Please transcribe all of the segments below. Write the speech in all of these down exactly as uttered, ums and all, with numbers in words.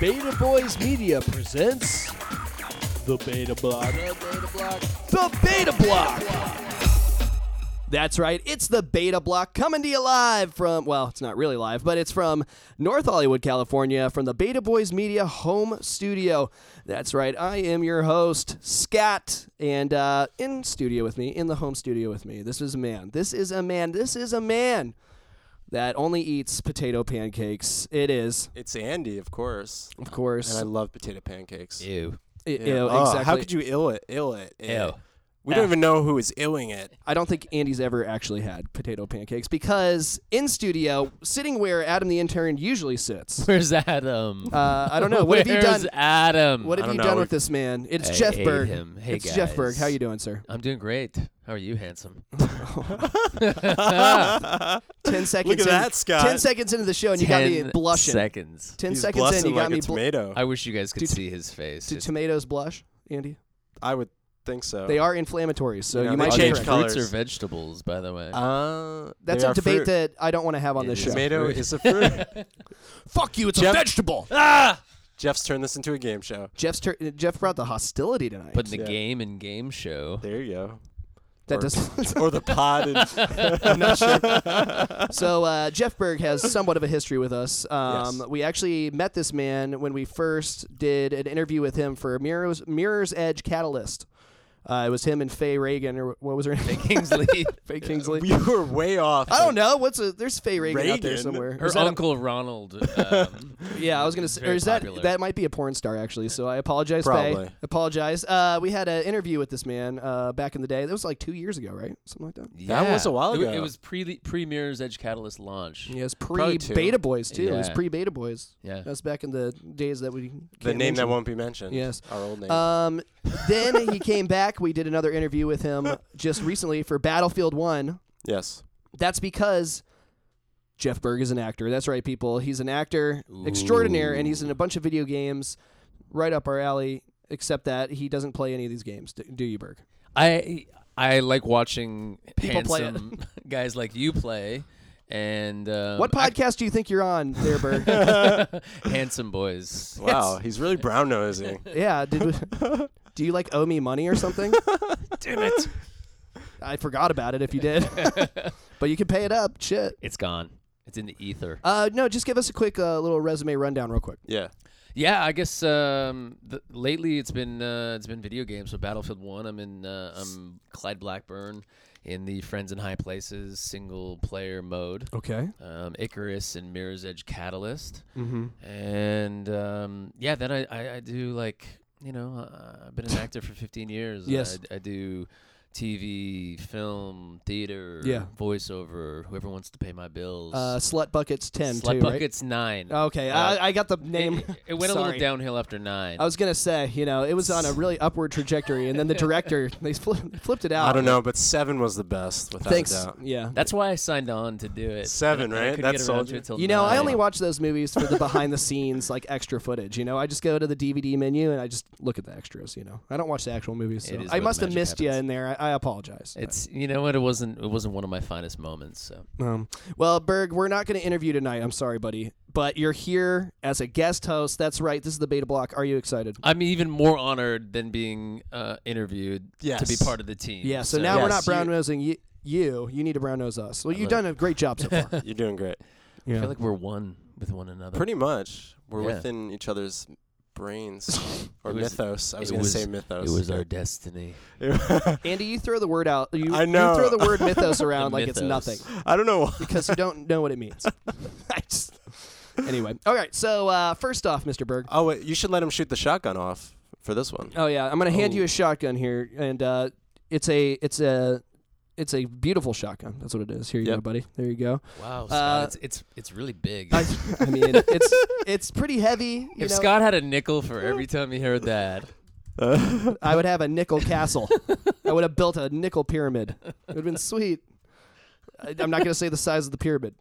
Beta Boys Media presents the Beta Block. The Beta Block. The Beta Block. That's right. It's the Beta Block coming to you live from, well, it's not really live, but it's from North Hollywood, California, from the Beta Boys Media home studio. That's right. I am your host, Scat, and uh, in studio with me, in the home studio with me, this is a man. This is a man. This is a man that only eats potato pancakes. It is. It's Andy, of course. Of course. And I love potato pancakes. Ew. I- Yeah. Ew, Oh, exactly. how could you ill it? Ill it. Ew. We Ah. don't even know who is illing it. I don't think Andy's ever actually had potato pancakes because in studio, sitting where Adam the intern usually sits. Where's Adam? Uh, I don't know. What have you Where's done? Adam? What have I you don't done know. with this man? It's I Jeff hate Berg. him. Hey, it's Jeff Berg. guys. How you doing, sir? I'm doing great. How are you, handsome? Ten seconds. Look at in, that, Scott. Ten seconds into the show, and you got me Ten blushing. seconds. Ten He's seconds in, blushing you got like me. a Bl- tomato. I wish you guys could Do- see his face. Do It's- tomatoes blush, Andy? I would think so. They are inflammatory, so You know, you they might Are be they change correct. colors. fruits or vegetables, by the way? Uh, That's they a are debate fruit. that I don't want to have on It this is show. Tomato fruit. is a fruit. Fuck you! It's Jeff- a vegetable. ah! Jeff's turned this into a game show. Jeff's tur- Jeff brought the hostility tonight. Putting the Yeah. game and game show. There you go. that or, does. or the pod. And I'm not sure. So uh, Jeff Berg has somewhat of a history with us. Um, Yes. We actually met this man when we first did an interview with him for Mirror's, Mirror's Edge Catalyst. Uh, it was him and Faye Reagan, or what was her name? Faye Kingsley. Faye Kingsley. you were way off. I don't know. What's a? There's Faye Reagan, out there Reagan? somewhere. Her Is that a- uncle Ronald. Um, yeah, I was gonna say. very Or is that popular. that might be a porn star actually? So I apologize, Probably. Faye. Apologize. Uh, we had an interview with this man uh, back in the day. That was like two years ago, right? Something like that. yeah. was a while It wa- ago. It was pre pre Mirror's Edge Catalyst launch. Yeah, it was Probably pre two. Beta Boys too. It was Yeah. pre Beta Boys. Yeah. That's back in the days that we. The can't name that mention. won't be mentioned. Yes. Our old name. Um, then he came back. We did another interview with him just recently for Battlefield One. yes. That's because Jeff Berg is an actor. That's right, people. He's an actor extraordinaire, and he's in a bunch of video games, right up our alley. Except that he doesn't play any of these games. Do, do you, Berg? I I like watching People play handsome guys like you play, and um, what podcast do you think you're on, there, Berg? I- handsome boys. Wow. He's really brown nosing. Yeah. Did we, do you like owe me money or something? Damn it! I forgot about it. If you did, but you can pay it up. Shit. It's gone. It's in the ether. Uh, no, just give us a quick uh, little resume rundown, real quick. Yeah. Yeah, I guess um, th- lately it's been uh, it's been video games. So Battlefield One, I'm in. Uh, I'm Clyde Blackburn in the Friends in High Places single player mode. Okay. Um, Icarus and Mirror's Edge Catalyst, Mm-hmm. and um, yeah, then I, I, I do like you know uh, I've been an actor for fifteen years. Yes. I, I do T V, film, theater, Yeah. voiceover. Whoever wants to pay my bills. Uh, Slut Buckets ten Slut too, Buckets nine. right? Okay, Uh, I, I got the name. It, it went a Sorry. little downhill after nine. I was gonna say, you know, it was on a really upward trajectory, and then the director they fli flipped it out. I don't know, but seven was the best, without Thanks. a doubt. Yeah. That's why I signed on to do it. Seven, And I right? couldn't That get around sold to you. it till You know, I nine. only watch those movies for the behind the scenes, like extra footage. You know, I just go to the D V D menu and I just look at the extras. You know, I don't watch the actual movies. So It is I where the must have magic missed you happens. in there. I, I apologize. It's you know what it wasn't it wasn't one of my finest moments. So Um, well, Berg, we're not going to interview tonight. I'm sorry, buddy, but you're here as a guest host. That's right. This is the Beta Block. Are you excited? I'm even more honored than being uh, interviewed to be Yes. part of the team. Yeah. So, now we're Yes, not you- brown nosing you. You, you need to brown nose us. Well, I you've love done a great job so far. You're doing great. I feel like we're one with one another. Pretty much. We're Yeah. within each other's brains. Or It was- mythos. I was it going to was- say mythos. It was our destiny. Andy, you throw the word out. You, I know. You throw the word mythos around The like it's mythos. nothing I don't know why. because you don't know what it means. I just, anyway, all right. So uh, first off, Mister Berg. Oh, wait, you should let him shoot the shotgun off for this one. Oh yeah, I'm gonna hand Oh. you a shotgun here, and uh, it's a it's a it's a beautiful shotgun. That's what it is. Here you Yep. go, buddy. There you go. Wow, Uh, Scott, it's, it's it's really big. I, I mean, it's it's pretty heavy. You if know? Scott had a nickel for every time he heard that, I would have a nickel castle. I would have built a nickel pyramid. It would have been sweet. I, I'm not going to say the size of the pyramid.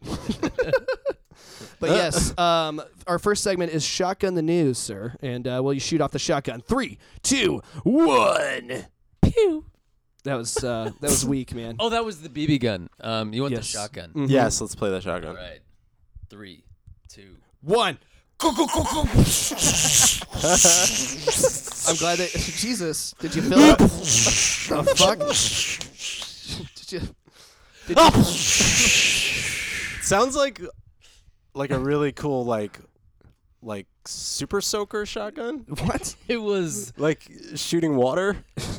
But yes, um, our first segment is Shotgun the News, sir. And uh, will you shoot off the shotgun? Three, two, one. pew. That was uh, that was weak, man. Oh, that was the B B gun. Um, you want Yes. the shotgun? Mhm. Yes, let's play that All shotgun. right, three, two. One. I'm glad that Jesus. Did you feel it? The fuck? Did you? Did you Sounds like like a really cool like like super soaker shotgun. what? It was Like shooting water.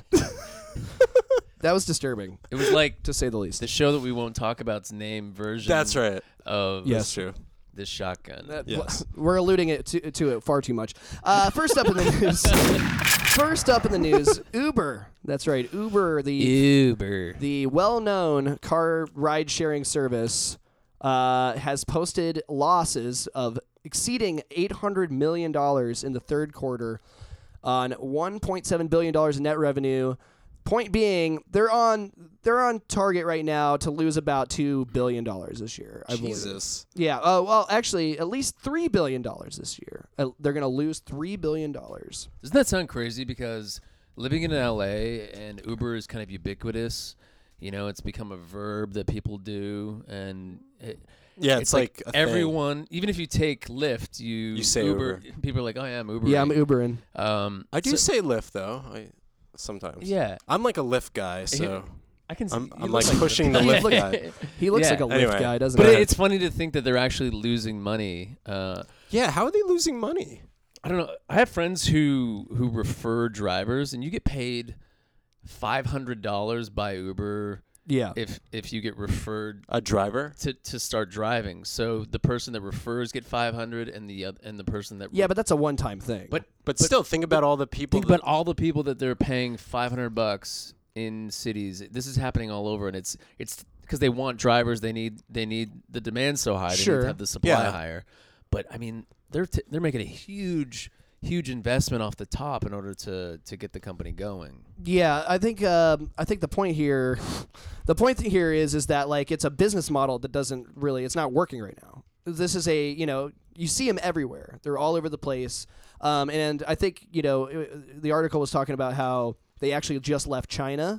That was disturbing, it was like to say the least. the show that we won't talk about's name version. That's right. Of Yes. That's true. this shotgun. That- Yes. We're alluding it to, to it far too much. Uh, first up in the news. First up in the news, Uber. That's right, Uber, the Uber. the well-known car ride-sharing service, uh, has posted losses of exceeding eight hundred million dollars in the third quarter on one point seven billion dollars in net revenue. Point being, they're on they're on target right now to lose about two billion dollars this year. I believe. Jesus. Yeah. Oh well, actually, at least three billion dollars this year. Uh, they're gonna lose three billion dollars. Doesn't that sound crazy? Because living in L A and Uber is kind of ubiquitous. You know, it's become a verb that people do, and it, Yeah, it's, like, a thing. everyone. Even if you take Lyft, you You say Uber. People are like, "Oh yeah, I'm Uber." Yeah, I'm Ubering. Um, I do so- say Lyft though. I sometimes. Yeah, I'm like a Lyft guy, so I can. See, I'm, you I'm look like pushing the Yeah. Lyft guy. He looks Yeah. like a Lyft Anyway. guy, doesn't But he? Right. it's funny to think that they're actually losing money. Uh, Yeah, how are they losing money? I don't know. I have friends who who refer drivers, and you get paid five hundred dollars by Uber Yeah. if if you get referred A driver? to, to start driving. So the person that refers get five hundred, and the oth- and the person that Yeah, but that's a one-time thing. but But, still, think about all the people. think that, about all the people that they're paying five hundred bucks in cities. This is happening all over, and it's it's because they want drivers. They need they need the demand so high. They need Sure. to have the supply Yeah. higher. But I mean, they're t- they're making a huge huge investment off the top in order to to get the company going. yeah, I think um, I think the point here, the point here is is that like it's a business model that doesn't really it's not working right now. This is a you know you see them everywhere. They're all over the place. Um, and I think you know it- the article was talking about how they actually just left China.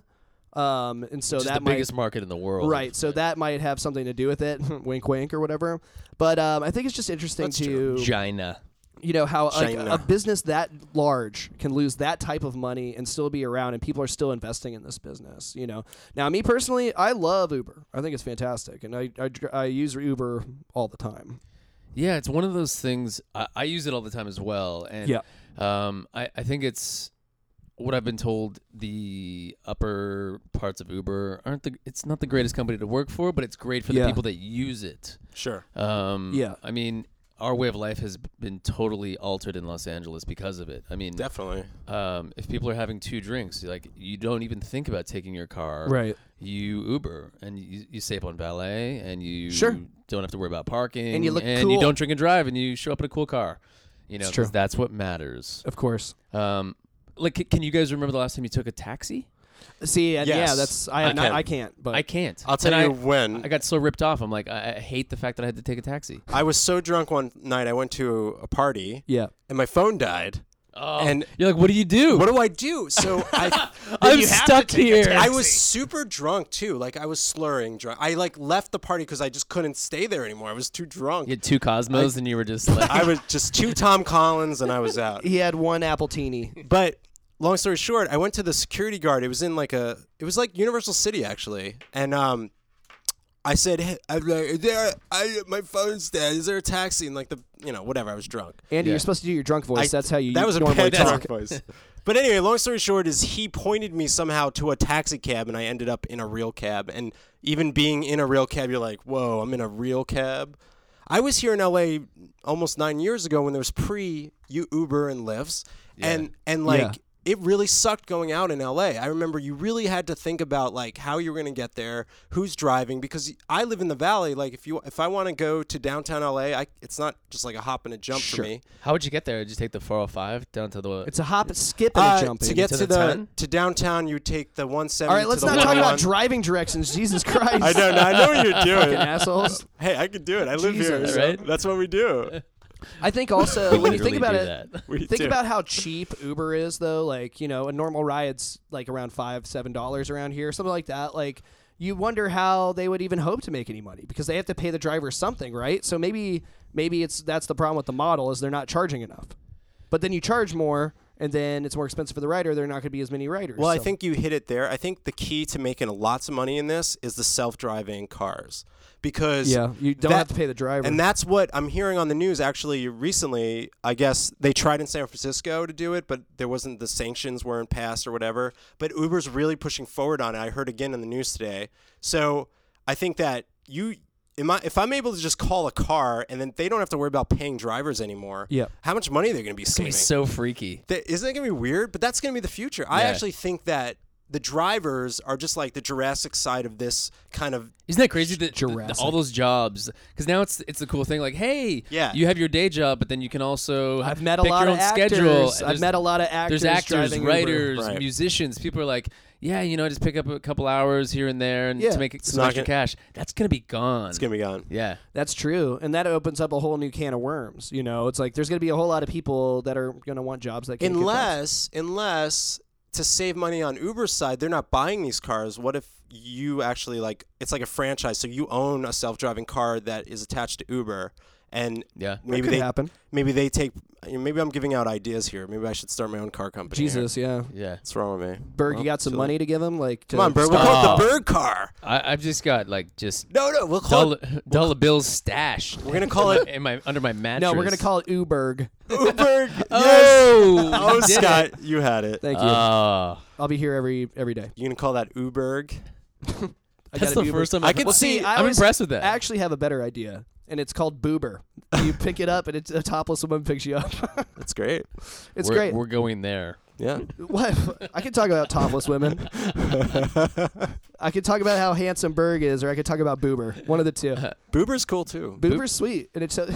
Um, and so Which is that the might biggest market in the world. right. So that might have something to do with it. wink, wink, or whatever. But um, I think it's just interesting That's to true. China. you know how like, China. a business that large can lose that type of money and still be around, and people are still investing in this business. You know, now me personally, I love Uber. I think it's fantastic, and I I, dr- I use Uber all the time. Yeah, it's one of those things. I, I use it all the time as well, and Yeah. um, I I think it's what I've been told. The upper parts of Uber aren't the. It's not the greatest company to work for, but it's great for the Yeah. people that use it. Sure. Um, Yeah. I mean, our way of life has been totally altered in Los Angeles because of it. I mean, Definitely. um, if people are having two drinks, like you don't even think about taking your car. Right. You Uber and you, you save on valet, and you Sure. don't have to worry about parking, And you look and cool. you don't drink and drive, and you show up in a cool car. You know, It's true. 'cause that's what matters. Of course. Um, like, c- can you guys remember the last time you took a taxi? See, and yeah, Yes, that's I I not, can. I can't. But I can't. I'll tell And you I, when. I got so ripped off. I'm like, I, I hate the fact that I had to take a taxi. I was so drunk one night. I went to a party yeah. and my phone died. Oh, And- you're like, what do you do? What do I do? So I, I'm you have to stuck take a here. taxi. I was super drunk too. Like I was slurring drunk. I like left the party because I just couldn't stay there anymore. I was too drunk. You had two Cosmos, and you were just like, I was just two Tom Collins and I was out. He had one apple teeny. But long story short, I went to the security guard. It was in like a, it was like Universal City actually, and um, I said, hey, I'm like, is there, I, my phone's dead. Is there a taxi? And like the, you know, whatever. I was drunk. Andy, Yeah. you're supposed to do your drunk voice. I- That's how you That was a normally bad talk. drunk voice. But anyway, long story short is he pointed me somehow to a taxi cab, and I ended up in a real cab. And even being in a real cab, you're like, whoa, I'm in a real cab. I was here in L A almost nine years ago when there was pre Uber and Lyfts, Yeah. and and like. Yeah. It really sucked going out in L A. I remember you really had to think about like how you were going to get there, who's driving, because I live in the Valley. Like if you if I want to go to downtown L A, I, it's not just like a hop and a jump Sure. for me. how would you get there? Did you take the four oh five down to the? It's a hop, skip, and Uh, a jumping. to get To to, the the, ten? to downtown, you take the one seventy. All right, let's to the not talk about one oh one. driving directions. Jesus Christ. I know, no, I know what you're Fucking doing. assholes. Hey, I could do it. I live Jesus. here. Right? That's what we do. I think also when you think Literally about do it, that. We think do. about how cheap Uber is, though. Like, you know, a normal ride's like around five, seven dollars around here, something like that. Like, you wonder how they would even hope to make any money because they have to pay the driver something, right? So maybe maybe it's that's the problem with the model is they're not charging enough. But then you charge more, and then it's more expensive for the rider. There are not going to be as many riders. Well, so. I think you hit it there. I think the key to making lots of money in this is the self-driving cars. Because yeah, you don't that, have to pay the driver. And that's what I'm hearing on the news actually recently. I guess they tried in San Francisco to do it, but there wasn't the sanctions weren't passed or whatever. But Uber's really pushing forward on it. I heard again in the news today. So I think that you Am I, if I'm able to just call a car and then they don't have to worry about paying drivers anymore, yeah. how much money are they going to be It's saving? gonna be so freaky. That, isn't that going to be weird? But that's going to be the future. I Yeah. actually think that the drivers are just like the Jurassic side of this kind of. Isn't that crazy that th- Jurassic. all those jobs? Because now it's it's the cool thing. Like, hey, Yeah. you have your day job, but then you can also I've met a pick lot your of own actors. schedule. I've There's- met a lot of actors. There's actors, driving Uber. writers, Right. musicians. People are like, yeah, you know, just pick up a couple hours here and there and Yeah. to make It's some not extra gonna- cash. That's gonna be gone. It's going to be gone. Yeah. That's true, and that opens up a whole new can of worms. You know, it's like there's going to be a whole lot of people that are going to want jobs that can't get jobs. Unless, unless to save money on Uber's side, they're not buying these cars. What if you actually like? It's like a franchise, so you own a self-driving car that is attached to Uber, and Yeah. That maybe could they happen. maybe they take. Maybe I'm giving out ideas here. Maybe I should start my own car company. here. Jesus, yeah. Yeah. What's wrong with me? Berg, Well, you got some too money late. to give him? Like, to Come on, Bird. We'll start- call it the Oh. Bird car. I, I've just got like just No, no, we'll call dollar, it. dollar bills stashed. We're gonna call it in my under my mattress. No, we're going to call it Uberg. Uber. Yes. Oh, Oh, you did Scott, it. you had it. Thank you. Oh, I'll be here every every day. You gonna call that Uberg? I that's got the an first Uber. time I I've could heard- see- I I'm always- impressed with that. I actually have a better idea, and it's called Boober. You pick it up, and it's a topless woman picks you up. That's great. It's we're, great. We're going there. Yeah. What? I could talk about topless women. I could talk about how handsome Berg is, or I could talk about Boober. One of the two. Boober's cool too. Boober's sweet, and it's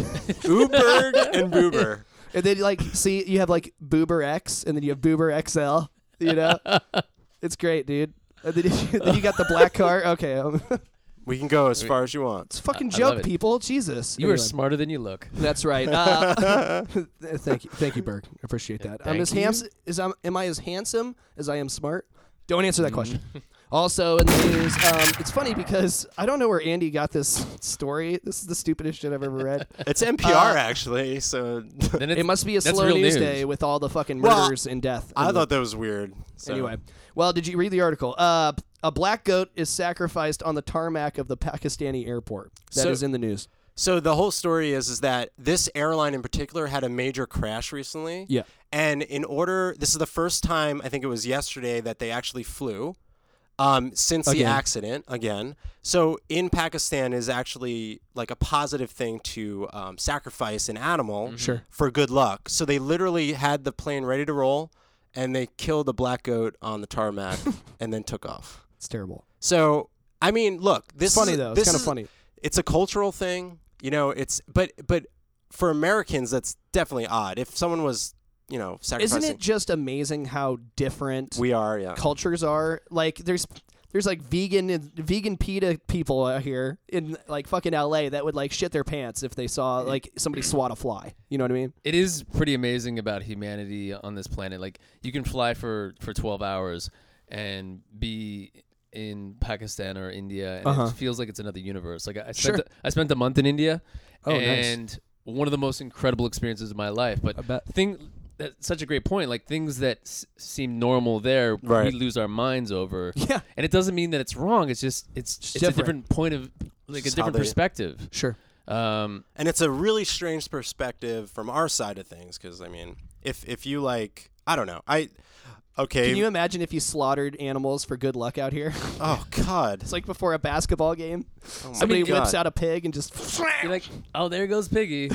Uberg and Boober. and then like see you have like Boober X, and then you have Boober X L. You know, it's great, dude. And then you, then you got the black car. Okay, um, We can go as far as you want. it's a fucking I- I joke, love it. people. Jesus, You are Anyway. smarter than you look. That's right. Uh, thank you, thank you, Berg. I appreciate that. I'm Thank as you. handsome as I'm. Am I as handsome as I am smart? Don't answer that question. Also in the news, um, it's funny because I don't know where Andy got this story. This is the stupidest shit I've ever read. It's N P R Uh, actually, so Then It must be a that's slow real news, news. day with all the fucking Well, murders and death. I in the- thought that was weird. So. Anyway, well, did you read the article? Uh, a black goat is sacrificed on the tarmac of the Pakistani airport. That is So- in the news. So the whole story is is that this airline in particular had a major crash recently. Yeah. And in order, this is the first time I think it was yesterday that they actually flew. Um, since the Again. accident again. So in Pakistan is actually like a positive thing to um, sacrifice an animal Sure. for good luck. So they literally had the plane ready to roll, and they killed a black goat on the tarmac and then took off. It's terrible. So I mean, look, this It's funny is, though. This It's kind of is- funny. It's a cultural thing, you know. It's but but for Americans, that's definitely odd. If someone was, you know, sacrificing, Isn't it just amazing how different we are, yeah. cultures are? Like there's there's like vegan vegan PETA people out here in like fucking L A that would like shit their pants if they saw like somebody swat a fly. You know what I mean? It is pretty amazing about humanity on this planet. Like you can fly for, for twelve hours and be in Pakistan or India, and Uh-huh. it feels like it's another universe. Like I, I Sure. spent a, I spent a month in India, Oh, nice. and one of the most incredible experiences of my life. But I bet. thing that's such a great point. Like things that s- seem normal there, Right. we lose our minds over. Yeah. And it doesn't mean that it's wrong. It's just it's Just it's a different. different point of like a Just how different they- perspective. Sure. Um, And it's a really strange perspective from our side of things, because I mean, if if you like, I don't know, I okay. Can you imagine if you slaughtered animals for good luck out here? oh God. It's like before a basketball game. Oh my Somebody God. whips out a pig and just. you're like, oh, there goes Piggy.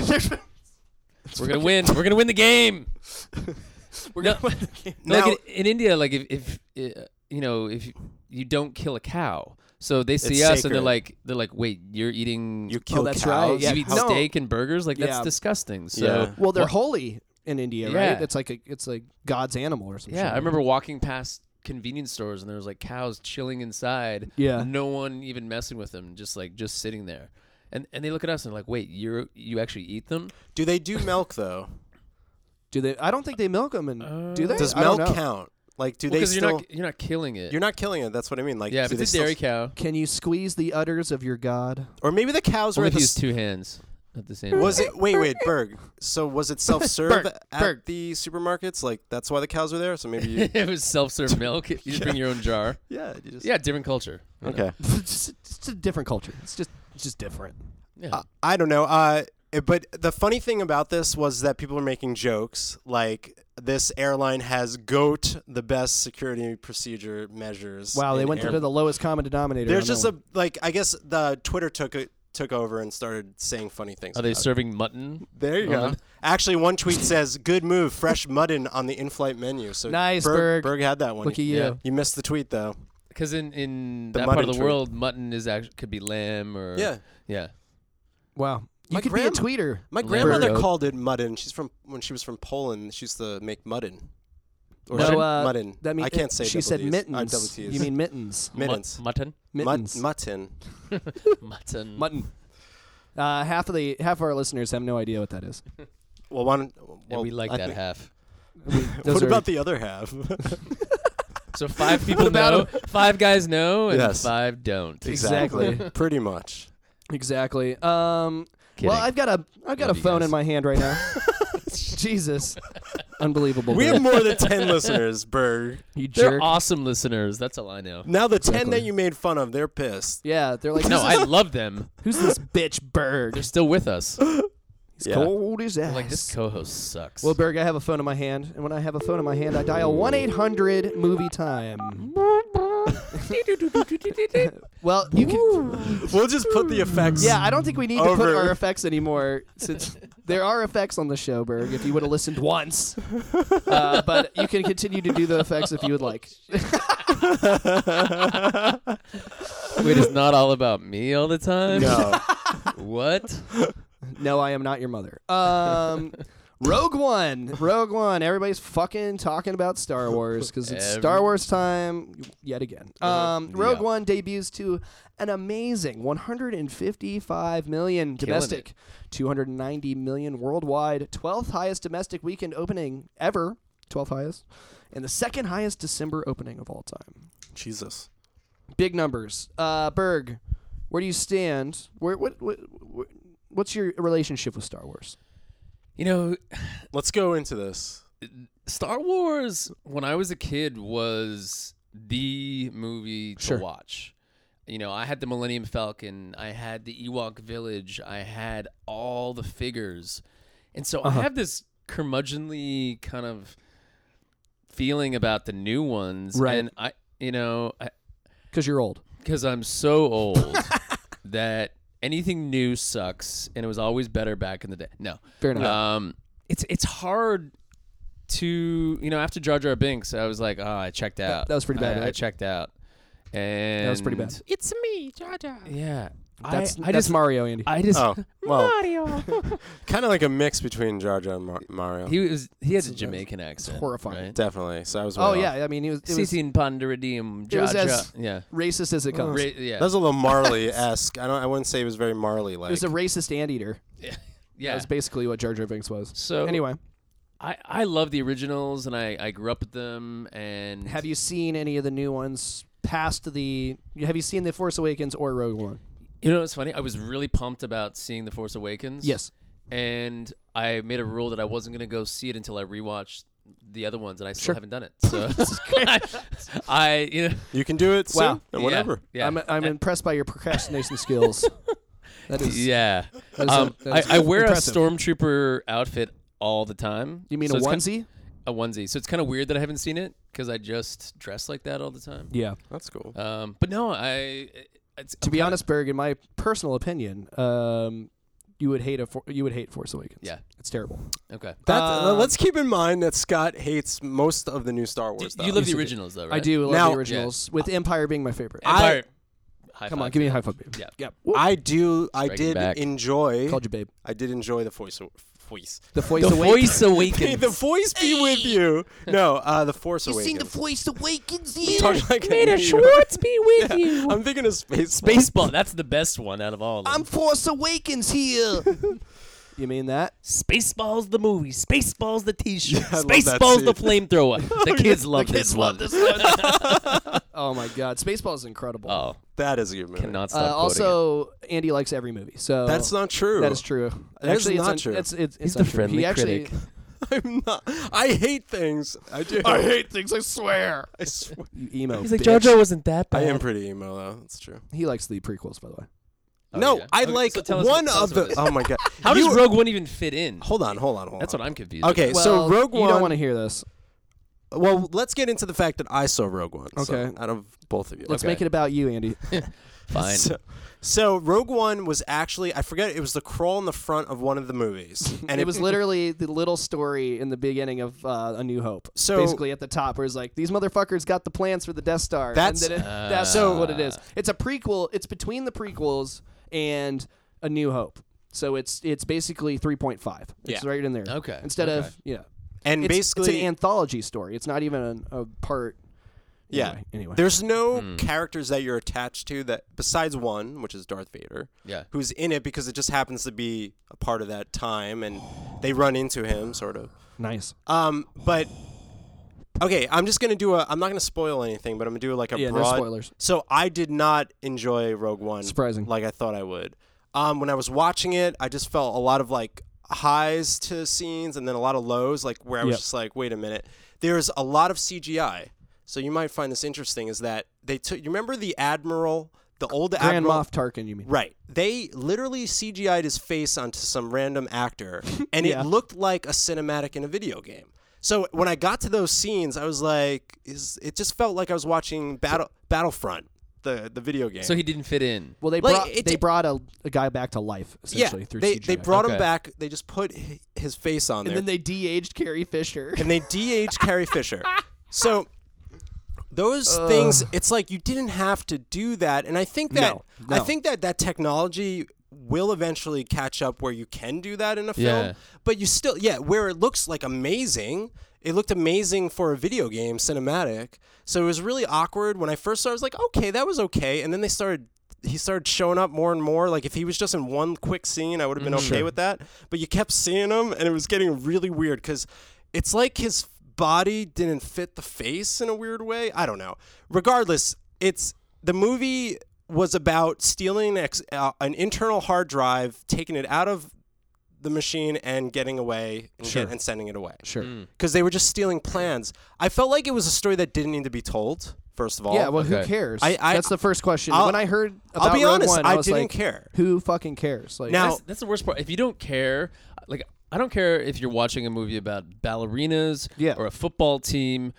We're gonna win. We're gonna win the game. We're No. gonna win the game. Now- like in, in India, like if, if uh, you know, if you, you don't kill a cow, so they see It's us and sacred. they're like, they're like, wait, you're eating, You kill that's cows. right, yeah. you eat No. steak and burgers, like that's Yeah. disgusting. So Yeah. Well, they're Wha- holy in India, Yeah. right? It's like a, it's like God's animal or something. yeah, I remember walking past convenience stores and there was like cows chilling inside. Yeah. no one even messing with them, just like just sitting there, and and they look at us and they're like, wait, you're you actually eat them? Do they do milk though? Do they? I don't think they milk them, and do they? Does I don't milk know. count? Like, do Well, they 'cause still? you're not you're not killing it. You're not killing it. That's what I mean. Like, yeah, do if they it's a dairy still, cow, Can you squeeze the udders of your god? or maybe the cows were only at if the. you use s- two hands at the same Was time. it? Wait, wait, Berg. So was it self-serve Berg, at Berg. the supermarkets? Like, that's why the cows were there. So maybe. You, it was self-serve milk. You just bring your own jar. yeah. You just. Yeah, different culture. you know? Okay. it's, just, it's a different culture. It's just it's just different. Yeah. Uh, I don't know. Uh, it- but the funny thing about this was that people are making jokes like this airline has GOAT the best security procedure measures. Wow, they in went air- to the lowest common denominator. There's on just that a like I guess the Twitter took it took over and started saying funny things. Are they about it. serving mutton? There you go. on- Actually, one tweet says, "Good move, fresh mutton on the in-flight menu." So Nice, Berg. Berg. Berg had that one. Look at you, you. Yeah. you missed the tweet though. Because in, in The that part of mutton the treat. world, mutton is actually could be lamb or Yeah. yeah. Wow. You My could grandma- be a tweeter. My Berg. grandmother called it mutton. She's from when she was from Poland. She used to make mutton. Or No, she- uh, mutton. That mean, I can't say. She double said Ds. Uh, mittens. double Ts. You mean mittens? mittens? Mu- mutton. Mut- Mittens. mutton. Mutton. Mutton. Uh, half of the half of our listeners have no idea what that is. Well, one. And Well, we like I that think- half. Those What are- about the other half? So five people about know, five guys know, and Yes. five don't. Exactly. Pretty much. Exactly. Um, Kidding. well, I've got a I've got Love a you phone guys. in my hand right now. Jesus, unbelievable. We Berg. have more than ten listeners, Berg. You They're jerk. awesome listeners. That's all I know. Now the ten Exactly. that you made fun of, they're pissed. Yeah, they're like, No, who's, I love them. who's this bitch Berg? They're still with us. He's Yeah. cold as They're ass. like, this co-host sucks. Well, Berg, I have a phone in my hand, and when I have a phone in my hand, I dial one eight hundred movie time. Well, you can. We'll just put the effects. Yeah, I don't think we need to put Over. our effects anymore, since there are effects on the show, Berg. If you would have listened once, uh, but you can continue to do the effects if you would like. Wait, it's not all about me all the time? No. What? No, I am not your mother. Um, Rogue One, Rogue One. Everybody's fucking talking about Star Wars because it's Every- Star Wars time yet again. Um, Rogue Yeah. One debuts to an amazing one hundred fifty-five million Killing domestic, two hundred ninety million worldwide, twelfth highest domestic weekend opening ever, twelfth highest, and the second highest December opening of all time. Jesus. Big numbers. Uh, Berg, where do you stand? Where what what? what What's your relationship with Star Wars? You know, Let's go into this. Star Wars, when I was a kid, was the movie to Sure. watch. You know, I had the Millennium Falcon, I had the Ewok Village, I had all the figures. And so Uh-huh. I have this curmudgeonly kind of feeling about the new ones. Right. And I, you know, Because you're old. because I'm so old that anything new sucks, and it was always better back in the day. No. Fair enough. Um, it's it's hard to, you know, after Jar Jar Binks, I was like, oh, I checked out. that was pretty bad, I, I right? checked out. And That was pretty bad. It's me, Jar Jar. Yeah. That's I, I that's just, Mario, Andy. I just Oh, well, Mario. kind of like a mix between Jar Jar and Mar- Mario. he was he has a It's- Jamaican accent. horrifying. Right? Definitely. So I was. way oh off. yeah, I mean, it was, it was Sitin Pandaradim, it was Jar Jar. as- Yeah. racist as it comes. Ra- yeah. That was a little Marley-esque. I don't. I wouldn't say it was very Marley like. It was a racist anteater. That yeah. was basically what Jar Jar Binks was. So Anyway, I, I love the originals, and I, I grew up with them. And have you seen any of the new ones past the? Have you seen The Force Awakens or Rogue One? You know what's funny? I was really pumped about seeing The Force Awakens. Yes. And I made a rule that I wasn't going to go see it until I rewatched the other ones, and I still Sure. haven't done it. So I, I, you know, You can do it soon. Wow. or Whatever. Yeah. I'm I'm impressed by your procrastination skills. That is. yeah. That is Um, that I, is I wear impressive. a stormtrooper outfit all the time. You mean So a it's kind- onesie? a onesie. So it's kind of weird that I haven't seen it because I just dress like that all the time. Yeah. That's cool. Um, but no, I. It's, To be honest, Berg, in my personal opinion, um, you would hate a for- you would hate Force Awakens. Yeah. It's terrible. okay. That, Uh, let's keep in mind that Scott hates most of the new Star Do, Wars stuff. you love Yes, the I do. originals, though, right? I do love Now- the originals, with Empire being my favorite. I- Empire. High Come on, five. give me a high five, babe. Yeah. Yeah. I do. I Striking did back. enjoy. Called you babe. I did enjoy the voice. Voice. The Force The Awakens. Voice Awakens. May the voice be with you. No, uh, the Force Awakens. Force Awakens I'm talking like a May the New York- Schwartz be with Yeah, you. I'm thinking of space. Baseball. That's the best one out of all of them. I'm Force Awakens here. You mean that? Spaceballs the movie, Spaceballs the T-shirt, Yeah, I love that Spaceballs the scene. flamethrower. The kids love The this kids one. love this one. Oh my God, Spaceballs is incredible. Oh, That is a good movie. cannot Uh, stop quoting it. also, Andy likes every movie, so That's not true. That is true. That is actually, not it's true. Un- it's, it's, He's it's the untrue. friendly he actually, critic. I'm not. I hate things. I do. hate things. I swear. I swear. You emo. He's like, bitch. JoJo wasn't that I bad. am pretty emo though. That's true. He likes the prequels, by the way. Oh, no, yeah. I Okay, like so tell us one what- tell us of what the. it is. Oh my god. How You- does Rogue One even fit in? Hold on, hold on, hold That's on. what I'm confused. Okay, about. so Well, Rogue you One. don't want to hear this. Well, let's get into the fact that I saw Rogue One. so Okay. out of both of you. Let's Okay. make it about you, Andy. Fine. So, so Rogue One was actually, I forget, it was the crawl in the front of one of the movies, And it was literally the little story in the beginning of uh, A New Hope. So- basically at the top, where it's like, these motherfuckers got the plans for the Death Star. That's- and then it, Uh, that's So- what it is. It's a prequel. It's between the prequels and A New Hope. So it's it's basically three point five. It's Yeah. right in there. Okay, Instead okay. of yeah. and It's, basically, it's an anthology story. It's not even an, a part. yeah. Anyway, anyway. There's no Hmm. characters that you're attached to that besides one, which is Darth Vader, Yeah. who's in it because it just happens to be a part of that time, and they run into him, sort of. nice. Um, but okay, I'm just gonna do a. I'm not gonna spoil anything, but I'm gonna do like a Yeah, no broad. spoilers. So I did not enjoy Rogue One. Surprising. Like I thought I would. Um, when I was watching it, I just felt a lot of like highs to scenes and then a lot of lows, like where I was Yep. just like, wait a minute. There's a lot of C G I. So you might find this interesting. Is that they took? You remember the Admiral, the old Grand Admiral? Moff Tarkin, you mean? Right. They literally C G I'd his face onto some random actor, and Yeah. it looked like a cinematic in a video game. So when I got to those scenes, I was like, "Is it just felt like I was watching Battle Battlefront, the the video game?" So he didn't fit in. Well, they Like, brought it they di- brought a, a guy back to life yeah, essentially through they C G I. they brought him Okay. back. They just put hi- his face on and there, then they de-aged Carrie Fisher. and they de-aged Carrie Fisher. So those things, it's like you didn't have to do that, and I think that No, I no. think that that technology will eventually catch up where you can do that in a film. Yeah. But you still, yeah, where it looks like amazing. It looked amazing for a video game cinematic. So it was really awkward when I first saw it. I was like, okay, that was okay, and then they started. He started showing up more and more. Like if he was just in one quick scene, I would have been okay with that. But you kept seeing him, and it was getting really weird because it's like his body didn't fit the face in a weird way. I don't know. Regardless, it's the movie was about stealing ex, uh, an internal hard drive, taking it out of the machine, and getting away and, Sure. get, and sending it away. Sure. Because they were just stealing plans. I felt like it was a story that didn't need to be told. First of all, Yeah, well, who Okay. cares? I- I- That's the first question. I'll- when I heard about I'll be Rogue honest, One, I was didn't like, care. Who fucking cares? Like, Now- That's, that's the worst part. If you don't care, like I don't care if you're watching a movie about ballerinas Yeah. or a football team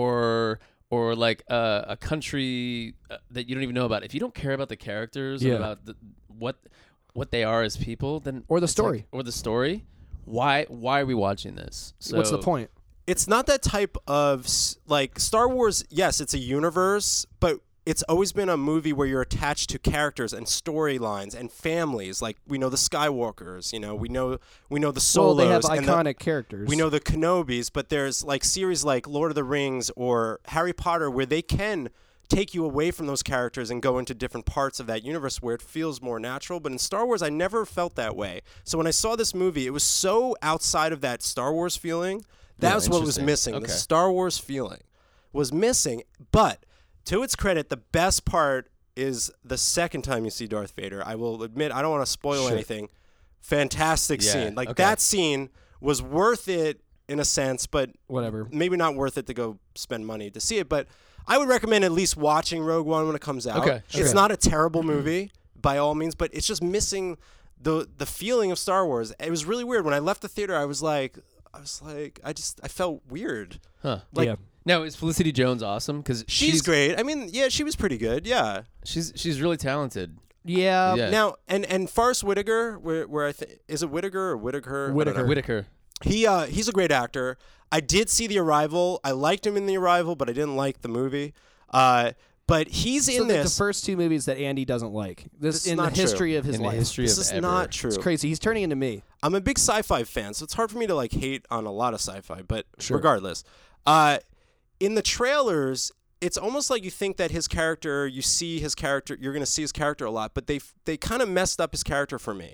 or or like uh, a country uh, that you don't even know about. If you don't care about the characters Yeah. and about the, what what they are as people, then Or the it's like- story. or the story, why why are we watching this? So, what's the point? It's not that type of s- like Star Wars. Yes, it's a universe, but it's always been a movie where you're attached to characters and storylines and families. Like we know the Skywalkers, you know, we know we know the Well, Solos. they have and the- iconic characters. we know the Kenobis, but there's like series like Lord of the Rings or Harry Potter where they can take you away from those characters and go into different parts of that universe where it feels more natural. But in Star Wars, I never felt that way. So when I saw this movie, it was so outside of that Star Wars feeling. That Yeah, was what was interesting. missing. Okay. The Star Wars feeling was missing. But to its credit, the best part is the second time you see Darth Vader. I will admit, I don't want to spoil Sure. anything. Fantastic Yeah, scene. Like okay. that scene was worth it in a sense, but Whatever. maybe not worth it to go spend money to see it. But I would recommend at least watching Rogue One when it comes out. Okay, It's sure. not a terrible movie by all means, but it's just missing the the feeling of Star Wars. It was really weird when I left the theater. I was like, I was like, I just I felt weird. Huh. Like, yeah. Now is Felicity Jones awesome? Because She's, great. I mean, yeah, she was pretty good. Yeah. She's she's really talented. Yeah. Yeah. Now and and Forrest Whitaker, where where I think is it Whitaker or Whitaker? I don't Whitaker. know. Whitaker. He uh he's a great actor. I did see The Arrival. I liked him in The Arrival, but I didn't like the movie. Uh, but he's So in the, this. the first two movies that Andy doesn't like. This, This is in the not true. history of his In the life. history this of is ever. not true. It's crazy. He's turning into me. I'm a big sci-fi fan, so it's hard for me to like hate on a lot of sci-fi. But Sure. regardless, uh, in the trailers, it's almost like you think that his character, you see his character, you're gonna see his character a lot, but they they kind of messed up his character for me.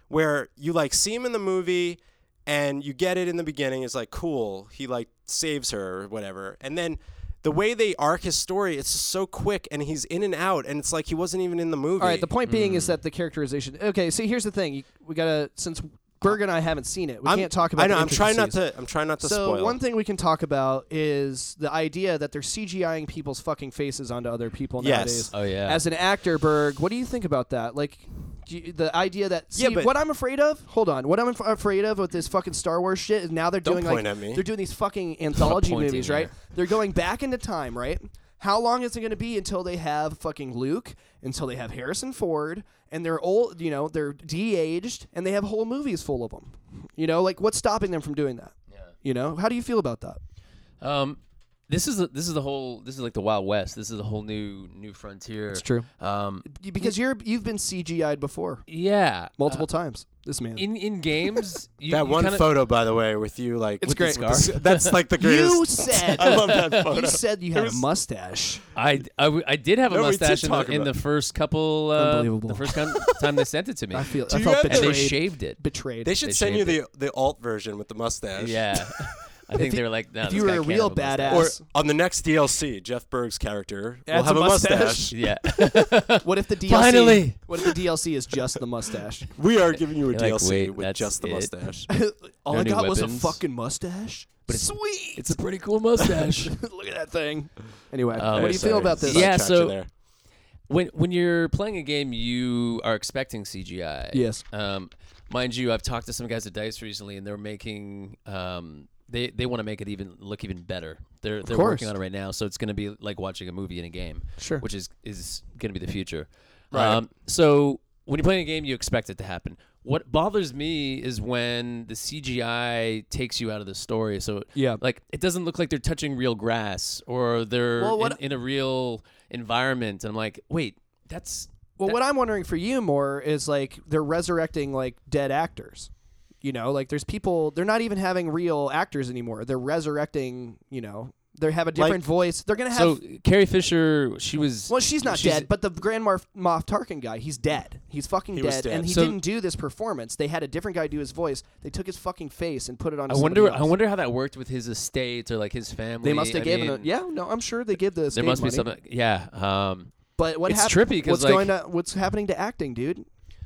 where you like see him in the movie and you get it in the beginning. It's like, cool, he like saves her or whatever, and then the way they arc his story, it's just so quick, and he's in and out, and it's like he wasn't even in the movie. All right, the point being is that the characterization. Okay, see, here's the thing. You, we gotta since Berg and I haven't seen it, we I'm, can't talk about. I know. The I'm trying not intricacies. to. I'm trying not to So spoil. one thing we can talk about is the idea that they're CGIing people's fucking faces onto other people Yes. nowadays. Oh yeah. As an actor, Berg, what do you think about that? Like, do you, the idea that see, Yeah, but- what I'm afraid of. Hold on, what I'm af- afraid of with this fucking Star Wars shit is now they're Don't doing point like at me. they're doing these fucking anthology pointing movies, here. right? They're going back into time, right? How long is it going to be until they have fucking Luke, until they have Harrison Ford, and they're old, you know, they're de-aged, and they have whole movies full of them? You know, like what's stopping them from doing that? Yeah. You know, how do you feel about that? Um, this is the, this is the whole this is like the Wild West. This is a whole new new frontier. It's true. Um, Because you're you've been C G I'd before yeah, multiple uh, times. This man. in in games. You, that you one kinda, photo, by the way, with you like It's with the great. scar. That's like the greatest. You said I love that photo. you said you It had was- a mustache. I, I, w- I did have a No, we did mustache in, talk the, in about the first couple. Uh, Unbelievable. The first con- time they sent it to me, I feel Do I you felt have- and betrayed. they shaved it. betrayed. They should They send you shaved the the alt version with the mustache. Yeah, I think you- they were like, no, if this you were guy a can't real have a mustache. Or badass. on the next D L C, Jeff Berg's character will Adds have a a mustache. mustache. Yeah, What if the D L C? Finally! What if the D L C is just the mustache? We are giving you a You're like, D L C wait, with that's just the it? mustache. All No I new got was a weapons. fucking mustache. But it's- sweet. it's a pretty cool mustache. Look at that thing. Anyway, Um, what do you feel Sorry. about this? Yeah, Sidetracked you so- there. when when you're playing a game, you are expecting C G I. Yes. Um, mind you, I've talked to some guys at DICE recently, and they're making um, they they want to make it even look even better. They're they're course. working on it right now, so it's going to be like watching a movie in a game, Sure. which is is going to be the future. Right. Um, so when you're playing a game, you expect it to happen. What bothers me is when the C G I takes you out of the story. So Yeah. like it doesn't look like they're touching real grass or they're Well, in, what- in a real environment. And I'm like, wait, that's Well, that- what I'm wondering for you more is like they're resurrecting like dead actors. You know, like there's people. They're not even having real actors anymore. They're resurrecting. You know, they have a different voice. They're gonna have. so Carrie Fisher. She was well, she's not she's- dead, but the Grand Moff, Moff Tarkin guy, he's dead. He's fucking He dead, was dead. and he So- didn't do this performance. They had a different guy do his voice. They took his fucking face and put it on. I wonder. I wonder how that worked with his estate or like his family. They must have I given mean, it. Yeah, no, I'm sure they give the estate There must money. be something. Yeah. Um, But what It's hap- trippy 'cause, what's like- going to, what's happening to acting, dude?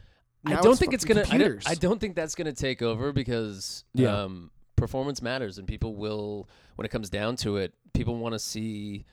I Now don't think it's fucking gonna. I don't, computers. I don't think that's gonna take over because Yeah. um, performance matters, and people will. When it comes down to it, people want to see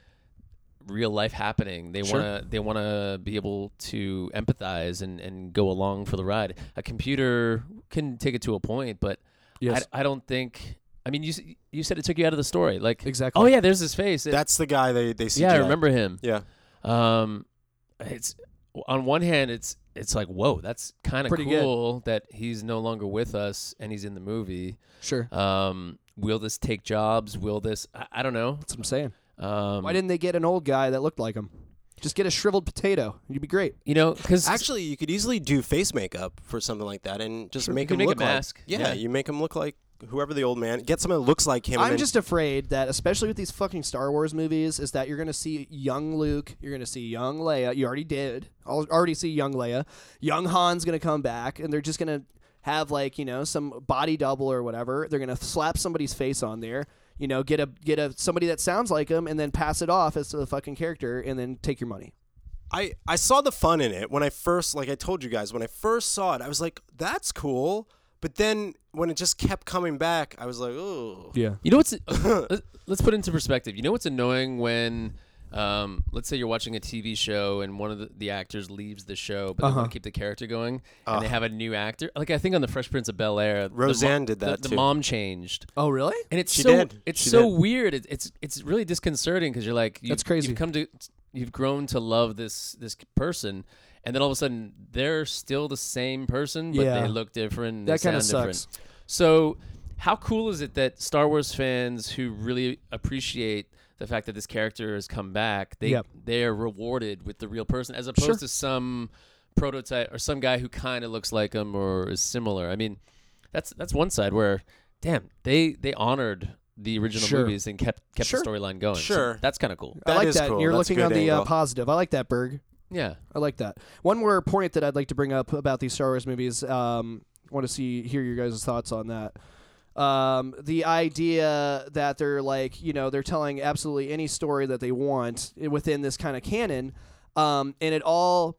real life happening. They Sure. want to. They want to be able to empathize and, and go along for the ride. A computer can take it to a point, but Yes. I, I don't think. I mean, you s- you said it took you out of the story. Like, Exactly. oh yeah, there's his face. It- That's the guy they they C G I. yeah, I remember him. Yeah. Um, it's on one hand, it's it's like whoa, that's kind of Pretty good. cool that he's no longer with us and he's in the movie. Sure. Um, will this take jobs? Will this? I, I don't know. That's what I'm saying. Um, Why didn't they get an old guy that looked like him? Just get a shriveled potato. You'd be great. you know? Because Actually, you could easily do face makeup for something like that and just Sure, make you him can make a look like mask. Yeah, Yeah. you make him look like whoever the old man. Get someone that looks like him. and I'm then- just afraid that, especially with these fucking Star Wars movies, is that you're going to see young Luke, you're going to see young Leia. You already did. I'll already see young Leia. Young Han's going to come back, and they're just going to have, like, you know, some body double or whatever. They're going to slap somebody's face on there. You know, get a get a somebody that sounds like him, and then pass it off as to the fucking character, and then take your money. I, I saw the fun in it when I first, like I told you guys, when I first saw it, I was like, that's cool. But then when it just kept coming back, I was like, oh. Yeah. you know what's? let- let's put it into perspective. You know what's annoying when, um, let's say you're watching a T V show and one of the, the actors leaves the show, but they Uh-huh. want to keep the character going, and Ugh. they have a new actor. Like I think on the Fresh Prince of Bel Air, Roseanne the, mo- did that the, too. The mom changed. Oh, really? And it's She so did. it's She so did. weird. It, it's it's really disconcerting because you're like you, That's crazy. You've come to you've grown to love this this person, and then all of a sudden they're still the same person, but Yeah. they look different. That kind kinda of sucks. So, how cool is it that Star Wars fans who really appreciate the fact that this character has come back, they Yep. they are rewarded with the real person as opposed Sure. to some prototype or some guy who kind of looks like him or is similar. I mean, that's that's one side where, damn, they they honored the original Sure. movies and kept kept Sure. the storyline going. So Sure. that's kind of cool. I That like is that. cool. You're That's a looking on good the uh, angle. positive. I like that, Berg. Yeah. I like that. One more point that I'd like to bring up about these Star Wars movies. Um, want to see hear your guys' thoughts on that. Um, the idea that they're like, you know, they're telling absolutely any story that they want within this kind of canon, um, and it all,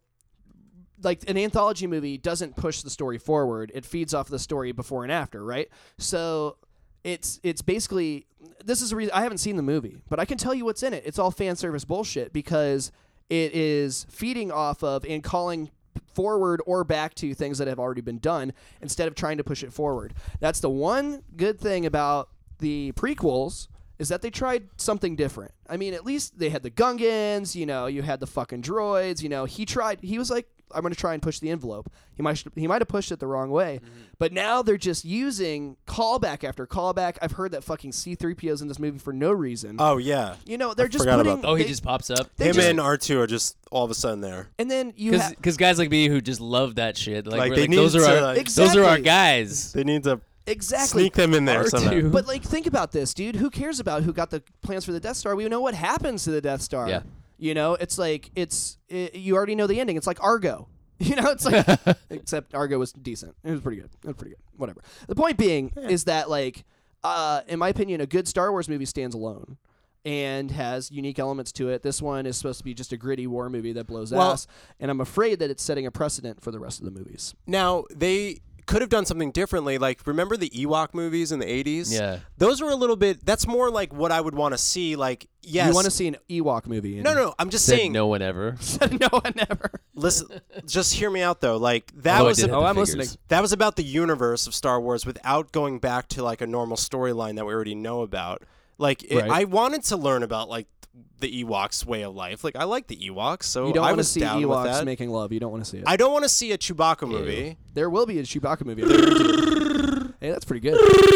like an anthology movie doesn't push the story forward. It feeds off the story before and after, right? So it's it's basically, this is a reason I haven't seen the movie, but I can tell you what's in it. It's all fan service bullshit because it is feeding off of and calling forward or back to things that have already been done instead of trying to push it forward. That's the one good thing about the prequels is that they tried something different. I mean, at least they had the Gungans, you know, you had the fucking droids, you know, he tried, he was like, I'm going to try and push the envelope. He might he might have pushed it the wrong way. Mm-hmm. But now they're just using callback after callback. I've heard that fucking C three P O's in this movie for no reason. Oh, yeah. You know, they're I just forgot putting... about that. Oh, he they- just pops up. they Him just- and R two are just all of a sudden there. And then you have... Because guys like me who just love that shit. Like, Like, we're they like, need those are to, our like- those are our Exactly. guys. They need to Exactly. sneak them in there R two. somehow. But, like, think about this, dude. Who cares about who got the plans for the Death Star? We know what happens to the Death Star. Yeah. You know, it's like, it's... It, you already know the ending. It's like Argo. You know, it's like... except Argo was decent. It was pretty good. It was pretty good. Whatever. The point being is that, like, uh, in my opinion, a good Star Wars movie stands alone and has unique elements to it. This one is supposed to be just a gritty war movie that blows Well- ass, and I'm afraid that it's setting a precedent for the rest of the movies. Now, they could have done something differently. Like, remember the Ewok movies in the eighties? Yeah. Those were a little bit, that's more like what I would want to see. Like, yes. You want to see an Ewok movie? And No, no, I'm just Said saying. no one ever. no one ever. Listen, just hear me out though. Like, that Although I was did a- have Oh, the I'm figures. listening. that was about the universe of Star Wars without going back to like a normal storyline that we already know about. Like, it, Right. I wanted to learn about like the Ewoks' way of life. Like, I like the Ewoks, so You don't I want to was see down with Ewoks that. making love. You don't want to see it. I don't want to see a Chewbacca movie. There will be a Chewbacca movie. I guarantee you. Hey, that's pretty good.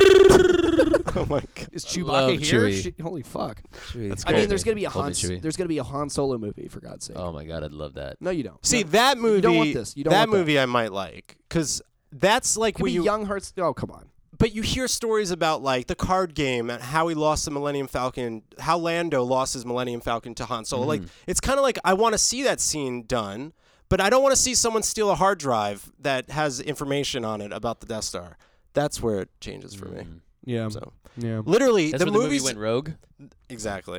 Oh my god. Is Chewbacca Love here? Chewie. Sh- Holy fuck! That's I mean, there's gonna be a Call me Han. Chewie. There's gonna be a Han Solo movie for God's sake. Oh my god, I'd love that. No, you don't. See, No. that movie. You don't want this. You don't that want that. movie I might like because that's like Could what be you. young hearts. Oh, come on. But you hear stories about like the card game and how he lost the Millennium Falcon, how Lando lost his Millennium Falcon to Han Solo. Like, it's kind of like I want to see that scene done, but I don't want to see someone steal a hard drive that has information on it about the Death Star. That's where it changes for me. Yeah. So Yeah. literally, That's the where the movie movies went rogue. exactly.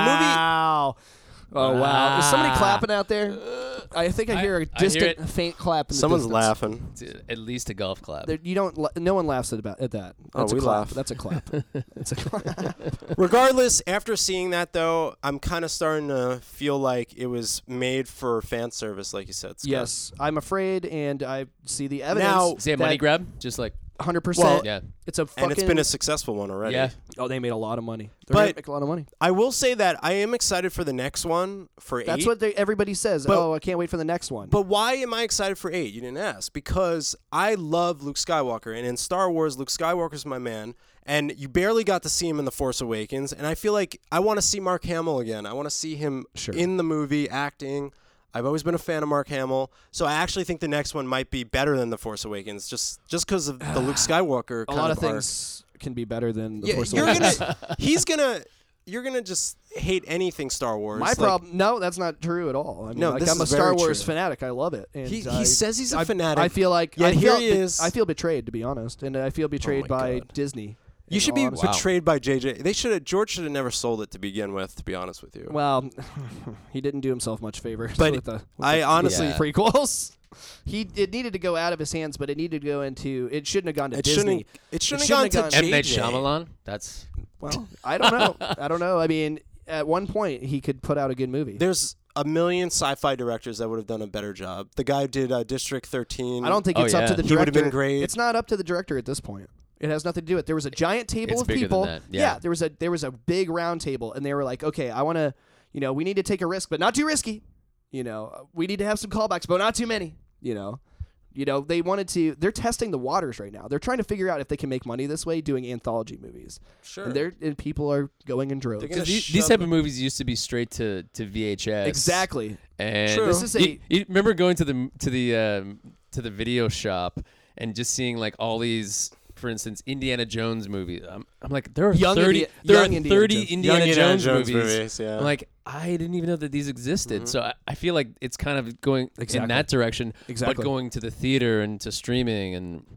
Wow. Oh wow! Is somebody Wow. clapping out there? I think I I- hear a I hear distant, it. faint clap. In The, someone's the distance. laughing. It's at least a golf clap. There, you don't. la- No one laughs at about at that. Oh, That's a we clap. laugh. That's a clap. That's a clap. Regardless, after seeing that though, I'm kind of starting to feel like it was made for fan service, like you said, Scott. Yes, I'm afraid, and I see the evidence. Now- Is it a money grab? Just like hundred Well, percent. yeah. It's a fucking. And it's been a successful one already. Yeah. oh, they made a lot of money. They're But- gonna make a lot of money. I will say that I am excited for the next one for That's eight. what they, everybody says. But- oh, I can't wait for the next one. But why am I excited for eight? You didn't ask. Because I love Luke Skywalker, and in Star Wars, Luke Skywalker's my man. And you barely got to see him in The Force Awakens, and I feel like I want to see Mark Hamill again. I want to see him Sure. in the movie acting. I've always been a fan of Mark Hamill, so I actually think the next one might be better than The Force Awakens, just just because of the Luke Skywalker. a kind lot of arc. things can be better than the Yeah, Force you're Awakens. gonna. He's gonna. You're gonna just hate anything Star Wars. My Like, problem? No, that's not true at all. I mean, No, like, this I'm a is Star very Wars true. fanatic. I love it. And He, he I, says he's a I, fanatic. I feel like Yet I here feel, he is. I feel betrayed, to be honest, and I feel betrayed my by God. Disney. You in should all be honesty. betrayed by J J. They should have. George should have never sold it to begin with. To be honest with you. Well, he didn't do himself much favors But with the, with I the honestly- Yeah. prequels. He it needed to go out of his hands, but it needed to go into. It shouldn't have gone to It Disney. shouldn't. It shouldn't shouldn't have have gone to M. Night J J. Shyamalan. That's Well, I don't know. I don't know. I mean, at one point he could put out a good movie. There's a million sci-fi directors that would have done a better job. The guy who did uh, District thirteen. I don't think Oh, it's up yeah. to the He director. would have been great. It's not up to the director at this point. It has nothing to do with it. There was a giant table It's of bigger than people. that, yeah. there was a there was a big round table, and they were like, okay, I want to, you know, we need to take a risk, but not too risky. You know, we need to have some callbacks, but not too many. You know, you know, they wanted to. They're testing the waters right now. They're trying to figure out if they can make money this way doing anthology movies. Sure. And they're and people are going in droves. They're gonna these, shove these type the- of movies used to be straight to, to V H S. Exactly. And True. This is you, a- you remember going to the to the um, to the video shop and just seeing like all these, for instance, Indiana Jones movies. I'm, I'm like, there are Young thirty, Indi- there young are Indiana thirty Jones. Indiana, Young Indiana Jones, Jones movies. movies, yeah. I'm like, I didn't even know that these existed. So I, I feel like it's kind of going Exactly. in that direction, Exactly. but going to the theater and to streaming and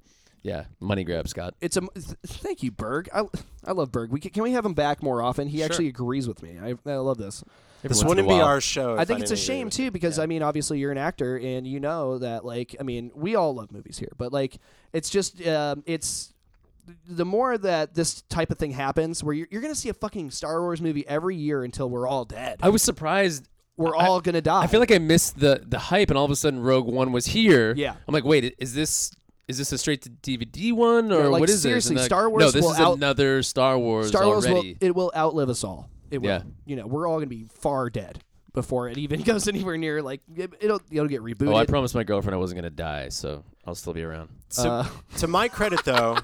Yeah, money grab, Scott. It's a th- thank you, Berg. I, I love Berg. We can, can we have him back more often? He Sure. actually agrees with me. I, I love this. Every This once in a wouldn't be while. our show. I if think it's a didn't agree shame with too you. because Yeah. I mean, obviously you're an actor and you know that. Like, I mean, we all love movies here, but like, it's just um, it's the more that this type of thing happens, where you're, you're gonna see a fucking Star Wars movie every year until we're all dead. I was surprised. We're I- all gonna die. I feel like I missed the the hype, and all of a sudden Rogue One was here. Yeah. I'm like, wait, is this is this a straight to D V D one or Yeah, like, what is seriously, this? And Star like, Wars No, this will is out- another Star Wars Star Wars will already. it will outlive us all. It will. Yeah. You know, we're all gonna be far dead before it even goes anywhere near like it, it'll it'll get rebooted. oh, I promised my girlfriend I wasn't gonna die, so I'll still be around. So, Uh, to my credit, though,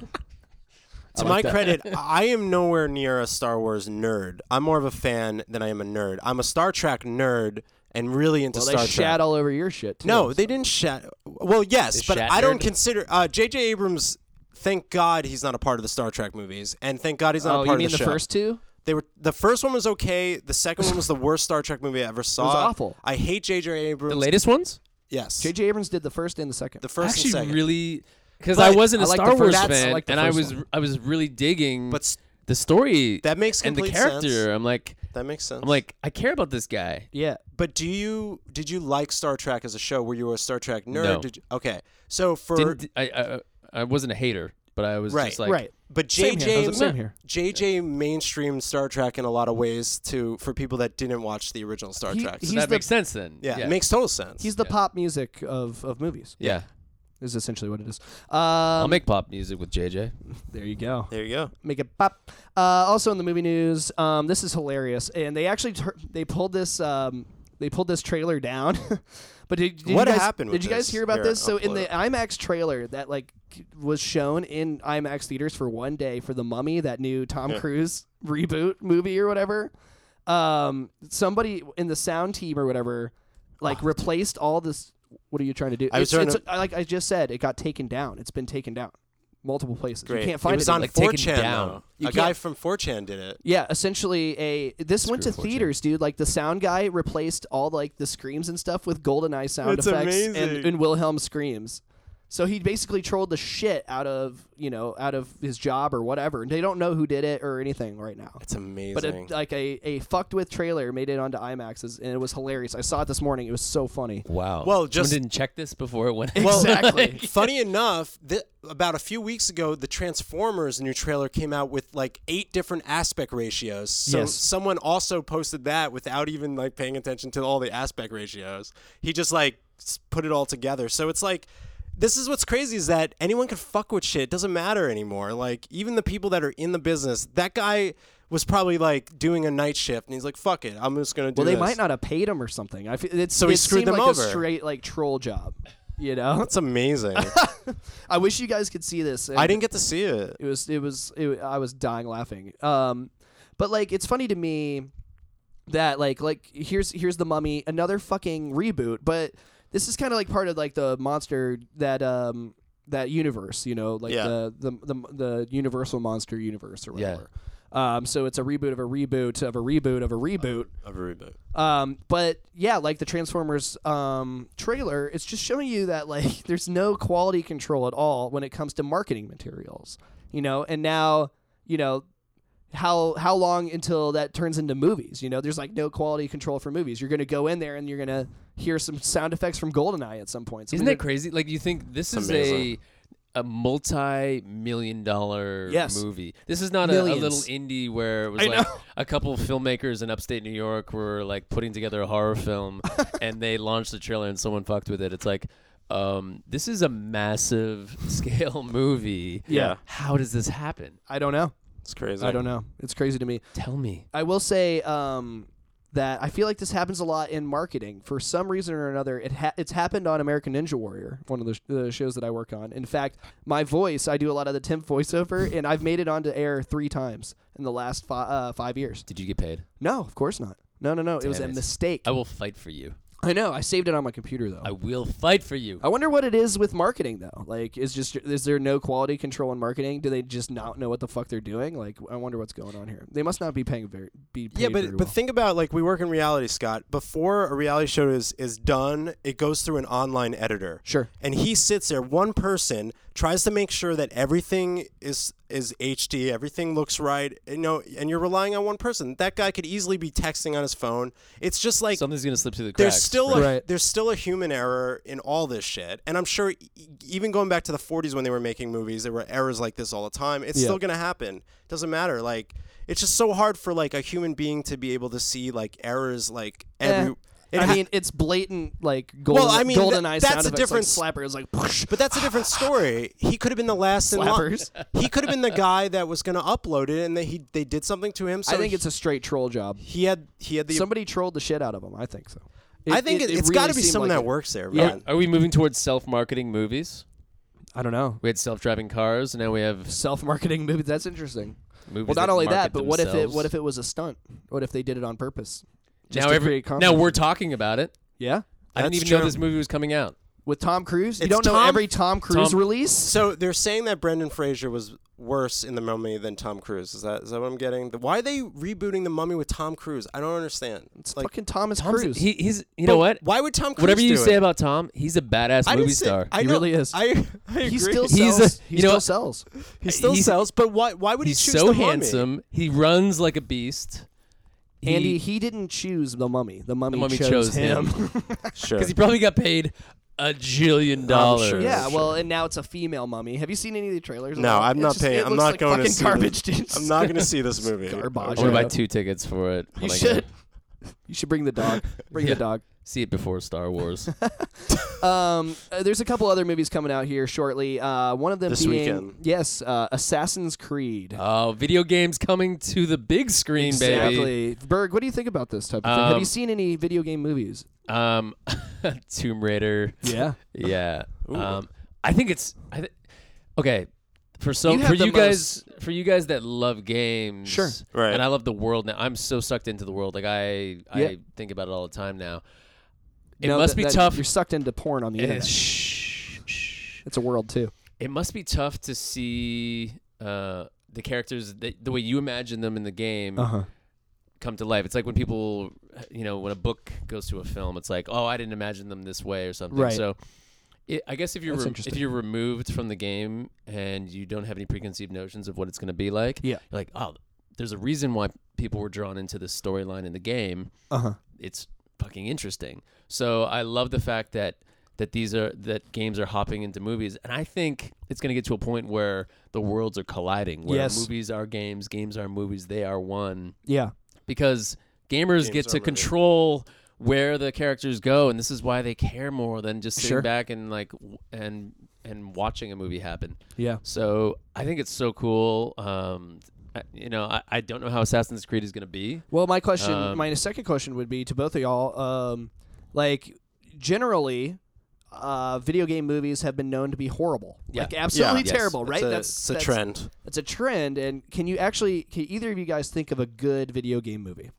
to like my that. credit, I am nowhere near a Star Wars nerd. I'm more of a fan than I am a nerd. I'm a Star Trek nerd and really into well, Star they Trek. shat all over your shit too. No, they didn't shat. Well, yes, They but I don't shattered? consider uh, J J. Abrams. Thank God he's not a part of the Star Trek movies, and thank God he's not Oh, a you part mean of the, the, show. first two? They were the first one was okay. The second one was the worst Star Trek movie I ever saw. awful. I hate J J. Abrams. The latest ones? Yes. J J. Abrams did the first and the second. The first Actually, and second. really, because But I wasn't a I like the Star Wars first- that's- fan, I like the and I first was one. I was really digging But s- the story that makes and the complete character. sense. I'm like, That makes sense. I'm like, I care about this guy. Yeah. But do you did you like Star Trek as a show? Were you a Star Trek nerd? No. Did you, okay. So for Didn't I, I? I wasn't a hater, but I was Right, just like, right. but Same J here. J How's it- Same here. J J mainstreamed Star Trek in a lot of ways to for people that didn't watch the original Star He- Trek. he's So that the- makes sense then. yeah, yeah. it makes total sense. He's the Yeah. pop music of, of movies. yeah. Is essentially what it is. Um, I'll make pop music with J J. There you go. there you go. Make it pop. Uh, also in the movie news, um, this is hilarious, and they actually tur they pulled this um, they pulled this trailer down. But did, did What you guys, happened with Did you guys this? hear about Here, this? So I'll in pull the it IMAX trailer that like was shown in IMAX theaters for one day for The Mummy, that new Tom Yeah. Cruise reboot movie or whatever, um, somebody in the sound team or whatever like replaced all this. What are you trying to do? I was It's- trying it's- I- like I just said, it got taken down. It's been taken down multiple places. Great. You can't find it was it. on like, four taken chan down. though. You A guy can't- from four chan did it. Yeah, essentially a this went to Screw four chan. theaters, dude. Like the sound guy replaced all like the screams and stuff with GoldenEye sound That's effects and, amazing. and Wilhelm screams. So he basically trolled the shit out of you know out of his job or whatever. And they don't know who did it or anything right now. It's amazing. But it, like a, a fucked with trailer made it onto IMAXs and it was hilarious. I saw it this morning. It was so funny. Wow. Well, Someone just- didn't check this before it went. Well, Exactly. Funny enough, th- about a few weeks ago, the Transformers new trailer came out with like eight different aspect ratios. So Yes. someone also posted that without even like paying attention to all the aspect ratios. He just like s- put it all together. So it's like, this is what's crazy is that anyone can fuck with shit. It doesn't matter anymore. Like even the people that are in the business, that guy was probably like doing a night shift and he's like, fuck it, I'm just gonna do Well, they this. might not have paid him or something. I feel, it's, So he it screwed seemed them like over. a straight like troll job. You know. That's amazing. I wish you guys could see this. I didn't get to see it. It was it was it, I was dying laughing. Um, but like it's funny to me that like like here's here's the Mummy, another fucking reboot, but this is kind of like part of like the monster that um that universe, you know, like Yeah. the, the the the Universal Monster universe or Yeah. whatever. Um, so it's a reboot of a reboot of a reboot of a reboot. Of a reboot. Um, but yeah, like the Transformers um, trailer, it's just showing you that like there's no quality control at all when it comes to marketing materials, you know. And now, you know, how how long until that turns into movies? You know, there's like no quality control for movies. You're gonna go in there and you're gonna hear some sound effects from GoldenEye at some point. Isn't Something that crazy? Like you think this It's is amazing. a a multi-million dollar Yes. movie. This is not a, a Millions. little indie where it was I like know. a couple of filmmakers in upstate New York were like putting together a horror film and they launched the trailer and someone fucked with it. It's like um, this is a massive scale movie. Yeah. How does this happen? I don't know. It's crazy. I don't know. It's crazy to me. Tell me. I will say um, that I feel like this happens a lot in marketing. For some reason or another, it ha- it's happened on American Ninja Warrior, one of the, sh- the shows that I work on. In fact, my voice, I do a lot of the Tim voiceover, and I've made it onto air three times in the last fi- uh, five years. Did you get paid? No, of course not. No, no, no. It was a Damn it. mistake. I will fight for you. I know. I saved it on my computer though. I will fight for you. I wonder what it is with marketing though. Like, is just is there no quality control in marketing? Do they just not know what the fuck they're doing? Like, I wonder what's going on here. They must not be paying very be paid Yeah, but very but well. think about like we work in reality, Scott. Before a reality show is is done, it goes through an online editor. Sure. And he sits there, one person tries to make sure that everything is is H D, everything looks right, you know, and you're relying on one person. That guy could easily be texting on his phone. It's just like Something's gonna slip through the cracks. there's still right? a, Right. there's still a human error in all this shit, and I'm sure e- even going back to the forties when they were making movies, there were errors like this all the time. It's Yeah. still gonna happen. Doesn't matter. Like it's just so hard for like a human being to be able to see like errors like every. Eh. it I ha- mean, it's blatant, like golden, Well, I mean, golden that- eye that's sound a effects, different like slapper. It was like, whoosh. But that's a different story. He could have been the last in line. Slappers. He could have been the guy that was going to upload it, and they he they did something to him. So I think he, it's a straight troll job. he had he had the. Somebody trolled the shit out of him. I think so. I think it, it it's really got to be seemed someone like that it. works there. Yeah. man. Are we moving towards self-marketing movies? I don't know. We had self-driving cars, and now we have Self-marketing movies. That's interesting. movies. Well, not that only that, market but what if it themselves. what if it was a stunt? What if they did it on purpose? Just now to every create now content? we're talking about it. Yeah. I didn't That's even true. know this movie was coming out. With Tom Cruise? You It's don't know Tom- every Tom Cruise Tom- release? So they're saying that Brendan Fraser was worse in The Mummy than Tom Cruise. Is that is that what I'm getting? The- Why are they rebooting The Mummy with Tom Cruise? I don't understand. It's like, fucking Thomas Tom's, Cruise. he, he's you but know what? Why would Tom Cruise Whatever you do say it? about Tom, he's a badass I movie didn't say- star. I He know- really is. I, I agree. he still He's sells. a- he you still know- sells. he still he's- sells, but why why would he He's choose so The Mummy? handsome. He runs like a beast. He, Andy, he didn't choose the mummy. The mummy, Mummy chose, chose him. Sure. because he probably got paid a jillion dollars. sure. yeah, well, and now it's a female mummy. Have you seen any of the trailers? No, I'm It's not just- paying. it I'm looks not like going to fucking see garbage, this. dude. I'm not going to see this movie. Garbage. I want to buy Yeah. two tickets for it. You when I should. go. You should bring the dog. Bring Yeah. the dog. See it before Star Wars. Um, uh, there's a couple other movies coming out here shortly. Uh, one of them This being weekend. yes, uh, Assassin's Creed. Oh, video games coming to the big screen, baby. Exactly. Berg, what do you think about this type of thing? Have you Um, seen any video game movies? Um, Tomb Raider. Yeah. Yeah. Ooh. Um, I think it's. I th- okay. For some, You have for the you guys, for you guys that love games, Sure. Right. And I love the world now. I'm so sucked into the world. Like I, I Yeah. think about it all the time now. It No, must that- be that- tough. You're sucked into porn on the It internet. is- shh, shh. It's a world too. It must be tough to see uh, the characters that, the way you imagine them in the game huh. come to life. It's like when people, you know, when a book goes to a film, it's like, oh, I didn't imagine them this way or something. Right. So, it, I guess if you're That's re- interesting. if you're removed from the game and you don't have any preconceived notions of what it's going to be like, Yeah. you're like, oh, there's a reason why people were drawn into this storyline in the game. Uh huh. It's fucking interesting. So I love the fact that that these are that games are hopping into movies, and I think it's going to get to a point where the worlds are colliding, where Yes. movies are games, games are movies, they are one, Yeah. because gamers Games get are to moving. control where the characters go, and this is why they care more than just sitting Sure. back and like w- and and watching a movie happen. Yeah. So I think it's so cool. Um, I, you know, I, I don't know how Assassin's Creed is going to be. Well, my question, Um, my second question would be to both of y'all. Um, like, generally, uh, video game movies have been known to be horrible. Yeah. Like, absolutely Yeah. Yes. terrible, right? It's a, that's it's a that's, trend. That's a trend. And can you actually, can either of you guys think of a good video game movie?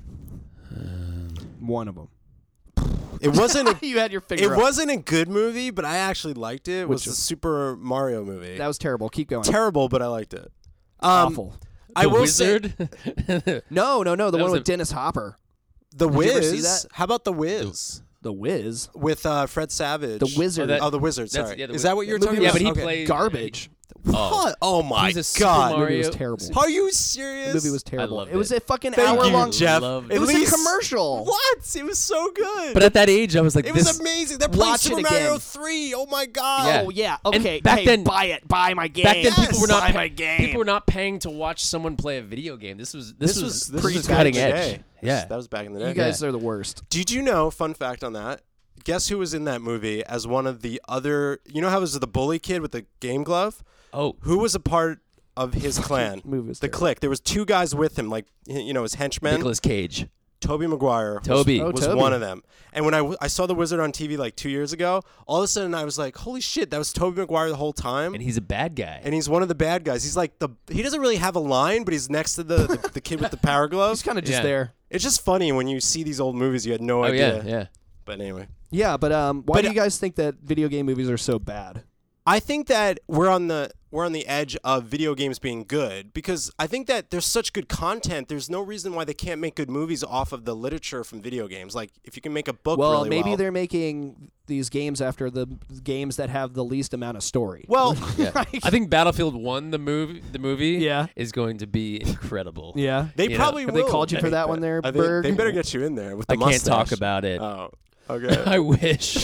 One of them. It wasn't. A, You had your finger it up. wasn't a good movie, but I actually liked it. It was Which the one? Super Mario movie. That was terrible. Keep going. terrible, but I liked it. Um, Awful. I the will say Wizard. No, no, no. The That one was with a- Dennis Hopper. The Did you ever see Wiz. that? How about The Wiz The Wiz. with uh, Fred Savage? The Wizard. Oh, that- Oh, The Wizard. That's- Sorry. yeah, the Is Wiz- that what you're that talking movie yeah, about? but he Okay. played Garbage. Oh. What? Oh my He's a Super god! The movie was Mario- terrible. Are you serious? The movie was terrible. loved It was it. a fucking Thank hour you, long. Jeff. Loved It At was least- a commercial. What? It was so good. But at that age, I was like, it this, was amazing. They're playing Watch it Super Mario again. three. Oh my god! Yeah. Oh yeah. And Okay. back hey, then- buy it. Buy my game. Back then, people Yes. were not buy pa- my game. people were not paying to watch someone play a video game. This was this, This was, was this this was back cutting in the edge. day. Yeah, that was back in the day. You guys are the worst. Did you know? Fun fact on that. Guess who was in that movie as one of the other? You know how it was the bully kid with the game glove? oh, Who was a part of his clan? Movie was The terrible. clique. There was two guys with him, like you know, his henchmen. Nicolas Cage. Toby Maguire was- Toby. was, Oh, Toby. one of them. And when I, w- I saw The Wizard on T V like two years ago, all of a sudden I was like, holy shit, that was Toby Maguire the whole time. And he's a bad guy. And he's one of the bad guys. He's like the he doesn't really have a line, but he's next to the the, the kid with the power glove. He's kind of just Yeah. there. It's just funny when you see these old movies, you had no oh idea. yeah, yeah. But anyway. Yeah, but um, why But, do uh, you guys think that video game movies are so bad? I think that we're on the we're on the edge of video games being good because I think that there's such good content. There's no reason why they can't make good movies off of the literature from video games. Like if you can make a book Well, really maybe well. they're making these games after the games that have the least amount of story. Well, Yeah. Right. I think Battlefield One, the movie, the movie, Yeah. is going to be incredible. yeah. they you know, probably Have will. they called you for make that one there, I think Berg? They better get you in there with the I can't talk mustache. about it. Oh, okay. I wish.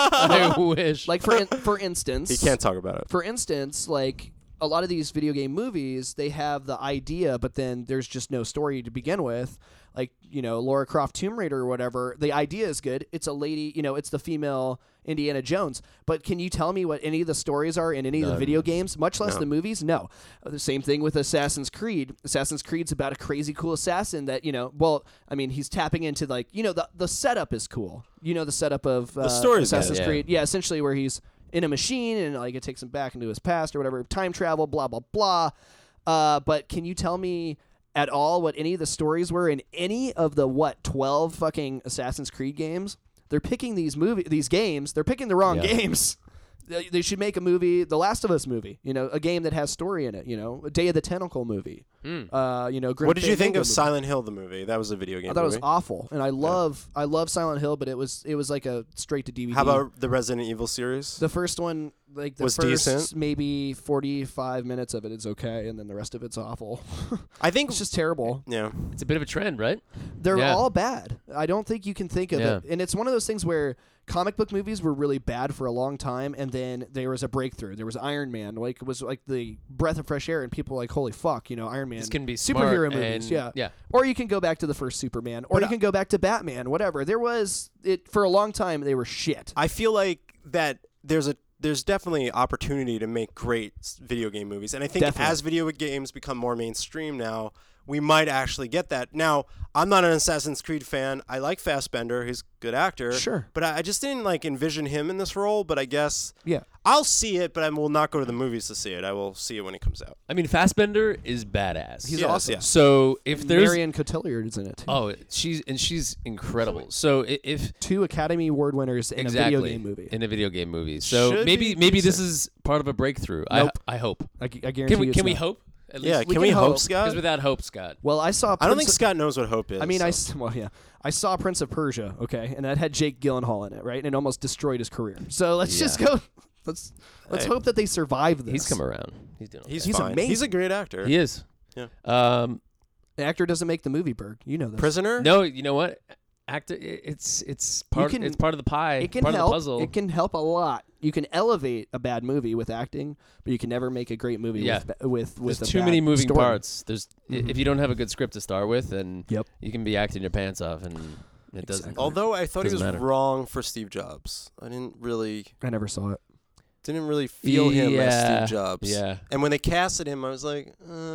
I wish. Like for in, for instance, He can't talk about it. For instance, like a lot of these video game movies, they have the idea, but then there's just no story to begin with. Like, you know, Lara Croft Tomb Raider or whatever, the idea is good. It's a lady, you know, it's the female Indiana Jones. But can you tell me what any of the stories are in any of the None. video games, much less No. the movies? No. Uh, The same thing with Assassin's Creed. Assassin's Creed's about a crazy cool assassin that, you know, well, I mean, he's tapping into like, you know, the the setup is cool. You know, the setup of uh, story's good, Assassin's yeah. Creed. Yeah, essentially where he's in a machine and like it takes him back into his past or whatever, time travel, blah blah blah. Uh, but can you tell me at all what any of the stories were in any of the what twelve fucking Assassin's Creed games? They're picking these movie these games. They're picking the wrong Yeah. games. They, they should make a movie, The Last of Us movie. You know, a game that has story in it. You know, a Day of the Tentacle movie. Mm. Uh, you know, Grim What did you think Fandango of movie. Silent Hill, the movie? That was a video game I thought it movie. was awful, and I love I love Silent Hill, but it was it was like a straight to D V D. How about the Resident Evil series? The first one, like the Was first decent? maybe forty-five minutes of it is okay, and then the rest of it's awful. I think. It's just terrible. yeah. It's a bit of a trend, right? They're Yeah. all bad. I don't think you can think of Yeah. it. And it's one of those things where comic book movies were really bad for a long time, and then there was a breakthrough. There was Iron Man, like it was like the breath of fresh air, and people were like, holy fuck, you know, Iron Man. This can be superhero smart movies, and- yeah. yeah. Or you can go back to the first Superman, or But you I- can go back to Batman, whatever. There was it for a long time. They were shit. I feel like that there's a there's definitely opportunity to make great s- video game movies, and I think Definitely. as video games become more mainstream now, we might actually get that. Now, I'm not an Assassin's Creed fan. I like Fassbender; he's a good actor. Sure. but I, I just didn't like envision him in this role. But I guess Yeah. I'll see it, but I will not go to the movies to see it. I will see it when it comes out. I mean, Fassbender is badass. He's Yes, awesome. yeah. So if there's Marion Cotillard is in it. Too. oh, she's and she's incredible. So i- if Two Academy Award winners in exactly a video game movie. in a video game movie, so Should maybe be maybe this decent. is part of a breakthrough. Nope. I I hope. I, gu- I guarantee Can we you can it's we not. hope? At Yeah, least can can we hope, hope, Scott? because without hope, Scott. Well, I saw. I don't Prince think Scott knows what hope is. I mean, I so. s- well, yeah, I saw Prince of Persia, okay, and that had Jake Gyllenhaal in it, right, and it almost destroyed his career. So let's just Yeah. go. Let's let's Hey. hope that they survive this. He's come around. He's doing. He's, okay. He's fine. amazing. He's a great actor. He is. Yeah. Um. The actor doesn't make the movie, Berg. You know this. Prisoner? No, you know what? Actor. i- It's it's part. can- it's part of the pie. It can part help. of the puzzle. It can help a lot. You can elevate a bad movie with acting, but you can never make a great movie Yeah. with ba- with with There's a too bad many moving story. parts. There's i Mhm. if you don't have a good script to start with, then Yep. you can be acting your pants off, and it doesn't. Exactly. Although I thought he was Doesn't matter. wrong for Steve Jobs. I didn't really I never saw it. didn't really feel him as Yeah. Steve Jobs. Yeah. And when they casted him, I was like, uh,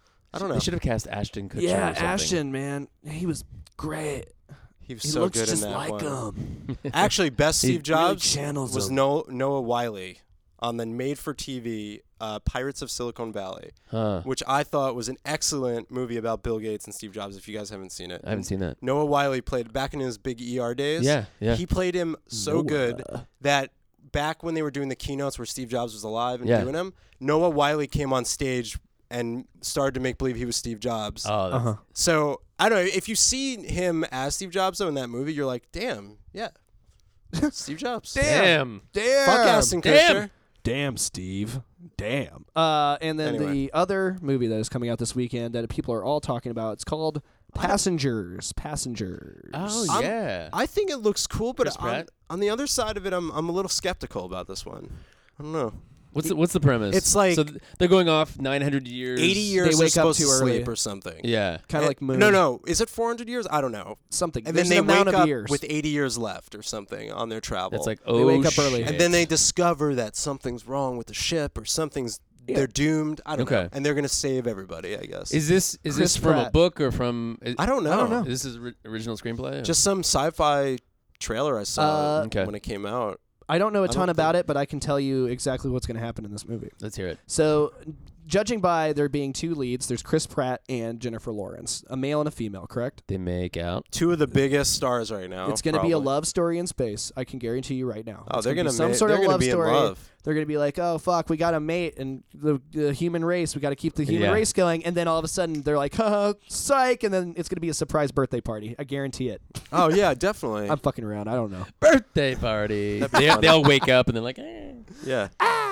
I don't know. They should have cast Ashton Kutcher. Yeah, or something. Ashton, man, he was great. He was He so looks good just in that like one. him. Actually, best He Steve Jobs really channels was him. no, Noah Wiley on the made-for-T V uh, Pirates of Silicon Valley, Huh. which I thought was an excellent movie about Bill Gates and Steve Jobs. If you guys haven't seen it, I haven't seen that. Noah Wiley played back in his big E R days. Yeah, yeah. He played him so good Noah. that back when they were doing the keynotes where Steve Jobs was alive and Yeah. doing them, Noah Wiley came on stage and started to make believe he was Steve Jobs. Oh, that's, Uh-huh. So I don't know if you see him as Steve Jobs though in that movie, you're like, damn, yeah, Steve Jobs. damn. Damn. Fuck Ashton Damn. Kutcher. Damn, Steve. Damn. Uh, and then Anyway. the other movie that is coming out this weekend that people are all talking about, it's called Passengers. Passengers. Oh I'm- yeah. I think it looks cool, but Chris on, Pratt? on the other side of it, I'm I'm a little skeptical about this one. I don't know. What's the, what's the premise? It's like- so th- they're going off nine hundred years. eighty years wake they're up supposed too to early. sleep or something. Yeah. Kind of Eh, like Moon. No, no. Is it four hundred years? I don't know. Something. And There's then an they amount wake of up years. with eighty years left or something on their travel. It's like oh They wake up shit. early. and then they discover that something's wrong with the ship or something's Yeah. they're doomed. I don't Okay. know. And they're gonna save everybody, I guess. Is this is Chris this from a Pratt. book or from? Is, I don't know. I don't know. Is this ri- original screenplay? or- Just some sci-fi trailer I saw Uh, Okay. when it came out. I don't know a I ton don't about think- it, but I can tell you exactly what's going to happen in this movie. Let's hear it. So judging by there being two leads, there's Chris Pratt and Jennifer Lawrence, a male and a female, correct? They make out. Two of the biggest stars right now. It's going to be a probably. love story in space. I can guarantee you right now. Oh, It's they're gonna gonna be some ma- sort they're of gonna love be in story. love. They're going to be like, oh fuck, we got a mate and the, the human race. We got to keep the human Yeah. race going. And then all of a sudden they're like, oh, psych, and then it's going to be a surprise birthday party. I guarantee it. Oh yeah, definitely. I'm fucking around. I don't know. Birthday party. That'd be they, funny. they'll wake up and they're like, eh. yeah,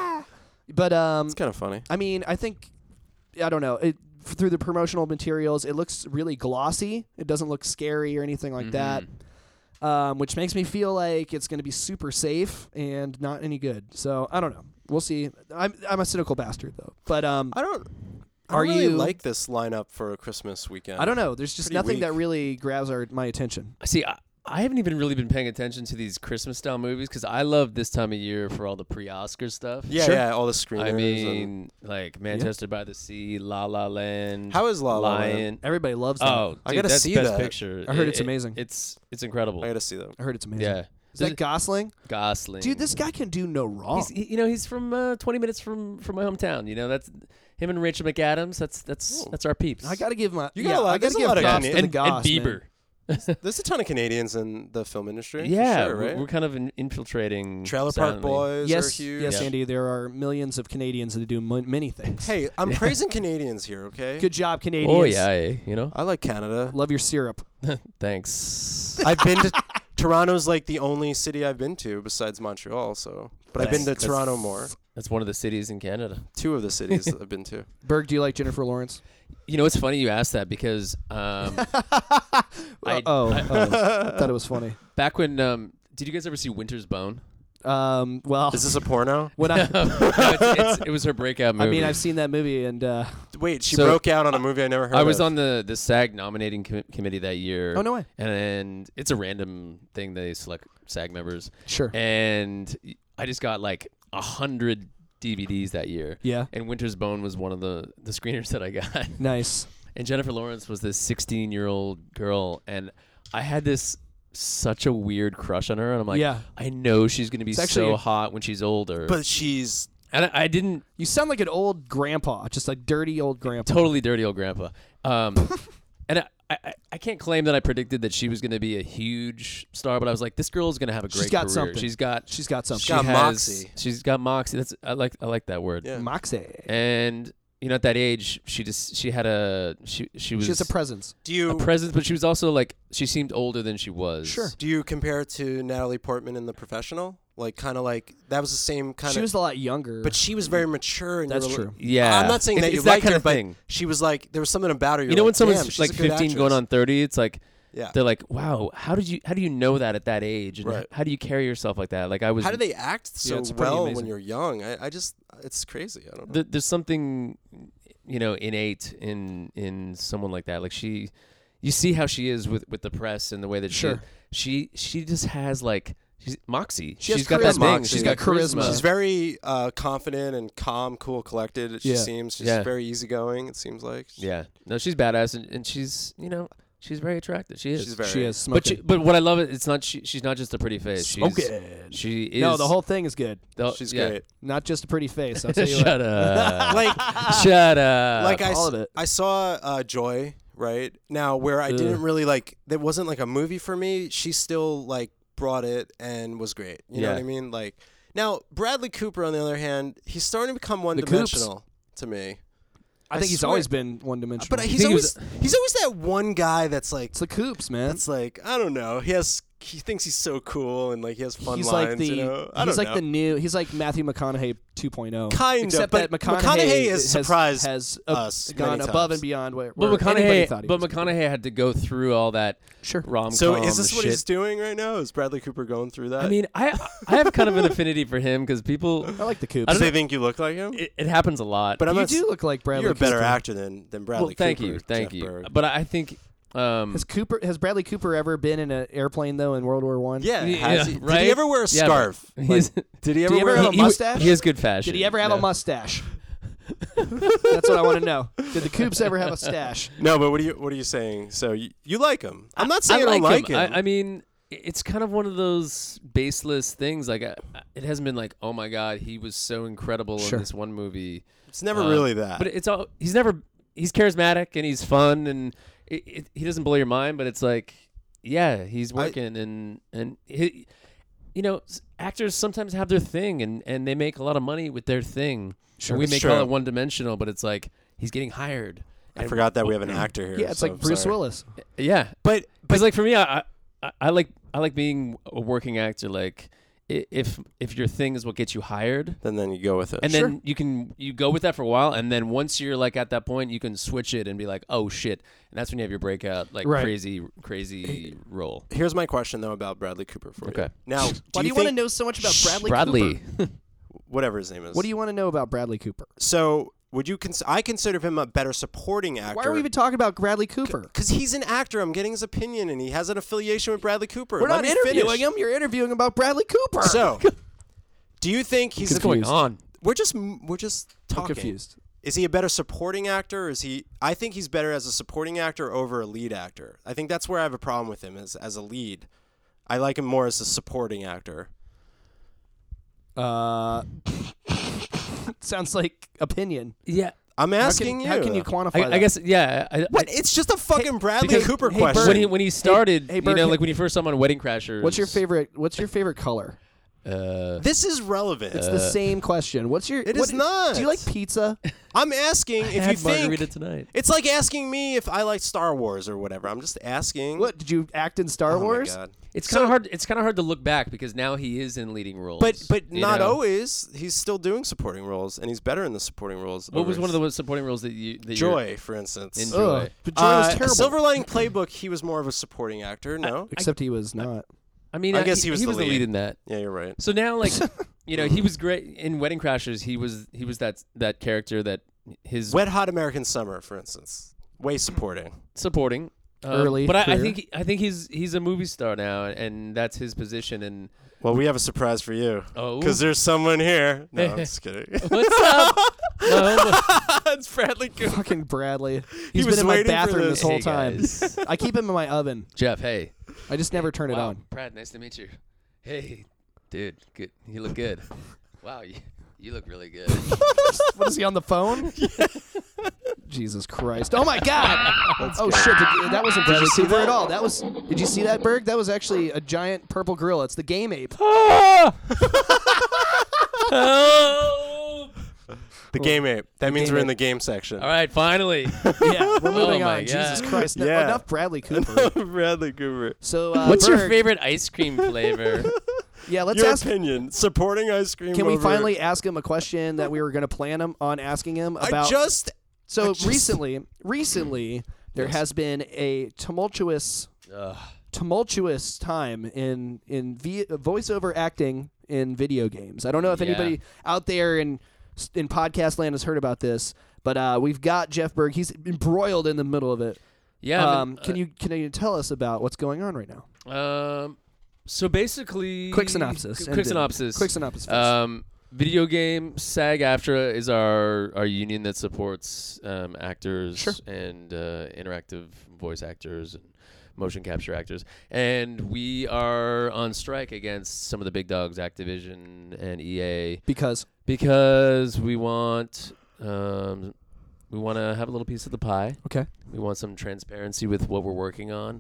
But um, it's kind of funny. I mean, I think I don't know. It, through the promotional materials, it looks really glossy. It doesn't look scary or anything like that. Um, which makes me feel like it's going to be super safe and not any good. So I don't know. We'll see. I'm I'm a cynical bastard though. But um, I don't. I Are don't really you- like this lineup for a Christmas weekend. I don't know. There's just Pretty nothing weak. that really grabs our my attention. See, I, I haven't even really been paying attention to these Christmas style movies because I love this time of year for all the pre-Oscar stuff. Yeah, Sure. yeah, all the screeners. I and mean, like Manchester by the Sea, La La Land. How is La La Land? Lion. Everybody loves that. Oh, I dude, gotta that's see best that. picture. I heard It- it's it- amazing. It's it's incredible. I gotta see them. I heard it's amazing. Yeah, Is that Gosling? Gosling. Dude, this guy can do no wrong. He's, he, you know, he's from uh, twenty minutes from, from my hometown. You know, that's him and Rachel McAdams. That's that's Oh. that's our peeps. I got to give him a You got yeah, a lot- I got there's to a give lot of props Cana- to and, the Goss, and man. Bieber. There's a ton of Canadians in the film industry. Yeah, for sure, we're- right? we're kind of in, infiltrating. Trailer Park silently. Boys Yes, are huge. yes, Yeah. Andy. There are millions of Canadians that do m- many things. Hey, I'm praising Canadians here, okay? Good job, Canadians. Oh yeah, eh, you know. I like Canada. Love your syrup. Thanks. I've been to Toronto's like the only city I've been to besides Montreal. So, but I've been to That's- Toronto more. That's one of the cities in Canada. Two of the cities that I've been to. Berg, do you like Jennifer Lawrence? You know, it's funny you asked that because um, I- oh, I- oh, I thought it was funny. back when um, did you guys ever see Winter's Bone? Um, well, Is this a porno? when I, no, it's, it's, it was her breakout I movie. mean, I've seen that movie, and uh, Wait, she So, broke out on a movie I never heard I was of. on the, the SAG nominating com- committee that year. oh no way, And, and it's a random thing they select SAG members. sure, And I just got like a hundred D V Ds that year. yeah, And Winter's Bone was one of the, the screeners that I got. nice. And Jennifer Lawrence was this sixteen-year-old girl. And I had this such a weird crush on her. And I'm like, Yeah. I know she's going to be It's actually- so hot when she's older. But she's and I, I didn't You sound like an old grandpa, just like dirty old grandpa. totally dirty old grandpa. Um, and I, I, I can't claim that I predicted that she was going to be a huge star, but I was like, this girl is going to have a great She's got career. something. She's got She's got something. she got has, moxie. She's got moxie. That's I like I like that word. yeah. Moxie. And you know, at that age, she just she had a she she was She has a presence. Do you a presence, but she was also like she seemed older than she was. Sure. do you compare it to Natalie Portman in The Professional? Like kind of like that was the same kind She of. was a lot younger. But she was very mature. And That's you were true. li- Yeah. I'm not saying It- that you it's that liked kind her, of but thing. she was like there was something about her. You're You know, like, when someone's "Damn, she's like a good fifteen going actress." on thirty, it's like Yeah. they're like, wow, how did you how do you know that at that age? And Right. how do you carry yourself like that? Like I was How do they act so it's pretty well amazing. when you're young? I, I just it's crazy. I don't know. th- there's something, you know, innate in in someone like that. Like she, you see how she is with, with the press and the way that Sure. she she she just has like she's moxie. She has She's got that charisma. thing. She's She's got got charisma. charisma. She's very uh, confident and calm, cool, collected. She Yeah. seems she's Yeah. very easygoing. It seems like. Yeah, no, she's badass and, and she's you know she's very attractive. She is. She's very. she is but smoking. she, but what I love it, it's not she, she's not just a pretty face. She's, Smoking. She is. No, the whole thing is good. the- She's yeah. great. Not just a pretty face. I'll tell you Shut what. up. Like Shut up. like I, all s- of it. I saw uh, Joy right now where I Ugh. didn't really like. That wasn't like a movie for me. She still like brought it and was great. You know Yeah. what I mean? Like now Bradley Cooper on the other hand, he's starting to become one Coops. dimensional to me. I think he's swear- always been one dimensional. But he's think he always was- he's always that one guy that's like it's the Coops, man. that's like I don't know. He has he thinks he's so cool and like he has fun he's lines. like the you know? I he's don't like know. the new he's like Matthew McConaughey two point oh. Kind of, Except but that McConaughey, McConaughey has has surprised has uh, us gone many above times. and beyond where, But where anybody McConaughey, thought he but was. McConaughey had to go through all that Sure. rom com. So is this what shit. he's doing right now? Is Bradley Cooper going through that? I mean, I I have kind of an affinity for him because people. I like the Coops. I do don't they think you look like him? It, it happens a lot. But I'm you not. do look like Bradley You're a better Cooper. actor than than Bradley well, thank Cooper. you, thank Jeff you. Berg. But I think. Um, Has Cooper has Bradley Cooper ever been in an airplane though in World War One? Yeah, Yeah, has he? Did right? he ever wear a Yeah, but scarf? he's- Like, did he ever he ever wear? have a he- he- mustache? He has good fashion. Did he ever have yeah. a mustache? That's what I want to know. Did the Coops ever have a stash? No, but what are you what are you saying? So you, you like him? I'm not I saying I, like don't like him. him. I, I mean, it's kind of one of those baseless things. Like, I, it hasn't been like, oh my god, he was so incredible Sure. in this one movie. It's never Um, really that. But it's all he's never. He's charismatic and he's fun and it, it, he doesn't blow your mind. But it's like, yeah, he's working and and he, you know, s- actors sometimes have their thing and and they make a lot of money with their thing. Sure, And we it's may true. call it one dimensional, but it's like he's getting hired. I And- forgot that we have an actor here. Yeah, it's so like I'm Bruce sorry. Willis. Yeah, But because like for me, I, I I like I like being a working actor. Like i- if if your thing is what gets you hired, then then you go with it. and Sure. then you can you go with that for a while, and then once you're like at that point, you can switch it and be like, oh shit, and that's when you have your breakout like Right. crazy crazy role. Here's my question though about Bradley Cooper for you. Okay. Now, Why do you, want to know so much about Bradley Bradley. Cooper? whatever his name is? What do you want to know about Bradley Cooper? So would you? Cons- I consider him a better supporting actor. Why are we even talking about Bradley Cooper? Because he's an actor. I'm getting his opinion, and he has an affiliation with Bradley Cooper. We're Let not me interviewing finish. him. You're interviewing about Bradley Cooper. So, do you think he's What's a, going on? We're just we're just I'm talking. confused. Is he a better supporting actor? Or is he? I think he's better as a supporting actor over a lead actor. I think that's where I have a problem with him as as a lead. I like him more as a supporting actor. Uh, sounds like opinion. Yeah, I'm How asking can, you. how can you quantify I, that? I guess yeah. I, What? It's just a fucking Bradley because- Cooper hey, question. Bert, when he when he started, hey, you Bert, know, hey- like when you first saw him on Wedding Crashers. What's your favorite? What's your favorite color? Uh, this is relevant. It's the same question. What's your? It what, is not. Do you like pizza? I'm asking I if had you think margarita tonight. it's like asking me if I like Star Wars or whatever. I'm just asking. What did you act in Star Oh my Wars? God. It's So- kind of hard. It's kind of hard to look back because now he is in leading roles. But but you not know? always. He's still doing supporting roles, and he's better in the supporting roles. What over was one of his- the supporting roles that you that you're- Joy, for instance? In- Ugh, Joy. but Joy was Uh, terrible. Silver Lining Playbook. He was more of a supporting actor. No. Except he was not. I mean, I uh, guess he was he the was the lead. lead in that. yeah, you're right. So now, like, you know, he was great in Wedding Crashers. He was he was that that character that his Wet Hot American Summer, for instance, way supporting. supporting um, Early But I, I career. think I think he's he's a movie star now, and that's his position. And Well, we have a surprise for you. Oh. Because there's someone here. No, I'm just kidding. what's up? No, but- it's Bradley Cooper. Fucking Bradley. He's was been in my waiting for bathroom this. this whole Hey, time. guys. I keep him in my oven. Jeff, hey. I just never turn it Wow, on. Brad, nice to meet you. Hey, dude, good. You look good. Wow, you, you look really good. What is he on the phone? Jesus Christ! Oh my God! Oh shit! Did, that wasn't Bradley see Cooper that? at all. That was. Did you see that, Berg? That was actually a giant purple gorilla. It's the game ape. Oh! The game ape. That means game we're ape. in the game section. All right, finally. Yeah, we're moving Oh my on. Jesus God. Christ! No- Yeah. Enough Bradley Cooper. Bradley Cooper. So, uh, What's your Berg, favorite ice cream flavor? Yeah, let's Your ask. opinion. Supporting ice cream. Can we over- finally ask him a question that we were going to plan him on asking him about? I just. so I just- recently, recently there Yes. has been a tumultuous, Ugh. tumultuous time in in v- voiceover acting in video games. I don't know if Yeah. anybody out there in in podcast land has heard about this, but uh, we've got Jeff Berg. He's embroiled in the middle of it. Yeah. I um, mean, can you can you tell us about what's going on right now? uh, Um. So basically, Quick synopsis. Quick and then- synopsis. Quick synopsis. First. Um, video game SAG-AFTRA is our our union that supports um, actors Sure. and uh, interactive voice actors and motion capture actors, and we are on strike against some of the big dogs, Activision and E A, because because we want um, we want to have a little piece of the pie. okay, We want some transparency with what we're working on.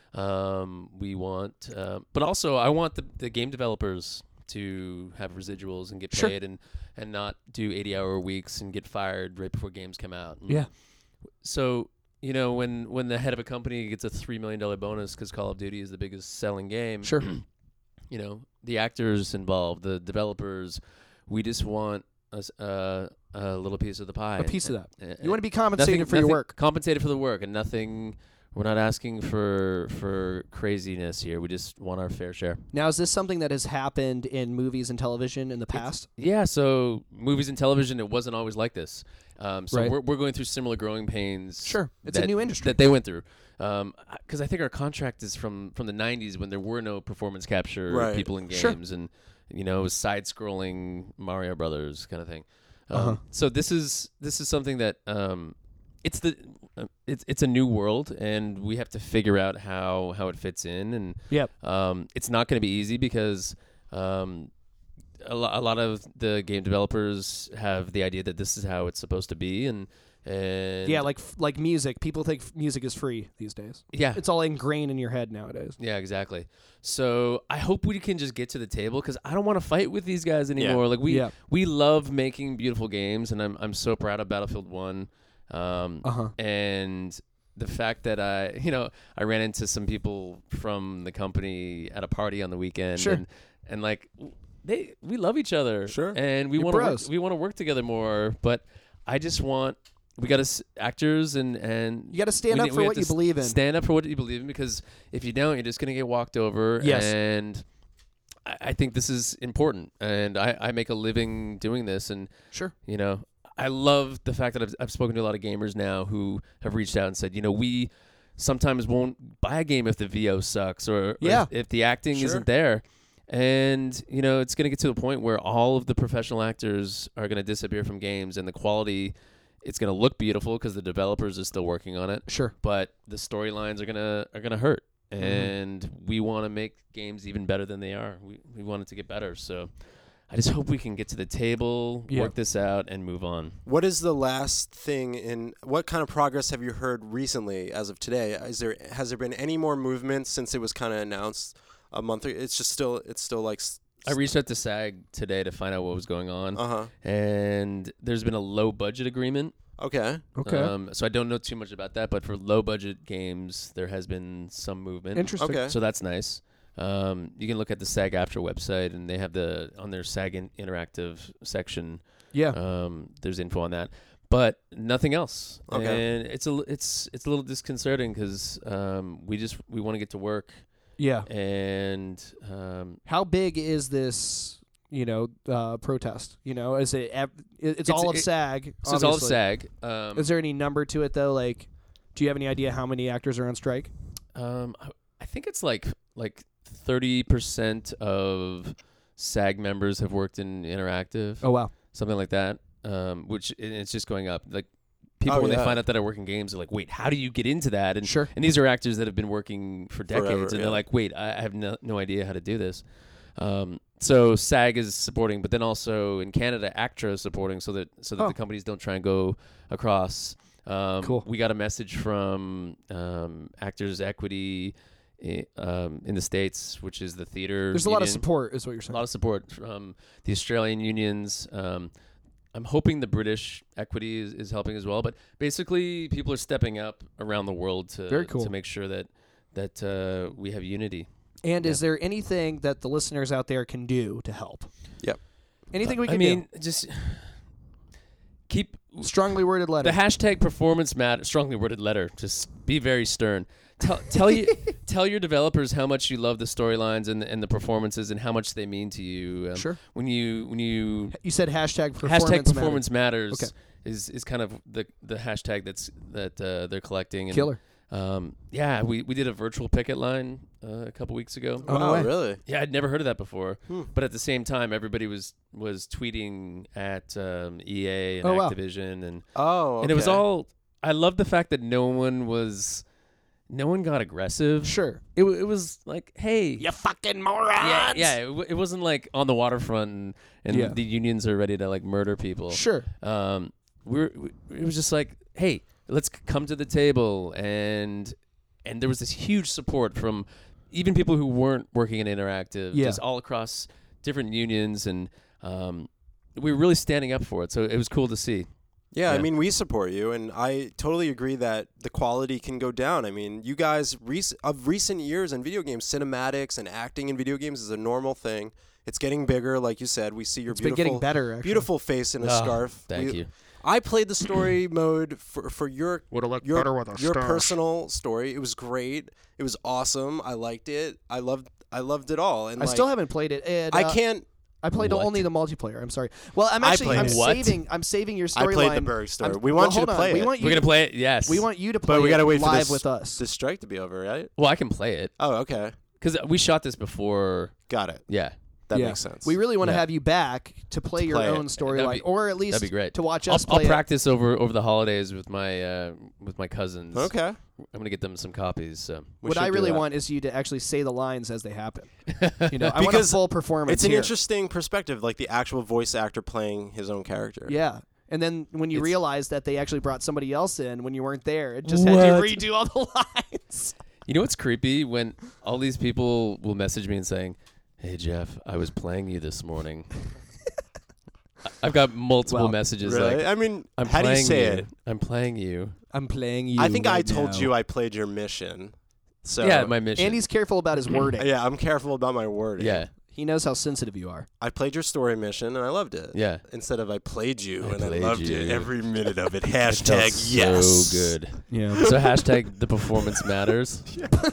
Um, we want, uh, but also I want the, the game developers to have residuals and get Sure. paid and, and not do eighty hour weeks and get fired right before games come out. And Yeah. So, you know, when, when the head of a company gets a three million dollars bonus because Call of Duty is the biggest selling game, sure. you know, the actors involved, the developers, we just want a, s- uh, a little piece of the pie. A piece of that. And- You want to be compensated nothing- for your nothing- work. Compensated for the work, and nothing. We're not asking for for craziness here. We just want our fair share. Now, is this something that has happened in movies and television in the past? Yeah. So movies and television, it wasn't always like this. Um, so Right. we're we're going through similar growing pains. Sure. It's a that- new industry. that they went through. Um, because I think our contract is from from the nineties when there were no performance capture Right. people in Sure. games, and you know, it was side-scrolling Mario Brothers kind of thing. Um, Uh-huh. So this is this is something that um, it's the uh, it's it's a new world, and we have to figure out how how it fits in, and Yep. um, it's not going to be easy because um, a, lo- a lot of the game developers have the idea that this is how it's supposed to be, and and Yeah, like like music. People think f- music is free these days. yeah, It's all ingrained in your head nowadays. yeah, exactly. So I hope we can just get to the table because I don't want to fight with these guys anymore. Like we Yeah. we love making beautiful games, and I'm I'm so proud of Battlefield One. Um, Uh huh. and the fact that I, you know, I ran into some people from the company at a party on the weekend, Sure. and and like they, we love each other, Sure. and we You're want to work, bros. we want to work together more. But I just want we got to actors and and You got to stand we up need- for we have what to you s- believe in. Stand up for what you believe in, because if you don't, you're just gonna get walked over. Yes. And I, I think this is important, and I, I make a living doing this, and Sure. you know, I love the fact that I've, I've spoken to a lot of gamers now who have reached out and said, you know, we sometimes won't buy a game if the V O sucks or, or Yeah. if, if the acting Sure. isn't there. And, you know, it's going to get to a point where all of the professional actors are going to disappear from games, and the quality, it's going to look beautiful because the developers are still working on it, Sure. but the storylines are going to are going to hurt. Mm-hmm. And we want to make games even better than they are. We we want it to get better. So I just hope we can get to the table, Yeah. work this out, and move on. What is the last thing in what kind of progress have you heard recently as of today? Is there has there been any more movement since it was kind of announced a month ago? It's just still it's still like s- I reached out to SAG today to find out what was going on, uh-huh. and there's been a low budget agreement. Okay. Okay. Um, so I don't know too much about that, but for low budget games, there has been some movement. Interesting. Okay. So that's nice. Um, you can look at the SAG-AFTRA website, and they have the on their SAG in- interactive section. Yeah. Um, there's info on that, but nothing else. Okay. And it's a l- it's it's a little disconcerting because um, we just we want to get to work, Yeah. and um, How big is this? You know, uh, protest. You know, is it? ev- it- It's, It's- all of it- SAG. so it's all of obviously. SAG. Um, Is there any number to it though? Like, do you have any idea how many actors are on strike? Um, I, I think it's like like thirty percent of SAG members have worked in interactive, Oh wow. something like that. Um, which and it's just going up. Like people Oh, when yeah. they find out that I work in games, they're like, "Wait, how do you get into that?" And Sure. and these are actors that have been working for decades, Forever, and yeah. they're like, "Wait, I, I have no, no idea how to do this." Um, so SAG is supporting, but then also in Canada, ACTRA is supporting, so that so that Oh. the companies don't try and go across. Um, Cool. We got a message from um, Actors Equity i- um, in the States, which is the theater. There's a lot of union. support, is what you're A saying. lot of support from the Australian unions. Um, I'm hoping the British Equity is, is helping as well. But basically, people are stepping up around the world to Very cool. to make sure that that uh, we have unity. And is Yeah. there anything that the listeners out there can do to help? Yep. Anything we I can mean, just keep do? Strongly worded letter. the hashtag performance matter. Strongly worded letter. Just be very stern. Tell tell you tell your developers how much you love the storylines and and the performances and how much they mean to you. Um, Sure. When you when you You said hashtag performance. hashtag matter. performance matters Okay. is is kind of the the hashtag that's that uh, they're collecting. And, Killer. Um, yeah, we we did a virtual picket line uh, a couple weeks ago. Oh, no wow, way. really? Yeah, I'd never heard of that before. Hmm. But at the same time, everybody was was tweeting at um, E A and Oh, wow. Activision, and Oh, okay. and it was all. I love the fact that no one was, no one got aggressive. Sure. It wa- it was like, hey, You fucking morons. yeah, yeah. It, w- it wasn't like on the waterfront and, and Yeah. the unions are ready to like murder people. Sure. Um, we're we, it was just like, hey, let's c- come to the table, and and there was this huge support from even people who weren't working in interactive, Yeah. just all across different unions, and um, we were really standing up for it. So it was cool to see. Yeah, I Yeah. mean, we support you, and I totally agree that the quality can go down. I mean, you guys rec- of recent years in video games, cinematics and acting in video games is a normal thing. It's getting bigger, like you said. We see your It's been beautiful, getting better, actually. beautiful face in a Oh, scarf. Thank We- you. I played the story mode for for your Would have looked your, better with a your stash. personal story. It was great. It was awesome. I liked it. I loved I loved it all. And I like, still haven't played it. And, I uh, can't. I played What? only the multiplayer. I'm sorry. Well, I'm I actually I'm played it. What? saving I'm saving your I storyline. played the Berg story. I'm- We well, want you hold to on. play We it. want you We're to, gonna play it. Yes. we want you to play But we it gotta wait for live this, with us. this strike to be over, right? Well, I can play it Oh, okay. because we shot this before. Got it. Yeah. That yeah. makes sense. We really want to Yeah. have you back to play To your play it. own That'd storyline, be- or at least That'd be great. to watch I'll, us I'll play it. practice over over the holidays with my uh, with my cousins. Okay. I'm gonna get them some copies. So. We What should I do really that. want is you to actually say the lines as they happen. You know, I want a Because full performance. It's an here. interesting perspective, like the actual voice actor playing his own character. Yeah. And then when you It's- realize that they actually brought somebody else in when you weren't there, it just had you What? redo all the lines. You know what's creepy? When all these people will message me and saying, "Hey Jeff, I was playing you this morning." I- I've got multiple Well, messages Really? like, I mean, "I'm how do you playing say you. it? I'm playing you." I'm playing you. I think I right told now. you I played your mission. So Yeah, my mission. Andy's careful about his wording. yeah, I'm careful about my wording. yeah, He knows how sensitive you are. I played your story mission and I loved it. yeah. Instead of I played you I and played I loved you. it every minute of it. It felt Hashtag yes. so good. Yeah. So hashtag the performance matters.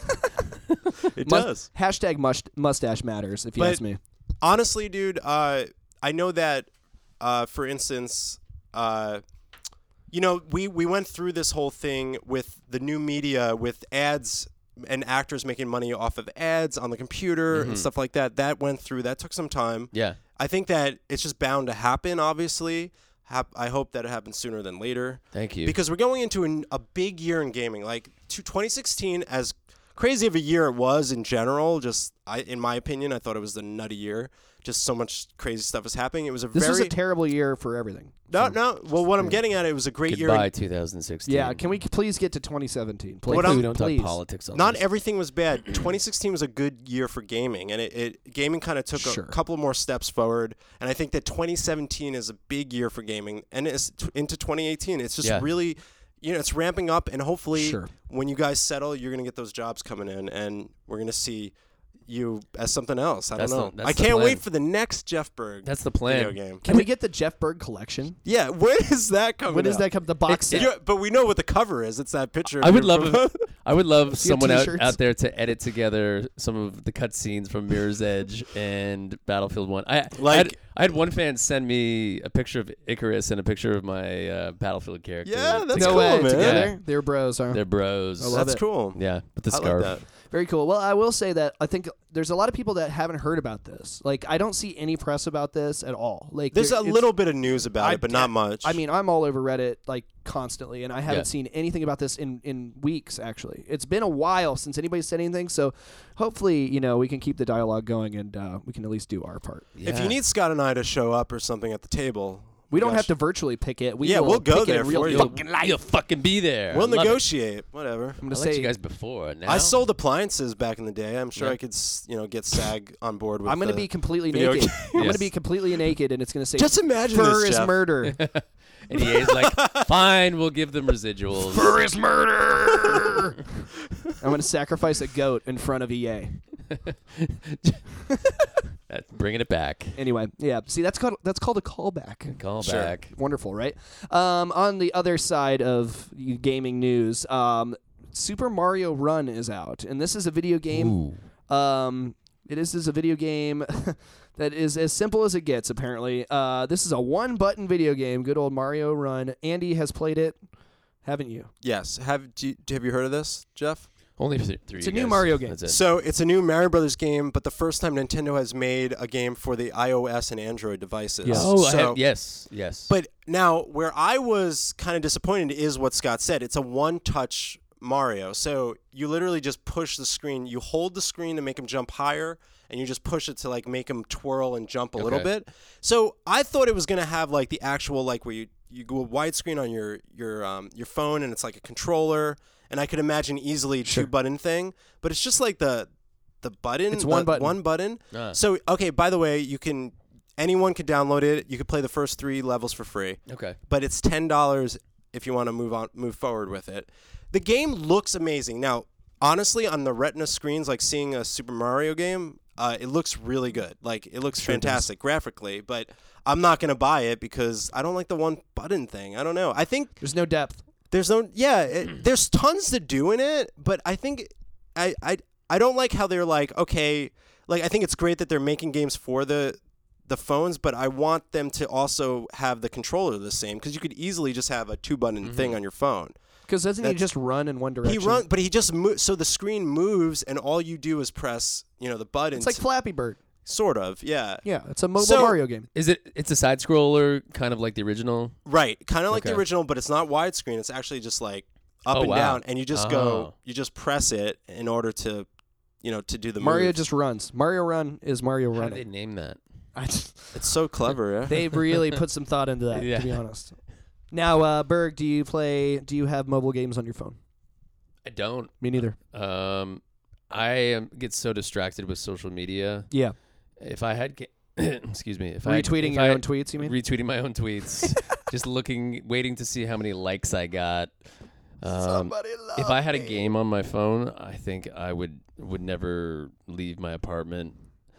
It Must- does. Hashtag must- mustache matters, if you But- ask me. Honestly, dude, uh, I know that, uh, for instance, uh, you know, we, we went through this whole thing with the new media, with ads and actors making money off of ads on the computer Mhm. and stuff like that. That went through. That took some time. Yeah. I think that it's just bound to happen, obviously. Hap- I hope that it happens sooner than later. Thank you. Because we're going into an, a big year in gaming. Like to twenty sixteen, as crazy of a year it was in general, just I, in my opinion, I thought it was a nutty year. Just so much crazy stuff was happening. It was a This very was a terrible year for everything. no, So- no. Well, what I'm getting at, it was a great year. Goodbye, in- two thousand sixteen. Yeah, can we c- please get to twenty seventeen? Please. Like, What I'm- we don't please. talk politics on Not this. everything was bad. twenty sixteen was a good year for gaming, and it, it gaming kind of took Sure. a couple more steps forward. And I think that twenty seventeen is a big year for gaming, and it's t- into twenty eighteen. It's just Yeah. really, you know, it's ramping up, and hopefully, Sure. when you guys settle, you're gonna get those jobs coming in, and we're gonna see you as something else. I That's don't know. the- that's I the can't plan. wait for the next Jeff Berg That's the plan. video game. Can we get the Jeff Berg collection? Yeah, when is that coming? When does out? that come? The box set. Yeah, but we know what the cover is. It's that picture. of I would you love from- if, I would love See your someone out, t-shirts? out there to edit together some of the cutscenes from Mirror's Edge and Battlefield One. I, I, Like- had, I had one fan send me a picture of Icarus and a picture of my uh, Battlefield character. Yeah, that's no cool, way. man. Together, Yeah. they're bros, huh? They're bros. I love That's it. cool. Yeah, with the I like scarf. that. Very cool. Well, I will say that I think there's a lot of people that haven't heard about this. Like, I don't see any press about this at all. Like, There's there- a it's- little bit of news about I- it, but not much. I mean, I'm all over Reddit like constantly, and I haven't Yeah. seen anything about this in, in weeks. Actually, it's been a while since anybody said anything. So, hopefully, you know, we can keep the dialogue going, and uh, we can at least do our part. Yeah. if you need Scott and I to show up or something at the table, We don't gosh, have to virtually pick it. We Yeah, will we'll go pick it there in real for you. fucking life. You'll fucking be there. We'll I love it. negotiate. Whatever. I'm I gonna liked say you guys before. Now I sold appliances back in the day. I'm sure Yeah. I could, s- you know, get SAG on board with. I'm gonna the- be completely video naked. game. I'm Yes. gonna be completely naked, and it's gonna say Just imagine fur this, is Jeff. murder. And E A's like, fine, we'll give them residuals. Fur is murder. I'm gonna sacrifice a goat in front of E A. That's bringing it back. Anyway, yeah. See, that's called that's called a callback. Call Sure. back. Wonderful, right? Um, on the other side of y- gaming news, um, Super Mario Run is out, and this is a video game. Ooh. Um, it is, is a video game that is as simple as it gets. Apparently, uh, this is a one-button video game. Good old Mario Run. Andy has played it, haven't you? Yes. Have do you, have you heard of this, Jeff? Only th- three. It's a new Mario game. That's it. So it's a new Mario Brothers game, but the first time Nintendo has made a game for the iOS and Android devices. Yes. Oh, I So- have, yes, yes. But now, where I was kind of disappointed is what Scott said. It's a one-touch Mario. So you literally just push the screen. You hold the screen to make him jump higher, and you just push it to like make him twirl and jump a little Okay. bit. So I thought it was gonna have like the actual like where you you go widescreen on your your um your phone, and it's like a controller, and I could imagine easily a Sure. two-button thing. But it's just like the the button. It's one the button. One button. Ah, So okay. By the way, you can anyone can download it. You could play the first three levels for free, okay. but it's ten dollars if you want to move on, move forward with it. The game looks amazing. Now, honestly, on the Retina screens, like seeing a Super Mario game, uh, it looks really good. Like it looks Sure does. fantastic graphically. But I'm not gonna buy it because I don't like the one button thing. I don't know. I think There's no depth. there's no yeah. It, there's tons to do in it, but I think I I I don't like how they're like okay. Like I think it's great that they're making games for the the phones, but I want them to also have the controller the same because you could easily just have a two button Mm-hmm. thing on your phone. Because doesn't he That's- just run in one direction? He run, but he just moves. So the screen moves, and all you do is press, you know, the buttons. It's like Flappy Bird. Sort of, yeah. Yeah, it's a mobile So- Mario game. Is it? It's a side scroller, kind of like the original. Right, kind of like Okay. the original, but it's not widescreen. It's actually just like up Oh, and wow. down, and you just Oh. go, you just press it in order to, you know, to do the Mario move. just runs. Mario Run is Mario How did they running. name that? I just- It's so clever, yeah. they really put some thought into that, Yeah. to be honest. Now, uh, Berg, do you play? Do you have mobile games on your phone? I don't. Me neither. Um, I am, get so distracted with social media. Yeah, If I had, ga- excuse me, if I had- retweeting if your I own had- tweets. You mean? retweeting my own tweets, just looking, waiting to see how many likes I got. Um, if I had a game on my phone, I think I would would never leave my apartment.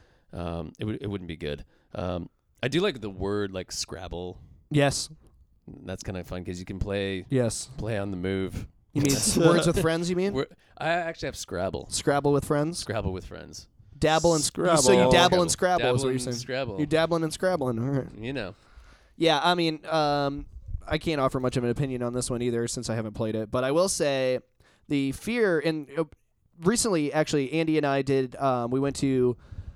Um, it would it wouldn't be good. Um, I do like the word like Scrabble. Yes, That's kind of fun because you can play yes. play on the move. You mean Words with Friends? You mean We're, I actually have Scrabble. Scrabble with friends? Scrabble with friends. Dabble in Scrabble. So you dabble Scrabble. in Scrabble is what Dabble you're in saying. Scrabble. You're dabbling and scrabbling. All right. You know. Yeah, I mean, um, I can't offer much of an opinion on this one either since I haven't played it. But I will say the fear, and uh, recently, actually, Andy and I did, um, we went to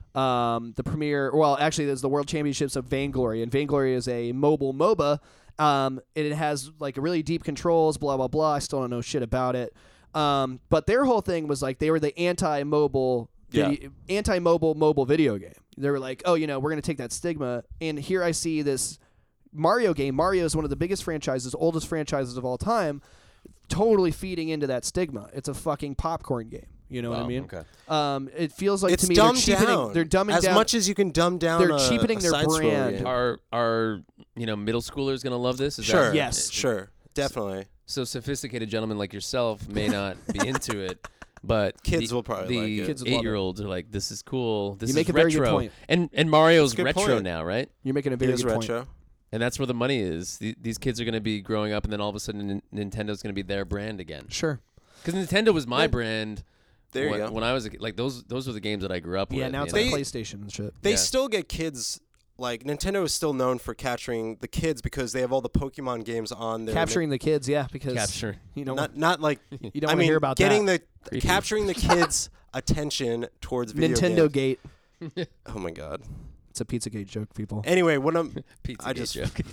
um, the premiere, well, actually, there's the World Championships of Vainglory. And Vainglory is a mobile MOBA. Um, and it has like really deep controls, blah, blah, blah. I still don't know shit about it. Um, but their whole thing was like they were the anti-mobile Yeah. Video, anti-mobile mobile video game. They were like, oh, you know, we're going to take that stigma. And here I see this Mario game. Mario is one of the biggest franchises, oldest franchises of all time, totally feeding into that stigma. It's a fucking popcorn game. You know what I Wow, mean? Okay. Um, it feels like it's to me they're dumbed cheapening. down. They're dumbing as down. much as you can dumb down. They're a, cheapening a their side-scroller brand. game. Are are you know middle schoolers gonna love this? Is Sure. That, Yes. Sure. Definitely. So sophisticated gentlemen like yourself may not be into it, but Kids the, will probably the like it. Kids would love it. eight-year-olds are like, "This is cool. This You is make a very retro." good point. And and Mario's It's a good retro point. now, right? You're making a It very is good point. retro. And that's where the money is. The, these kids are going to be growing up, and then all of a sudden, Nin- Nintendo's going to be their brand again. Sure. Because Nintendo was my Yeah. brand. There you when, go. when I was a, kid. Like those, those were the games that I grew up Yeah, with. now you it's know? like They- PlayStation and shit. They Yeah. still get kids. Like Nintendo is still known for capturing the kids because they have all the Pokemon games on there. Capturing the kids, yeah, because Capture. you know Not not like you don't I want to mean hear about getting that. the Creepy. capturing the kids' attention towards video Nintendo games. Gate. Oh my god. It's a Pizzagate joke, people. Anyway, when I'm Pizza I Gate just- joke.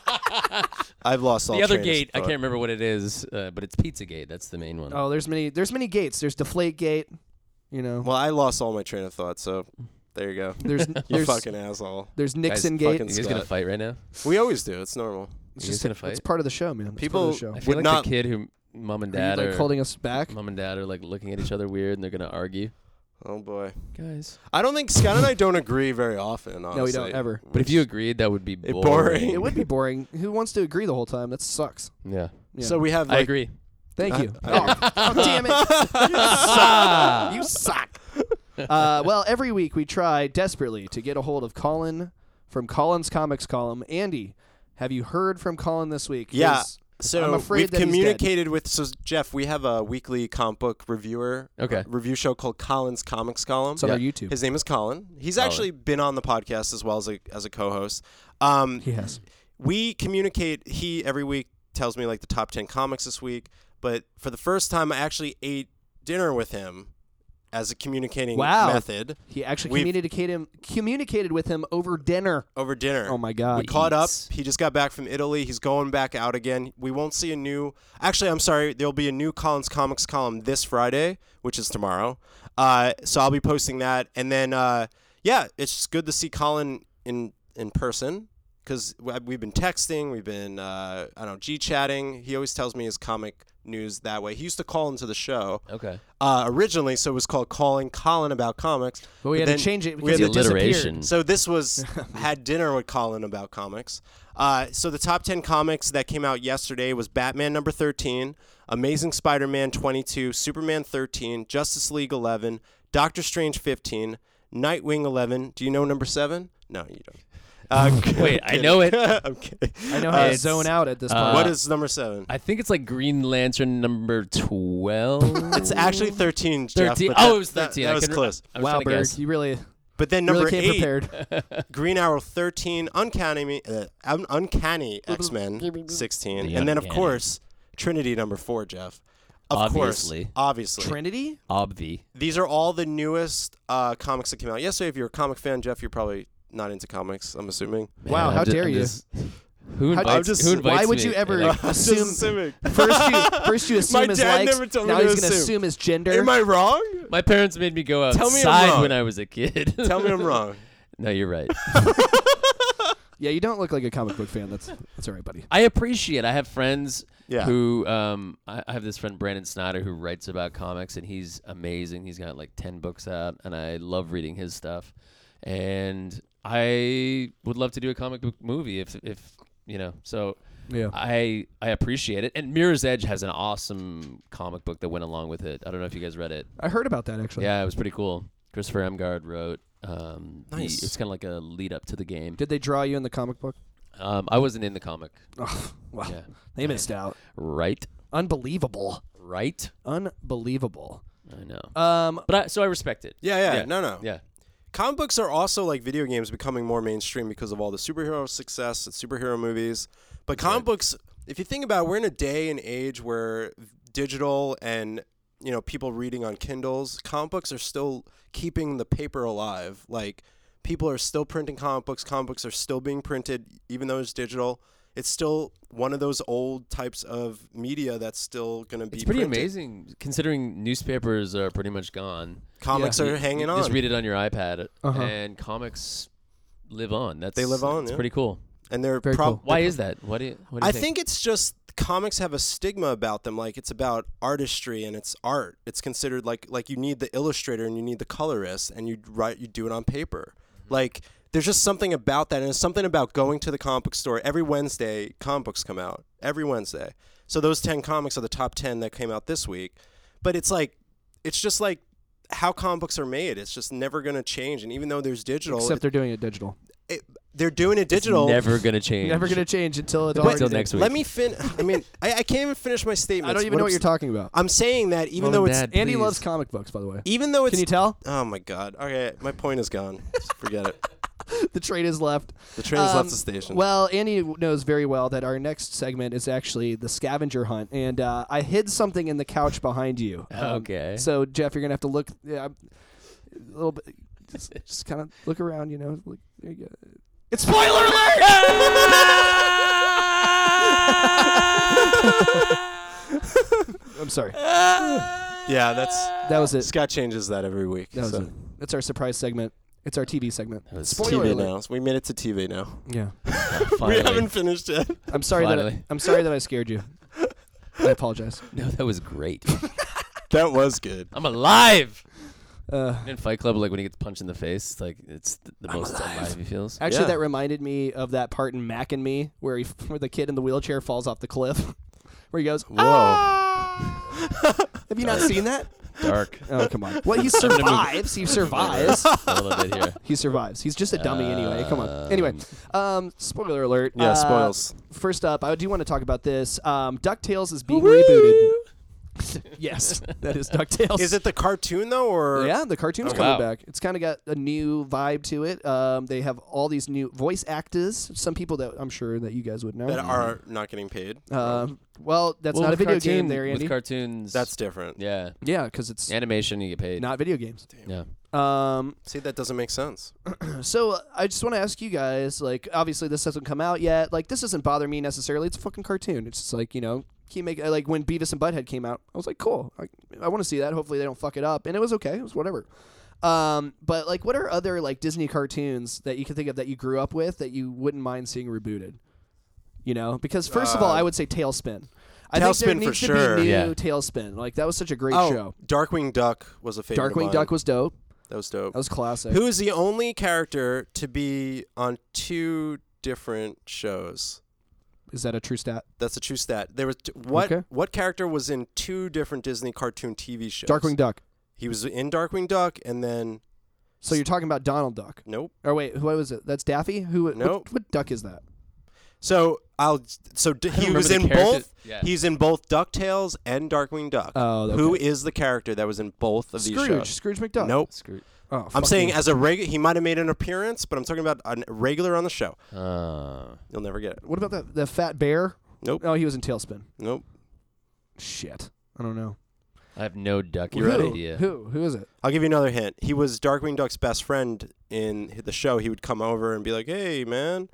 I've lost all The other train of gate, I thought. can't remember what it is, uh, but it's Pizza Gate. That's the main one. Oh, there's many. There's many gates. There's Deflate Gate. You know. Well, I lost all my train of thought, so there you go. There's You there's fucking asshole. there's Nixon Guys, Gate. fucking You guys gonna Scott. fight right now? We always do. It's normal. It's You guys just gonna it's fight? part of the show, man. It's People- part of the show. I feel Would like not- the kid who mom and Are you, dad like are holding us back. mom and dad are like looking at each other weird, and they're gonna argue. Oh boy. Guys. I don't think Scott and I don't agree very often. Honestly. No, we don't ever. But if you agreed, that would be It boring. boring. It would be boring. Who wants to agree the whole time? That sucks. Yeah. Yeah. So we have I like agree. Thank I- you. I- oh, oh, damn it! You suck. You suck. Uh, well, every week we try desperately to get a hold of Colin from Colin's Comics Column. Andy, have you heard from Colin this week? Yeah. 'Cause So I'm afraid we've that he's dead. communicated with. So Jeff, we have a weekly comic book reviewer Okay. uh, review show called Colin's Comics Column. It's on Yeah. our YouTube. His name is Colin. He's Colin. actually been on the podcast as well as a as a co-host. Um, He has. we communicate. He every week tells me like the top ten comics this week. But for the first time, I actually ate dinner with him as a communicating Wow. method He actually We've- communicated him communicated with him over dinner. over dinner. Oh my God. We caught up. eats. He just got back from Italy. He's going back out again. We won't see a new. Actually, I'm sorry. There'll be a new Colin's Comics column this Friday, which is tomorrow. Uh, so I'll be posting that, and then uh, yeah, it's just good to see Colin in in person because we've been texting, we've been uh, I don't know G chatting. He always tells me his comic news that way. He used to call into the show Okay. uh, originally, so it was called Calling Colin About Comics. But we But had then to change it we because had it to- disappeared. Alliteration. So this was had dinner with Colin about comics. Uh, so the top ten comics that came out yesterday was Batman number thirteen, Amazing Spider-Man twenty-two, Superman thirteen, Justice League eleven, Doctor Strange fifteen, Nightwing eleven. Do you know number seven? No, you don't. Uh, Wait, I'm I know it. kidding. I'm kidding. I know how Uh, to zone out at this uh, point. What is number seven? I think it's like Green Lantern number twelve. It's actually thirteen. Jeff, thirteen. but Oh, that- it was that- thirteen. That, I was couldn't- close. I was wow, trying to Berg, guess. you really, But then number really came eight, prepared. Green Arrow thirteen, Uncanny uh, Un- Uncanny X-Men sixteen, The and then of Uncanny. course Trinity number four, Jeff. Of Obviously. course, obviously. Trinity? Obvi. These are all the newest uh, comics that came out yesterday. If you're a comic fan, Jeff, you're probably not into comics, I'm assuming. Wow, Man, how I'm ju- dare I'm you. just- who How- invites, I'm just- who invites Why would me? you ever Like, assume? assuming. First you, first you assume My his dad likes. never told me now to he's gonna assume. assume his gender. Am I wrong? my parents made me go Tell me I'm outside wrong. when I was a kid. Tell me I'm wrong. No, you're right. Yeah, you don't look like a comic book fan. That's that's all right, buddy. I appreciate. I have friends Yeah. who um I, I have this friend Brandon Snyder who writes about comics and he's amazing. He's got like ten books out and I love reading his stuff. And I would love to do a comic book movie if if you know. So Yeah. I I appreciate it. And Mirror's Edge has an awesome comic book that went along with it. I don't know if you guys read it. I heard about that actually. Yeah, it was pretty cool. Christopher Emgard wrote um the- Nice. it's kind of like a lead up to the game. Did they draw you in the comic book? Um I wasn't in the comic. Oh, wow. Yeah. They missed out. Right. Unbelievable. Right? Unbelievable. I know. Um, But I so I respect it. Yeah, yeah, Yeah. no, no. Yeah. Comic books are also like video games becoming more mainstream because of all the superhero success and superhero movies. But comic right. books, if you think about it, we're in a day and age where digital and you know people reading on Kindles, comic books are still keeping the paper alive. Like people are still printing comic books. Comic books are still being printed, even though it's digital. It's still one of those old types of media that's still going to be It's pretty printed. amazing considering newspapers are pretty much gone. Comics Yeah. are You- hanging you on. Just read it on your iPad Uh-huh. and comics live on. That's They live on, It's yeah. pretty cool. and they're Very prob- cool. Why is that? What do you what do you I think? think it's just comics have a stigma about them. Like it's about artistry and it's art. It's considered like like you need the illustrator and you need the colorist and you write you do it on paper. Mm-hmm. Like there's just something about that, and it's something about going to the comic book store every Wednesday. Comic books come out every Wednesday. So those ten comics are the top ten that came out this week. But it's like it's just like how comic books are made. It's just never going to change. And even though there's digital, except it, they're doing it digital. it, they're doing it digital. It's never gonna change. Never gonna change until it's But- all Until next week. Let me fin. I mean, I, I can't even finish my statement. I don't even know what you're talking about. I'm saying that even Mom though and it's Dad, Andy please. loves comic books, by the way. even though it's Can you tell? oh my god. Okay, my point is gone. Just forget it. The train is left. The train has Um, left the station. Well, Andy knows very well that our next segment is actually the scavenger hunt, and uh, I hid something in the couch behind you. Um, Okay. So Jeff, you're gonna have to look yeah, a little bit, just, just kind of look around. You know, look, there you go. It's spoiler alert! I'm sorry. yeah, that's That was it. Scott changes that every week. That was so. it. That's our surprise segment. It's our T V segment. That was Spoiler T V alert. now. So we made it to T V now. Yeah. We Finally. haven't finished yet. I'm sorry that I, Finally. I'm sorry that I scared you. I apologize. No, that was great. That was good. I'm alive. Uh, In Fight Club, like when he gets punched in the face, it's like it's th- the most alive he feels. Actually, Yeah. that reminded me of that part in Mac and Me where he, where the kid in the wheelchair falls off the cliff, where he goes, Whoa. "Ah!" Have you not seen that? Dark. Oh, come on. Well, he gonna move- survives. He survives. A little bit here. He survives. He's just a dummy anyway. Come on. Anyway, um, spoiler alert. Yeah, Uh, spoils. First up, I do want to talk about this. Um, DuckTales is being rebooted. Yes, that is DuckTales. Is it the cartoon though, or Yeah, the cartoon's Oh, coming wow. back. It's kind of got a new vibe to it. Um, they have all these new voice actors. Some people that I'm sure that you guys would know. that are not getting paid? Um, well, that's Well, not a with video cartoon, game there, Andy. With cartoons, That's different. yeah. Yeah, because it's Animation, you get paid. not video games. Yeah. Um, See, that doesn't make sense. so uh, I just want to ask you guys, like, obviously this hasn't come out yet. Like, this doesn't bother me necessarily. It's a fucking cartoon. It's just like, you know, keep make like when Beavis and Butthead came out, I was like, cool. I, I want to see that. Hopefully they don't fuck it up. And it was okay. It was whatever. Um, but like, what are other like Disney cartoons that you can think of that you grew up with that you wouldn't mind seeing rebooted? You know, because first of all, Uh, I would say Tailspin. I think there Tailspin for needs to sure. be new Yeah. Tailspin. Like that was such a great oh, show. Darkwing Duck was a favorite. of Darkwing mine. Duck was dope. That was dope. That was classic. Who is the only character to be on two different shows? Is that a true stat? That's a true stat. There was t- what Okay. what character was in two different Disney cartoon T V shows? Darkwing Duck. He was in Darkwing Duck, and then So you're talking about Donald Duck. nope. Or wait, who was it? That's Daffy? Who? Nope. What, what duck is that? So I'll so d- I don't he was remember in the character- both. Yeah. He's in both DuckTales and Darkwing Duck. Oh, okay. Who is the character that was in both of these Scrooge. shows? Scrooge McDuck. Nope. Screw. Oh, I'm fuck saying you. as a regular, he might have made an appearance, but I'm talking about a regular on the show. Uh, You'll never get it. What about the the fat bear? Nope. Oh, he was in Tailspin. Nope. Shit. I don't know. I have no ducky Who? idea. Who? Who is it? I'll give you another hint. He was Darkwing Duck's best friend in the show. He would come over and be like, "Hey, man,"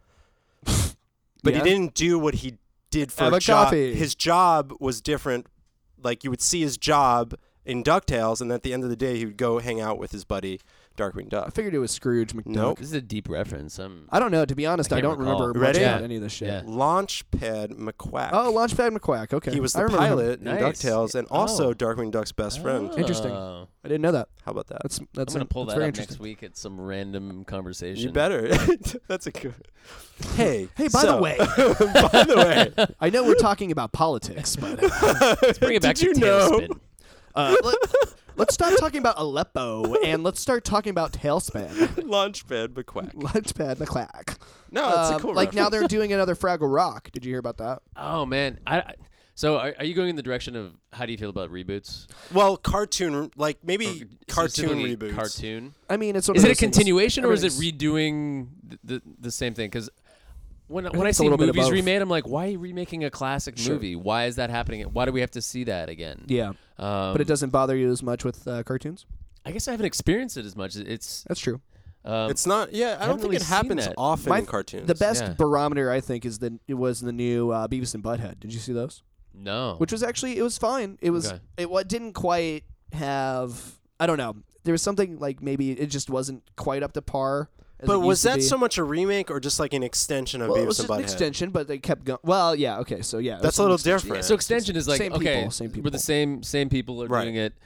but Yeah? he didn't do what he did for Have a a job. coffee. His job was different. Like you would see his job in DuckTales, and at the end of the day, he would go hang out with his buddy Darkwing I Duck. figured it was Scrooge McDuck. Nope. This is a deep reference. I'm, I don't know. To be honest, I I, can't don't recall. remember much Ready? about Yeah. any of this shit. Yeah. Launchpad McQuack. Oh, Launchpad McQuack. Okay. He was I the remember him. pilot in Nice. DuckTales and also Oh. Darkwing Duck's best friend. Oh. Interesting. I didn't know that. How about that? That's I'm that's gonna in- pull that's that very up interesting. next week at some random conversation. You better. That's a good. Hey. Hey, by so- the way, by the way, I know we're talking about politics, but uh, Let's bring it back Did to you know? Tailspin. uh, let, let's stop talking about Aleppo and let's start talking about Tailspin. Launchpad McQuack. Launchpad McQuack. No, it's Um, a cool. like now reference. they're doing another Fraggle Rock. Did you hear about that? Oh man, I. I so are, are you going in the direction of how do you feel about reboots? Well, cartoon, like maybe Or cartoon specifically reboots. Cartoon. I mean, it's one Is of it a those things- continuation or is it everything's- redoing the the, the same thing? Because when think when I it's a see little bit of movies both. remade, I'm like, why are you remaking a classic Sure. movie? Why is that happening? Why do we have to see that again? Yeah, Um, but it doesn't bother you as much with uh, cartoons. I guess I haven't experienced it as much. It's. That's true. Um, It's not. Yeah, I don't haven't think really it seen happens that. often My- in cartoons. The best Yeah. barometer, I think, is the it was the new uh, Beavis and Butthead. Did you see those? no. Which was actually it was fine. It was Okay. it what didn't quite have. I don't know. There was something like maybe it just wasn't quite up to par. As But it was used to that be. so much a remake or just like an extension of Well, it Beavis was and just an Butthead? extension, but they kept going. Well, yeah, okay, so yeah, it That's was a little an extension. different. So extension is like Same okay, people, same we're people. the same same people are Right. doing it.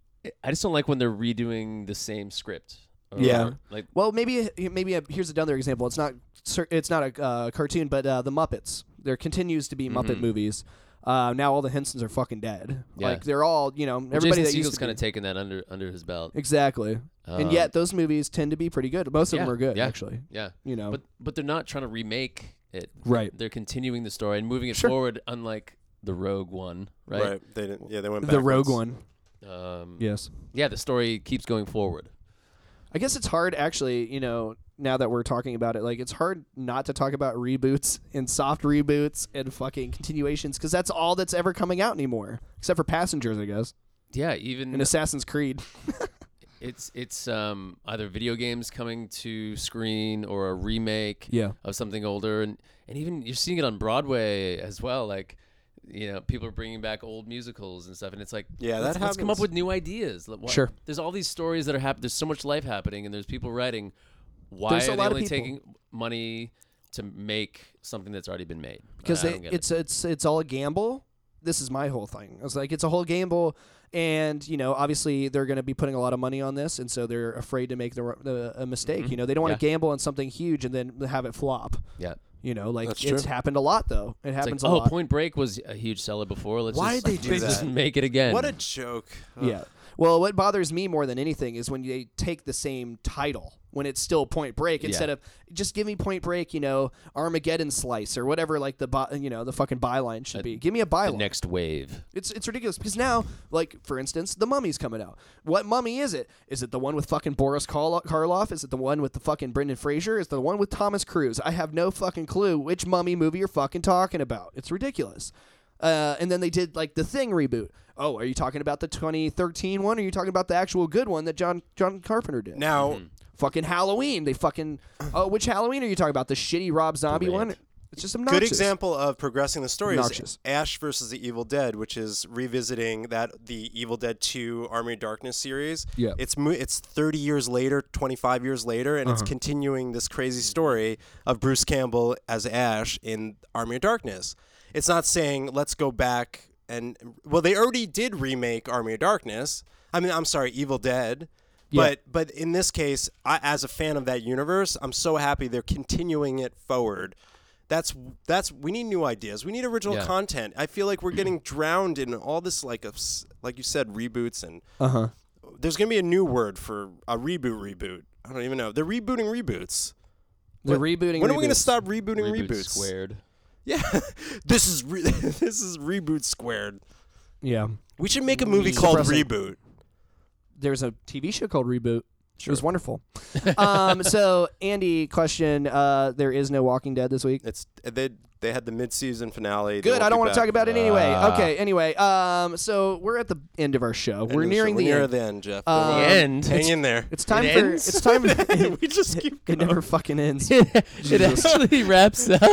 I just don't like when they're redoing the same script. Or, Yeah. like Well, maybe maybe a, here's another example. It's not cer- it's not a uh, cartoon, but uh, the Muppets. There continues to be Muppet Mhm. movies. Uh, now all the Hensons are fucking dead. Yeah. Like they're all you know well, everybody Jason that used Segel's to kind be. of taken that under under his belt. Exactly. and Um, yet those movies tend to be pretty good. Most of yeah, them are good, yeah. actually. yeah, You know. but but they're not trying to remake it. Right. They're continuing the story and moving it Sure. forward, unlike the Rogue One, right? They didn't. Yeah, they went. the Rogue backwards. One. Um, Yes. yeah, the story keeps going forward. I guess it's hard, actually, you know, now that we're talking about it, like, it's hard not to talk about reboots and soft reboots and fucking continuations, because that's all that's ever coming out anymore, except for Passengers, I guess, Yeah, even and Assassin's Creed. it's it's um, either video games coming to screen or a remake Yeah. of something older, and and even you're seeing it on Broadway as well. Like, you know, people are bringing back old musicals and stuff, and it's like, Yeah, let's, that let's come up happens. with new ideas. Like, why- Sure. There's all these stories that are happening. There's so much life happening, and there's people writing. Why There's a are they lot of only people. taking money to make something that's already been made? Because I they, don't get it. it's it's it's all a gamble. This is my whole thing. I was like, it's a whole gamble, and you know, obviously they're going to be putting a lot of money on this, and so they're afraid to make the, the a mistake. Mhm. You know, they don't want to Yeah. gamble on something huge and then have it flop. yeah. You know, like That's it's true. happened a lot though. It It's happens like, a oh, lot. Point Break was a huge seller before. Let's Why just, did they do let's just that? make it again. What a joke. Ugh. Yeah. Well, what bothers me more than anything is when they take the same title when it's still Point Break Yeah. instead of just give me Point Break, you know, Armageddon Slice or whatever, like the bi- you know the fucking byline should Uh, be. Give me a the byline. next wave. It's it's ridiculous because now, like for instance, the Mummy's coming out. What Mummy is it? Is it the one with fucking Boris Karlo- Karloff? Is it the one with the fucking Brendan Fraser? Is it the one with Thomas Cruise? I have no fucking clue which Mummy movie you're fucking talking about. It's ridiculous. Uh, and then they did like the Thing reboot. Oh, are you talking about the twenty thirteen one? Or are you talking about the actual good one that John John Carpenter did? Now, Mm-hmm. Fucking Halloween. They fucking. Oh, which Halloween are you talking about? The shitty Rob Zombie Brilliant. one? It's just obnoxious. good example of progressing the story Obnoxious. is Ash versus the Evil Dead, which is revisiting that the Evil Dead two Army of Darkness series. Yeah. It's mo- it's thirty years later, twenty-five years later, and Uh-huh. it's continuing this crazy story of Bruce Campbell as Ash in Army of Darkness. It's not saying let's go back and well, they already did remake Army of Darkness. I mean, I'm sorry, Evil Dead. Yeah. But but in this case, I, as a fan of that universe, I'm so happy they're continuing it forward. That's that's we need new ideas. We need original Yeah. content. I feel like we're getting drowned in all this like of s- like you said reboots and Uh huh. there's gonna be a new word for a reboot reboot. I don't even know. They're rebooting reboots. They're When- rebooting. When are we gonna reboots. stop rebooting Reboot reboots? squared. Yeah, this is re- this is reboot squared. Yeah. We should make a movie called Suppressing. Reboot. There's a T V show called Reboot. It was wonderful. um, so Andy, question: uh, there is no Walking Dead this week. It's they They had the mid-season finale. They Good. won't I don't be want to back. talk about it anyway. Ah. Okay. Anyway, um, so we're at the end of our show. End We're of the nearing show. the We're near end. the end, Jeff. Um, Don't worry. end. Hang in there. It's time It for. ends? It's time. we just keep It going. never fucking ends. it Jesus. actually wraps up.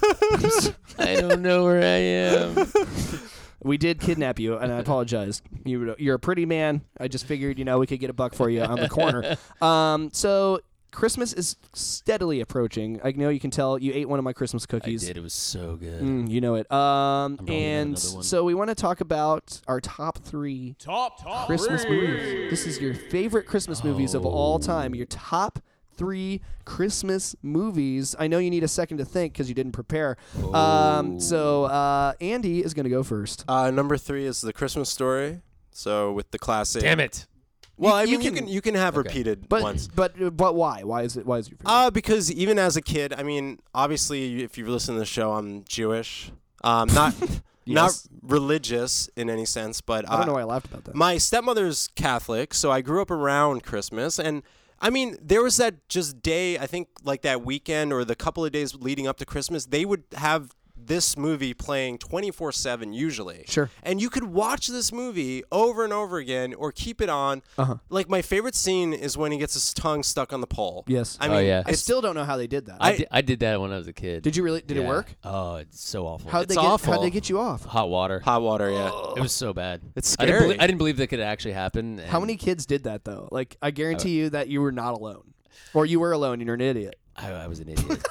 I don't know where I am. We did kidnap you, and I apologize. You, you're a pretty man. I just figured, you know, we could get a buck for you on the corner. Um, so Christmas is steadily approaching. I know you can tell. You ate one of my Christmas I cookies. did. It was so good. Mm, you know it. Um, I'm probably gonna have and another one. so we want to talk about our top three Top, top Christmas movies. This is your favorite Christmas movies of all time. Your top three Christmas movies. I know you need a second to think because you didn't prepare. Um, so uh, Andy is going to go first. Uh, number three is The Christmas Story. So with the classic. Damn it. Well, I You mean, you can- can you can have Okay. repeated But once. but but why? Why is it? Why is it your favorite? Uh, because even as a kid, I mean, obviously, if you've listened to the show, I'm Jewish. Um, not not Yes. religious in any sense, but I don't uh, know why I laughed about that. my stepmother's Catholic, so I grew up around Christmas, and I mean, there was that just day, I think, like that weekend or the couple of days leading up to Christmas, they would have this movie playing twenty-four seven usually. Sure. And you could watch this movie over and over again or keep it on. Uh-huh. Like, my favorite scene is when he gets his tongue stuck on the pole. Yes. I Oh, mean, yeah. I it's still don't know how they did that. I, I- did, I did that when I was a kid. did you really? Did it Yeah. work? Oh, it's so awful. How'd It's they get? awful. How'd they get you off? Hot water. hot water, yeah. It was so bad. It's I didn't, scary. believe, I didn't believe that could actually happen. How and many kids did that though? Like, I guarantee you that you were not alone, or you were alone and you're an idiot. I, I was an idiot.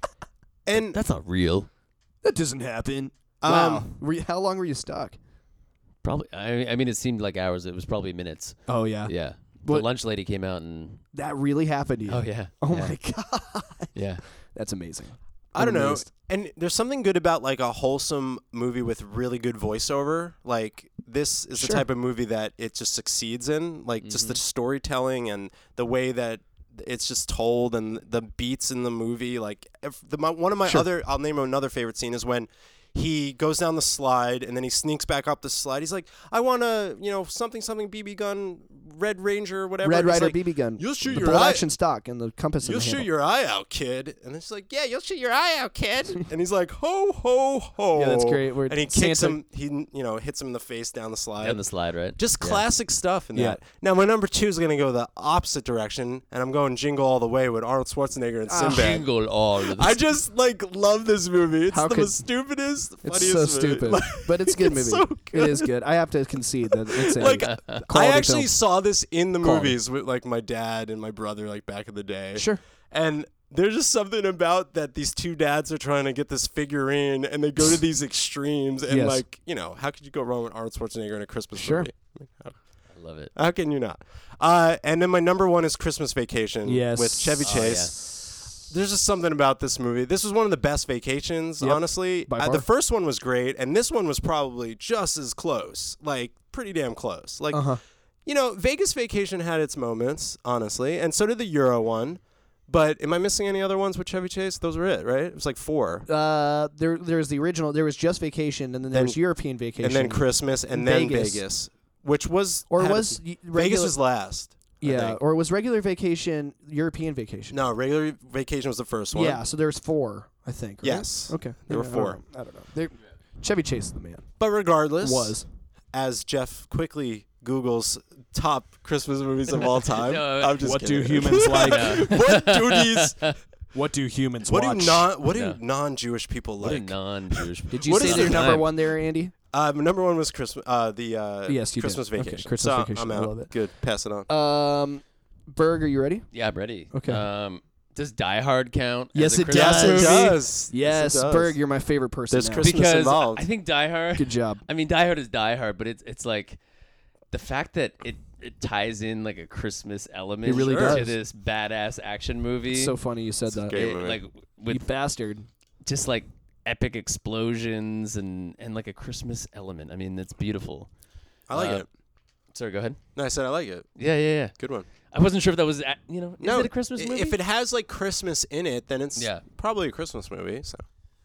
And That's not real. That doesn't happen. Um, Wow. Were you, how long were you stuck? Probably. I, I mean, it seemed like hours. It was probably minutes. Oh yeah. Yeah. What- The lunch lady came out and. That really happened to you. Oh yeah. Oh yeah. my god. Yeah. That's amazing. I don't I'm know. amazed. And there's something good about like a wholesome movie with really good voiceover. Like this is Sure. the type of movie that it just succeeds in. Like just the storytelling and the way that it's just told and the beats in the movie. Like if the my, one of my Sure. other, I'll name another favorite scene is when he goes down the slide and then he sneaks back up the slide. He's like, I want a, you know, something, something B B gun, Red Ranger, whatever. Red And he's Rider like, B B gun. You'll shoot the your bolt eye. action stock and the compass. in You'll the shoot handle. your eye out, kid. And it's like, yeah, you'll shoot your eye out, kid. And he's like, ho, ho, ho. Yeah, that's great. Where And he kicks Santa- him, he, you know, hits him in the face down the slide. Down the slide, right? Just Yeah. classic stuff in Yeah. that. Now, my number two is going to go the opposite direction, and I'm going Jingle All the Way with Arnold Schwarzenegger and Ah. Sinbad. Jingle all of I just, like, love this movie. It's How the could- most stupidest, It's funniest so movie. stupid, Like, but it's a good it's movie. so It is good. I have to concede that it's a Like, quality I actually film. saw this in the Quality. movies with, like, my dad and my brother, like, back in the day. Sure. And there's just something about that these two dads are trying to get this figurine and they go to these extremes and Yes. like, you know, how could you go wrong with Arnold Schwarzenegger in a Christmas Sure. movie? I love it. How can you not? Uh, and then my number one is Christmas Vacation Yes. with Chevy Oh, Chase. There's just something about this movie. This was one of the best vacations, Yep. honestly. By Uh, far. the first one was great, and this one was probably just as close. Like, pretty damn close. Like, Uh-huh. you know, Vegas Vacation had its moments, honestly, and so did the Euro one. But am I missing any other ones with Chevy Chase? Those were it, right? It was like four. Uh, there, there's the original. There was just Vacation, and then there Then- was European Vacation, And then Christmas, and then Vegas. Vegas, which was or had was its- y- Vegas regular, was last. I yeah, think. or was regular Vacation European Vacation? No, regular Vacation was the first one. Yeah, so there's four, I think. Right? Yes. Okay. There were I don't four. know. I don't know. They're- Chevy Chase is the man. But regardless, Was. as Jeff quickly Googles top Christmas movies of all time. No, I'm just what do kidding. humans like? what do these? What do humans What watch? do non? What do No. non-Jewish people What a like? non-Jewish. Did you What say is their the number time? one there, Andy? Um, number one was Christmas. Uh, the uh, Yes, you did. Christmas Okay, Vacation. Christmas so Vacation. I'm I out. love it. Good. Pass it on. Um, Berg, are you ready? Yeah, I'm ready. Okay. Um, does Die Hard count? Yes, as a it Christmas does. yes, it movie? does. Yes, it does. Berg, you're my favorite person. There's now. Christmas Because involved. I think Die Hard. Good job. I mean, Die Hard is Die Hard, but it's it's like the fact that it, it ties in like a Christmas element It really to does. this badass action movie. It's so funny you said It's a that. great It- movie. like You with bastard. just like epic explosions and and like a Christmas element. I mean, it's beautiful. I like uh, it. Sorry, go ahead. No, I said I like it. Yeah, yeah, yeah. Good one. I wasn't sure if that was a- you know is no, it a Christmas i- movie? If it has like Christmas in it, then it's Yeah. probably a Christmas movie. So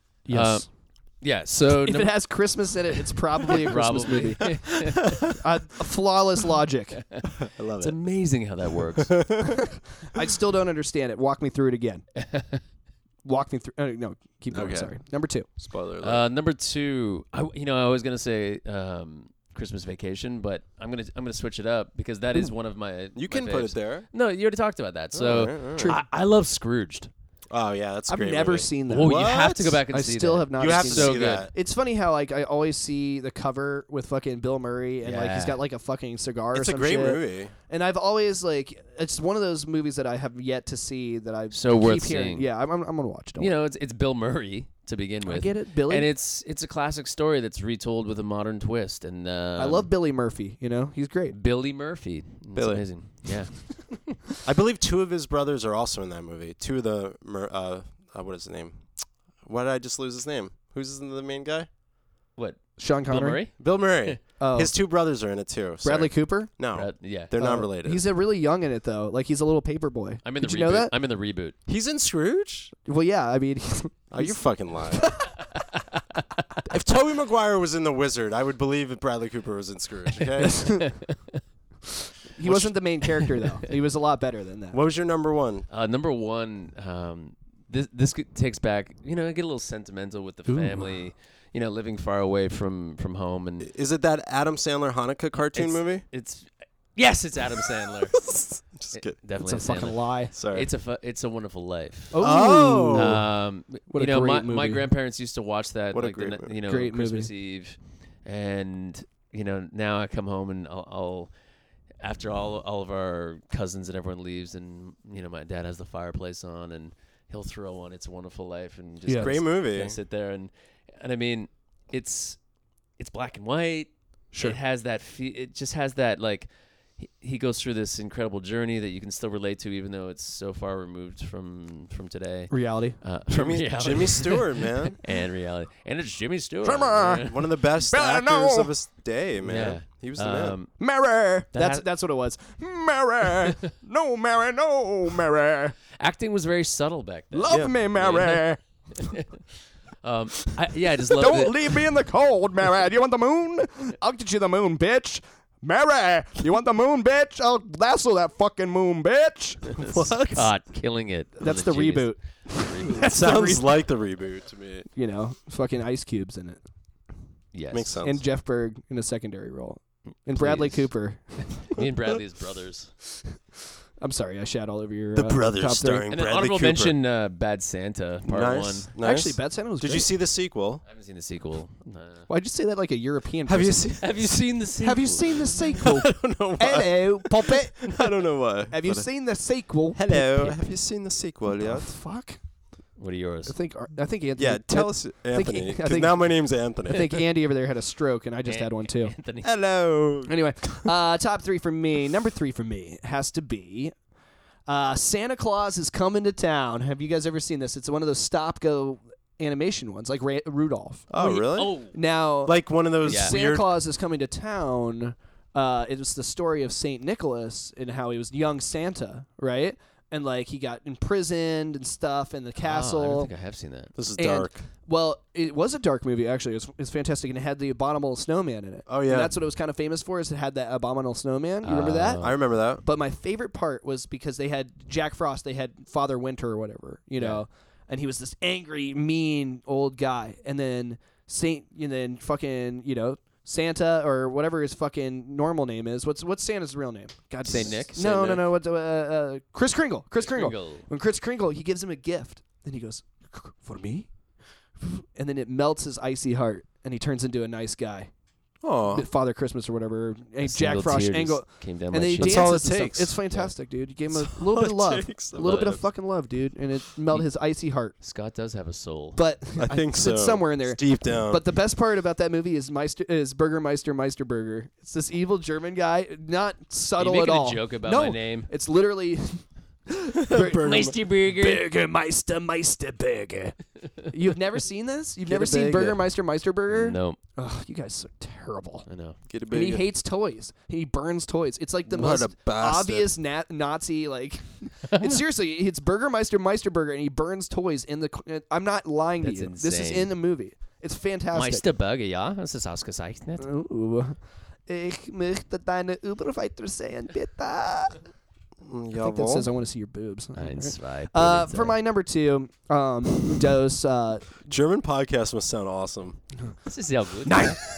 Yes. yeah. So if num- it has Christmas in it, it's probably a Christmas probably. movie. Uh, flawless logic. I love It's it. amazing how that works. I still don't understand it. Walk me through it again. walk me through. Uh, no, keep going. Okay. Sorry. Number two. Spoiler alert. Uh, number two, I, you know, I was gonna say um, Christmas Vacation, but I'm gonna I'm gonna switch it up because that is one of my. you my can put faves. it there. No, you already talked about that. So All right, all right. I, I love Scrooged. Oh yeah, that's a I've great never movie. seen that. Oh, you have to go What? back and I see still that. have not You have seen to that. So see good. that. It's funny how like I always see the cover with fucking Bill Murray and like he's Yeah. got like a fucking cigar or It's a some great shit. movie. And I've always like it's one of those movies that I have yet to see that I So keep worth hearing. seeing. Yeah, I'm, I'm, I'm gonna watch. Don't You know, it's it's Bill Murray to begin I with. get it, Billy. And it's it's a classic story that's retold with a modern twist. And um, I love Billy Murphy. You know, he's great. Billy Murphy. It's Billy. amazing. Yeah. I believe two of his brothers are also in that movie. Two of the Mur- uh, uh what is his name? Why did I just lose his name? Who's the main guy? What? Sean Bill Connery. Murray? Bill Murray. Oh, His two brothers are in it too. Sorry. Bradley Cooper. No, Brad- yeah. they're not Oh, related. He's a really young in it though. Like he's a little paper boy. I'm in Did the you reboot. know that? I'm in the reboot. He's in Scrooge. Well, yeah. I mean, Oh, you're fucking lying. If Tobey Maguire was in The Wizard, I would believe that Bradley Cooper was in Scrooge. Okay. he wasn't the main character though. He was a lot better than that. What was your number one? Uh, number one, um, this this g- takes back. You know, I get a little sentimental with the Ooh. family. You know, living far away from from home, and Is it that Adam Sandler Hanukkah cartoon It's- movie? it's yes, it's Adam Sandler. Just It- kidding. definitely It's a Adam fucking Sandler. lie. Sorry. It's a fu- it's a Wonderful Life. Oh, Um, What you a know, great my, my movie. grandparents used to watch that What a like the, great ni- movie. you know Great Christmas movie. Eve, and you know now I come home and I'll, I'll after all all of our cousins and everyone leaves, and you know my dad has the fireplace on and he'll throw on It's a Wonderful Life and just Yeah. Great movie. I sit there and and I mean it's it's black and white. Sure. It has that fe- it just has that like he, he goes through this incredible journey that you can still relate to even though it's so far removed from from today. reality. Uh, from Jimmy, reality. Jimmy Stewart, man. and reality. And it's Jimmy Stewart. Jimmy! Yeah. One of the best Better actors know. of his day, man. Yeah. He was the man. Um, Mary. That's has- that's what it was. Mary. no, Mary. No, Mary. acting was very subtle back then. Love Yeah. me, Mary. Um, I, yeah, I just love Don't it. leave me in the cold, Mary. Do you want the moon? I'll get you the moon, bitch. Mary, you want the moon, bitch? I'll lasso that fucking moon, bitch. What? Scott killing it. on That's the, Genius. reboot. Reboot. That's not Sounds re- like the reboot to me. you know, fucking Ice Cube's in it, Yes. Makes sense. and Jeff Berg in a secondary role, and Bradley Please. Cooper. Me and Bradley as brothers. I'm sorry, I shat all over your. The uh, Brothers top three. starring And then Bradley honorable Cooper. mention uh, Bad Santa Part nice. One. Nice. Actually, Bad Santa was. Did great. you see the sequel? I haven't seen the sequel. Uh, Why'd you say that like a European? Have you person? seen? have you seen the sequel? Have you seen the sequel? I don't know why. Hello, puppet. I don't know why. Have you but, uh, seen the sequel? Hello. Have you seen the sequel What the yet? fuck? What are yours? I think I think Anthony. Yeah, tell I, us, think- Anthony. I 'cause think- now my name's Anthony. I think Andy over there had a stroke, and I just An- had one too. Anthony. Hello. Anyway, uh, top three for me. Number three for me has to be uh, Santa Claus is Coming to Town. Have you guys ever seen this? It's one of those stop-go animation ones, like Ra- Rudolph. Oh, really? Oh, Now, Like one of those Yeah. Santa weird. Claus is Coming to Town. Uh, it was the story of Saint Nicholas and how he was young Santa, right? And like he got imprisoned and stuff in the Oh, I castle. don't think I have seen that. This is And- dark. Well, it was a dark movie actually. It was, it was fantastic, and it had the abominable snowman in it. Oh, And yeah. that's what it was kind of famous for. Is it had that abominable snowman? You remember that? Oh. I remember that. But my favorite part was because they had Jack Frost. They had Father Winter or whatever, you know, and he was this angry, mean old guy. And then Saint, and then fucking, you know, Santa or whatever his fucking normal name is. What's what's Santa's real name? God, Saint Nick? No, Saint no, Nick. no. What? Uh, uh, Chris Kringle. Chris Kringle. Kringle. When Chris Kringle, he gives him a gift, and he goes, "For me," and then it melts his icy heart, and he turns into a nice guy, Oh, Father Christmas or whatever. And A Jack single Frost tear just angle, came down and my then he cheek. That's dances all it and stuff. takes. It's fantastic, dude. You gave him a That's little all bit of it love, takes. a little bit of Love. fucking love, dude, and it melted his icy heart. Scott does have a soul. But I think so. it's somewhere in there. It's deep down. But the best part about that movie is Meister is Burgermeister Meisterburger. It's this evil German guy, not Are you subtle making at all. a joke about no, my name? it's literally Meisterburger. Burgermeister Meisterburger. You've never seen this? You've Get never a seen burger. Burgermeister Meisterburger? No, Oh, you guys are terrible. I know. Get a And he big. hates toys. He burns toys. It's like the What a most bastard. obvious nat- Nazi. Like, it's seriously, it's Burgermeister Meisterburger, and he burns toys in the. c- I'm not lying That's to you. This is insane. in the movie. It's fantastic. Meisterburger, ja, das ist ausgezeichnet. Ooh. Ich möchte deine Überweiter sehen, bitte. Mm, I think that jawohl. says I want to see your boobs. Eins, zwei, Uh, Polizei. for my number two, um, dose. Uh, German podcast must sound awesome. Das ist ja gut.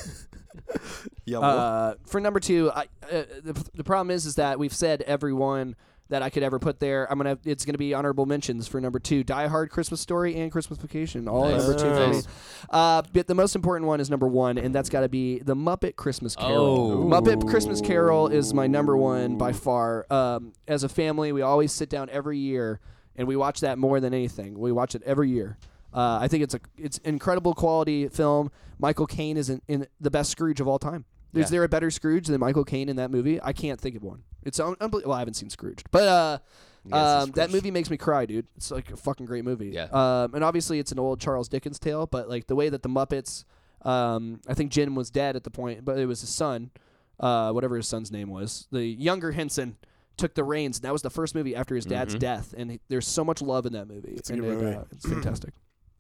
Jawohl. uh, for number two, I, uh, the, the problem is, is that we've said every one that I could ever put there. I'm gonna. It's gonna be honorable mentions for number two: Die Hard, Christmas Story, and Christmas Vacation. All Nice. number two for me. Nice. Uh, but the most important one is number one, and that's got to be the Muppet Christmas Carol. Oh. Muppet Christmas Carol is my number one by far. Um, as a family, we always sit down every year and we watch that more than anything. We watch it every year. Uh, I think it's a it's incredible quality film. Michael Caine is in, in the best Scrooge of all time. Is Yeah. there a better Scrooge than Michael Caine in that movie? I can't think of one. It's un- unbelievable. Well, I haven't seen Scrooge, but uh, Yes, um, it's that Scrooge. movie makes me cry, dude. It's like a fucking great movie. Yeah. Um, and obviously it's an old Charles Dickens tale, but like the way that the Muppets, um, I think Jim was dead at the point, but it was his son, uh, whatever his son's name was, the younger Henson took the reins. And that was the first movie after his dad's Mhm. death, and he, there's so much love in that movie. It's a and good it, movie. Uh, it's fantastic.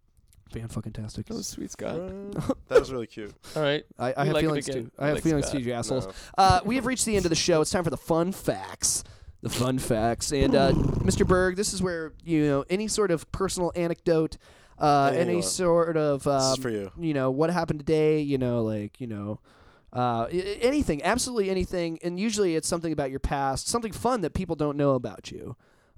Fan fucking tastic. Oh, sweet Scott. That was really cute. All right. I, I We have like him feelings again. too. We I have like feelings Scott. too, you assholes. No. Uh, we have reached the end of the show. It's time for the fun facts. The fun facts. And uh, Mister Berg, this is where, you know, any sort of personal anecdote, uh, Anyone. any sort of, This um, is for you. you know, what happened today, you know, like, you know, uh, I- I- anything, absolutely anything. And usually it's something about your past, something fun that people don't know about you.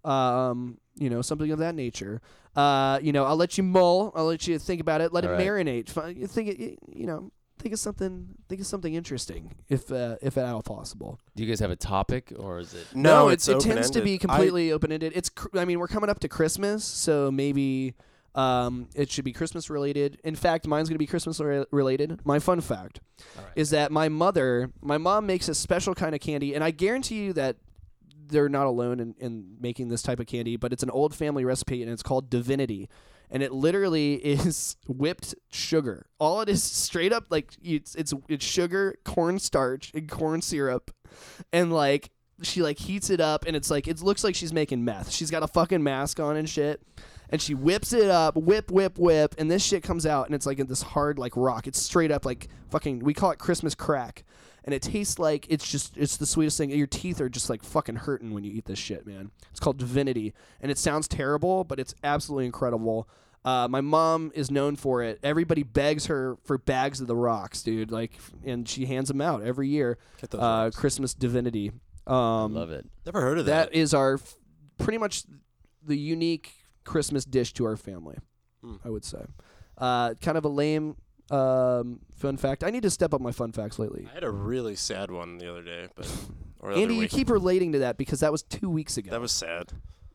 Um, you know, something of that nature. Uh, you know, I'll let you mull. I'll let you think about it. Let All it right. marinate. Fi- Think it, you know, think of something. Think of something interesting, if uh, if at all possible. Do you guys have a topic, or is it? No, it, it's it tends to open-ended. be I- completely open ended. It's. cr- I mean, we're coming up to Christmas, so maybe um, it should be Christmas related. In fact, mine's going to be Christmas re- related. My fun fact All right. is that my mother, my mom makes a special kind of candy, and I guarantee you that they're not alone in, in making this type of candy, but it's an old family recipe, and it's called Divinity. And it literally is whipped sugar. All it is straight up like it's it's, it's sugar, cornstarch, and corn syrup, and like she like heats it up, and it's like it looks like she's making meth. She's got a fucking mask on and shit, and she whips it up, whip, whip, whip, and this shit comes out, and it's like in this hard like rock. It's straight up like fucking. We call it Christmas crack. And it tastes like it's just it's the sweetest thing. Your teeth are just like fucking hurting when you eat this shit, man. It's called Divinity, and it sounds terrible, but it's absolutely incredible. Uh, my mom is known for it. Everybody begs her for bags of the rocks, dude. Like, and she hands them out every year. Get those Uh, rocks. Christmas Divinity. Um, Love it. Never heard of that. that is our f- pretty much the unique Christmas dish to our family. Hmm. I would say. Uh, kind of a lame um, fun fact. I need to step up my fun facts lately. I had a really sad one the other day, but or the Andy, other you week. keep relating to that because that was two weeks ago. That was sad.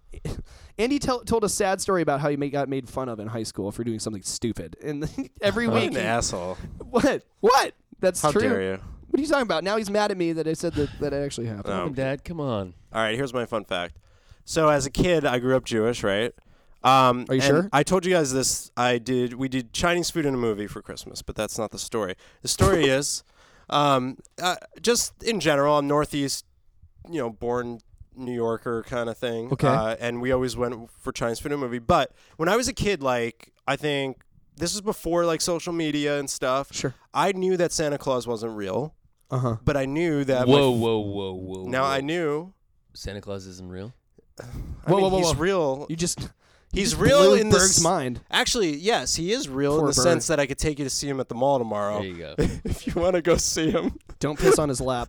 Andy tell, told a sad story about how he made, got made fun of in high school for doing something stupid, and every What week, an he- asshole! what, what? That's How true. dare you? What are you talking about? Now he's mad at me that I said that that it actually happened. No. Mom and Dad, come on. All right, here's my fun fact. So as a kid, I grew up Jewish, right? Um, Are you and sure? I told you guys this. I did. We did Chinese food in a movie for Christmas, but that's not the story. The story is, um, uh, just in general, I'm Northeast, you know, born New Yorker kind of thing. Okay. Uh, and we always went for Chinese food in a movie. But when I was a kid, like I think this was before like social media and stuff. Sure. I knew that Santa Claus wasn't real, Uh huh. but I knew that. my Whoa, f- whoa, whoa, whoa. Now whoa. I knew. Santa Claus isn't real. I Whoa, mean, whoa, whoa, he's whoa. real. You just He's just real blew in the Berg's s- mind. Actually, yes, he is real in Poor the Berg. sense that I could take you to see him at the mall tomorrow There you go. if you want to go see him. Don't piss on his lap.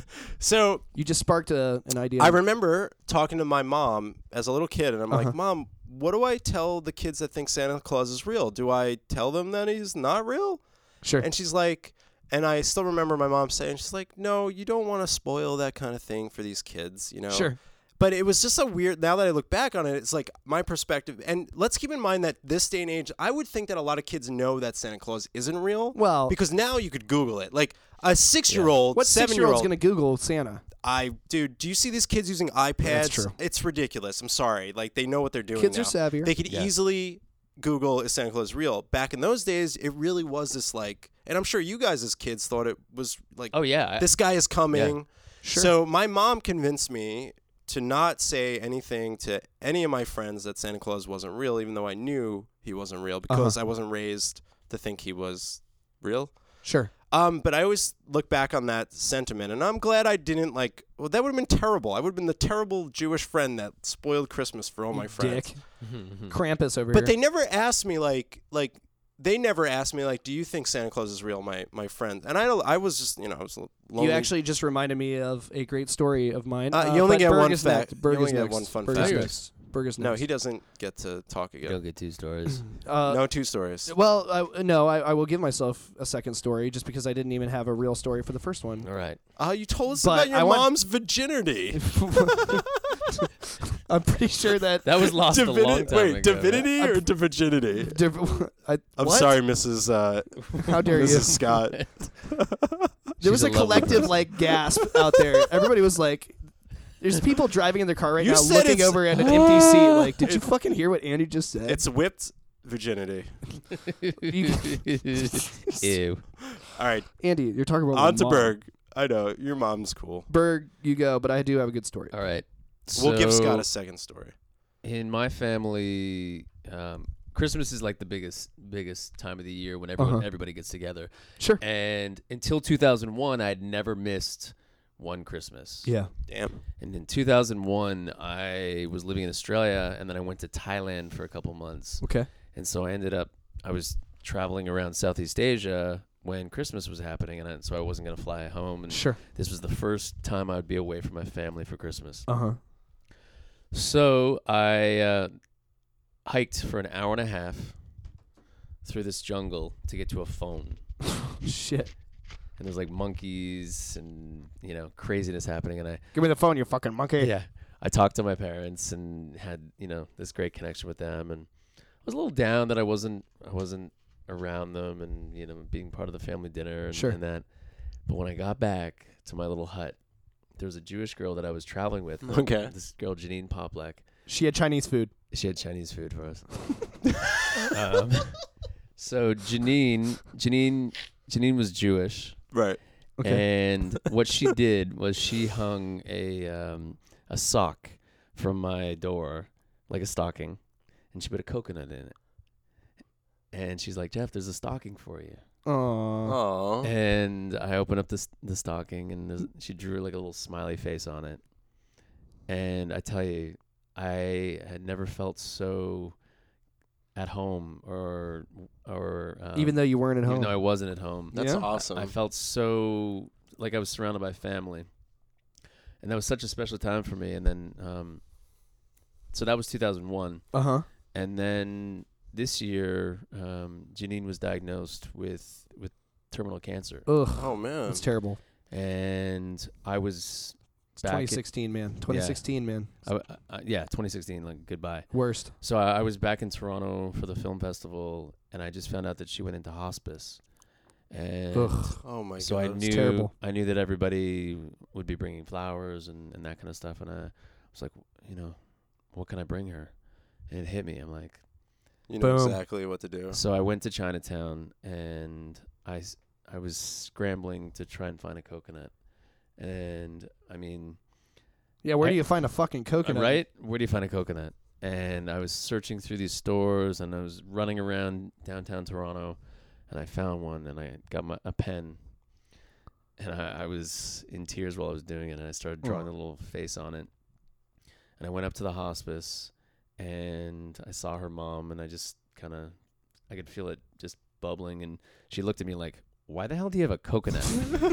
So You just sparked a, an idea. I remember talking to my mom as a little kid, and I'm Uh-huh. like, Mom, what do I tell the kids that think Santa Claus is real? Do I tell them that he's not real? Sure. And she's like, and I still remember my mom saying, she's like, no, you don't want to spoil that kind of thing for these kids, you know? Sure. But it was just a weird, now that I look back on it, it's like my perspective. And let's keep in mind that this day and age, I would think that a lot of kids know that Santa Claus isn't real. Well, Because now you could Google it. Like a six-year-old, what six-year-old's seven-year-old. gonna Google Santa? I, dude, do you see these kids using iPads? true. It's ridiculous. I'm sorry. Like they know what they're doing Kids now. are savvier. They could Yeah. easily Google is Santa Claus real. Back in those days, it really was this like, and I'm sure you guys as kids thought it was like, Oh yeah. I- this guy is coming. Sure. So my mom convinced me to not say anything to any of my friends that Santa Claus wasn't real, even though I knew he wasn't real because I wasn't raised to think he was real. Sure. Um, but I always look back on that sentiment, and I'm glad I didn't like. Well, that would have been terrible. I would have been the terrible Jewish friend that spoiled Christmas for all my friends. Dick. Krampus over But here. they never asked me like like they never asked me like, do you think Santa Claus is real? My my friend, and I I was just you know I was lonely. You actually just reminded me of a great story of mine. Uh, you only but get Berg one is fact. next. Berg You only is get next. one fun Berg fact. is next. Berg is next. No, he doesn't get to talk You again. don't get two stories. Uh, no two stories. Well, I, no, I, I will give myself a second story just because I didn't even have a real story for the first one. All right. Uh, you told us But about your I want- mom's virginity. I'm pretty sure that. That was lost a Divini- long time Wait, ago. divinity or divinity? Div- I, I'm what? sorry, Missus Uh, How dare you? Missus Scott. There was She's a a lovely collective person. like gasp out there. Everybody was like, "There's people driving in their car right You now, said looking it's- over at an empty seat. Like, did you fucking hear what Andy just said?" It's whipped virginity. Ew. All right, Andy, you're talking about my on to mom. Berg. I know your mom's cool. Berg, you go, but I do have a good story. All right. We'll give So, Scott a second story. In my family, um, Christmas is like the biggest biggest time of the year when everyone Uh-huh. everybody gets together. Sure. And until two thousand one, I'd never missed one Christmas. Yeah. Damn. And in two thousand one, I was living in Australia, and then I went to Thailand for a couple months. Okay. And so I ended up, I was traveling around Southeast Asia when Christmas was happening, and I, so I wasn't going to fly home. And Sure. this was the first time I'd be away from my family for Christmas. Uh huh. So I uh, hiked for an hour and a half through this jungle to get to a phone. Shit. And there's like monkeys and, you know, craziness happening. And I, Give me the phone, you fucking monkey. yeah, I talked to my parents and had, you know, this great connection with them. And I was a little down that I wasn't, I wasn't around them and, you know, being part of the family dinner and, Sure. and that. But when I got back to my little hut, there was a Jewish girl that I was traveling with. Okay. This girl, Janine Poplack. She had Chinese food. She had Chinese food for us. um, so Janine, Janine, Janine was Jewish, Right. Okay. and what she did was she hung a um, a sock from my door, like a stocking, and she put a coconut in it. And she's like, "Jeff, there's a stocking for you." Aww. Oh. And I opened up this the stocking, and there's- she drew like a little smiley face on it. And I tell you, I had never felt so at home, or or um, Even though you weren't at even home. though I wasn't at home. That's Yeah. awesome. I felt so like I was surrounded by family, and that was such a special time for me. And then, um, so that was two thousand one, Uh huh. and then this year, um, Janine was diagnosed with with terminal cancer, Ugh. oh man. That's terrible. and I was It's back twenty at- sixteen, man. twenty sixteen, man. I, I, I- yeah, twenty sixteen, like goodbye. Worst. So I, I was back in Toronto for the film festival, and I just found out that she went into hospice, and Ugh. Oh my so god. I It's knew terrible. I knew that everybody would be bringing flowers and, and that kind of stuff, and I was like, you know, what can I bring her? And it hit me. I'm like, You know Boom. exactly what to do. so I went to Chinatown, and I s- I was scrambling to try and find a coconut, and I mean, Yeah, where I- do you find a fucking coconut? right? Where do you find a coconut? And I was searching through these stores, and I was running around downtown Toronto, and I found one, and I got my a pen, and I, I was in tears while I was doing it, and I started drawing Oh. a little face on it, and I went up to the hospice, and I saw her mom, and I just kind of, I could feel it just bubbling, and she looked at me like, "Why the hell do you have a coconut?"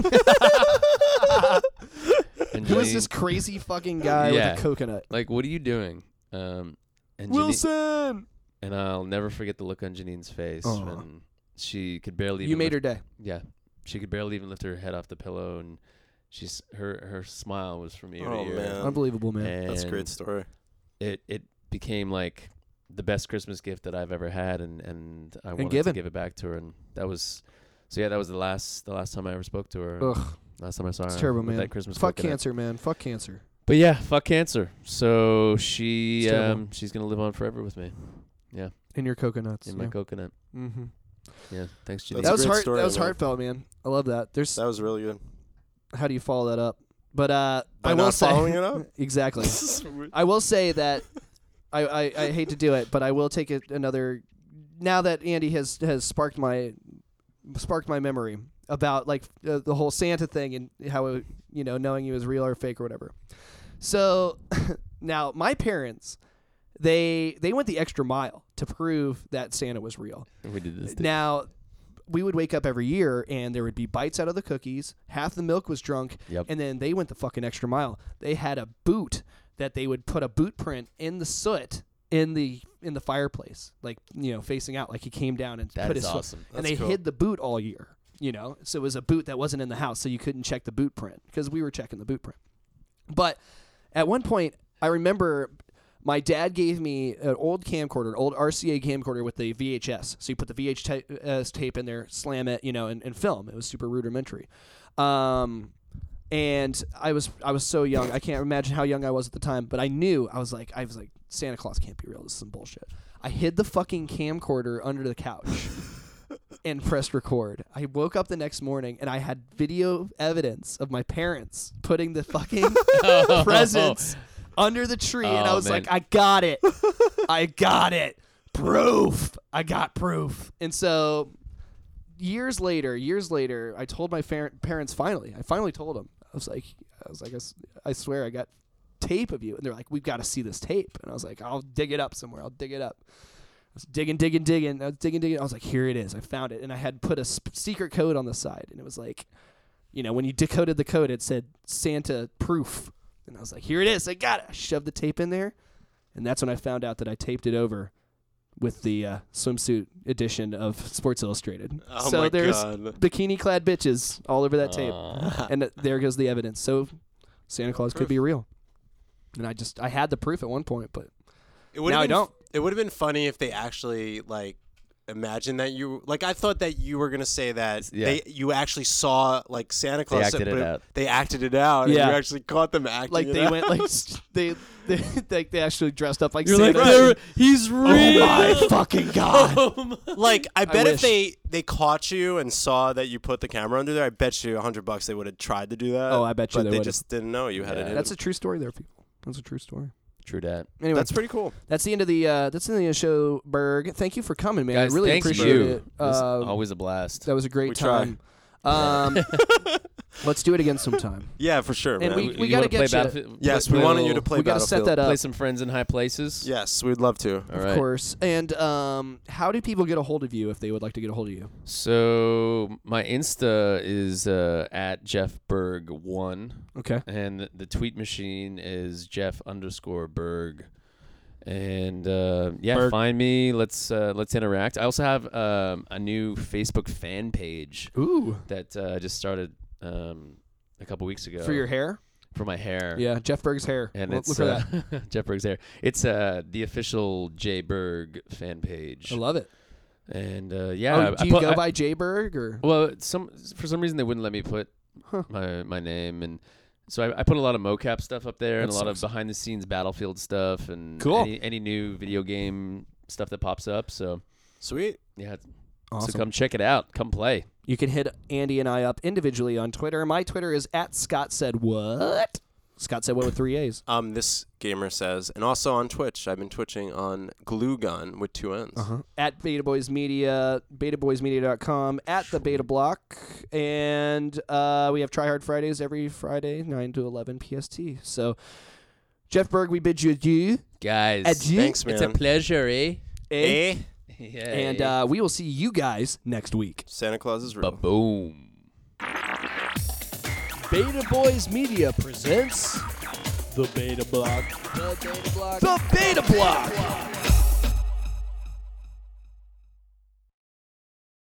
And Who is Janine- this crazy fucking guy Yeah. with a coconut? Like, what are you doing? Um, and Janine, Wilson! and I'll never forget the look on Janine's face Aw. when she could barely. Even You made her lift, day. Yeah, she could barely even lift her head off the pillow, and she's her her smile was from ear Oh, to ear. man. Unbelievable, man. And That's a great story. It it became like the best Christmas gift that I've ever had, and and I wanted given. to give it back to her, and that was. So yeah, that was the last the last time I ever spoke to her. Ugh. Last time I saw It's her. terrible, with man. That Christmas Fuck coconut. cancer, man. Fuck cancer. But yeah, fuck cancer. So she It's terrible. um she's gonna live on forever with me. Yeah, In your coconuts. in my yeah. coconut. Mm-hmm. Yeah, thanks, That's Janine. That a was great heart. story, that was man. heartfelt, man. I love that. There's. That was really good. How do you follow that up? But uh, By I will not say following it up? exactly. I will say that I, I, I hate to do it, but I will take it another. Now that Andy has has sparked my sparked my memory, about like uh, the whole Santa thing and how it, you know, knowing he was real or fake or whatever. So now my parents, they they went the extra mile to prove that Santa was real. We did this. Too. Now, we would wake up every year and there would be bites out of the cookies. Half the milk was drunk. Yep. And then they went the fucking extra mile. They had a boot that they would put a boot print in the soot in the in the fireplace, like, you know, facing out, like he came down and That put is his foot. awesome. And That's they cool. hid the boot all year, you know. So it was a boot that wasn't in the house, so you couldn't check the boot print because we were checking the boot print. But at one point, I remember my dad gave me an old camcorder, an old R C A camcorder with the V H S. So you put the V H S tape in there, slam it, you know, and, and film. It was super rudimentary. Um, and I was I was so young. I can't imagine how young I was at the time, but I knew. I was like, I was like, Santa Claus can't be real. This is some bullshit. I hid the fucking camcorder under the couch and pressed record. I woke up the next morning and I had video evidence of my parents putting the fucking presents under the tree, and I Oh, was man. like, I got it. I got it. Proof. I got proof. And so years later, years later, I told my fa- parents finally. I finally told them. I was like, I was like, I, s- I swear I got tape of you. And they're like, we've got to see this tape. And I was like, I'll dig it up somewhere. I'll dig it up. I was digging, digging, digging. I was digging, digging. I was like, here it is. I found it. And I had put a sp- secret code on the side. And it was like, you know, when you decoded the code, it said Santa proof. And I was like, here it is. I got it. I shoved the tape in there. And that's when I found out that I taped it over with the uh, swimsuit edition of Sports Illustrated. Oh so my there's God. bikini-clad bitches all over that tape. Aw. And th- there goes the evidence. So Santa Claus could be real. And I just, I had the proof at one point, but It would've now I been don't. f- It would have been funny if they actually like imagine that you like. I thought that you were gonna say that Yeah. they you actually saw like Santa Claus. acted it but out. They acted it out. Yeah. And you actually caught them acting. Like it they out. went, like, s- they, they, like they actually dressed up like You're Santa. like, "There- he's real. Oh my fucking God. Like I bet if wish. they they caught you and saw that you put the camera under there, I bet you a hundred bucks they would have tried to do that. Oh, I bet you but they they would've. just didn't know you had Yeah. it. In. That's a true story there, people. That's a true story. True dat. Anyway, That's pretty cool. that's the end of the uh, that's the end of the show, Berg. Thank you for coming, man. Guys, I really thanks appreciate you. it. It was Um, always a blast. that was a great We try. time. Um, let's do it again sometime. Yeah, for sure, And man. we- You gotta wanna get play you- Battlefield? yes, play we a wanted you little- to play we gotta set Battlefield. that up. play some friends in high places. Yes, we'd love to. All Of right. course. And um, how do people get a hold of you if they would like to get a hold of you? So my Insta is uh, at Jeff Berg one, Okay. and the, the tweet machine is Jeff underscore Berg. And uh, yeah, Berg. find me. Let's uh, let's interact. I also have um, a new Facebook fan page Ooh. that uh, just started um, a couple weeks ago For your hair? for my hair. Yeah, Jeff Berg's hair. And Look- it's look for that. uh, Jeff Berg's hair. It's uh, the official J Berg fan page. I love it. And uh, yeah, oh, I- do I you put- go I- by J Berg or? Well, some for some reason they wouldn't let me put Huh. my my name, and so I, I put a lot of mocap stuff up there and That a lot sucks. of behind the scenes Battlefield stuff and Cool. any, any new video game stuff that pops up. So Sweet. yeah, Awesome. so come check it out. Come play. You can hit Andy and I up individually on Twitter. My Twitter is at Scott Said What. Scott Said What with three A's. Um, this gamer says, and also on Twitch. I've been twitching on Glue Gun with two N's. Uh-huh. At Beta Boys Media, beta boys media dot com, at the Beta Block, and uh, we have Try Hard Fridays every Friday, nine to eleven P S T. So, Jeff Berg, we bid you adieu. Guys, Adieu. Thanks, man. it's a pleasure, eh? Eh? Eh? Yeah. And uh, we will see you guys next week. Santa Claus is real. Ba-boom. Beta Boys Media presents The Beta Block. The Beta Block. The Beta Block.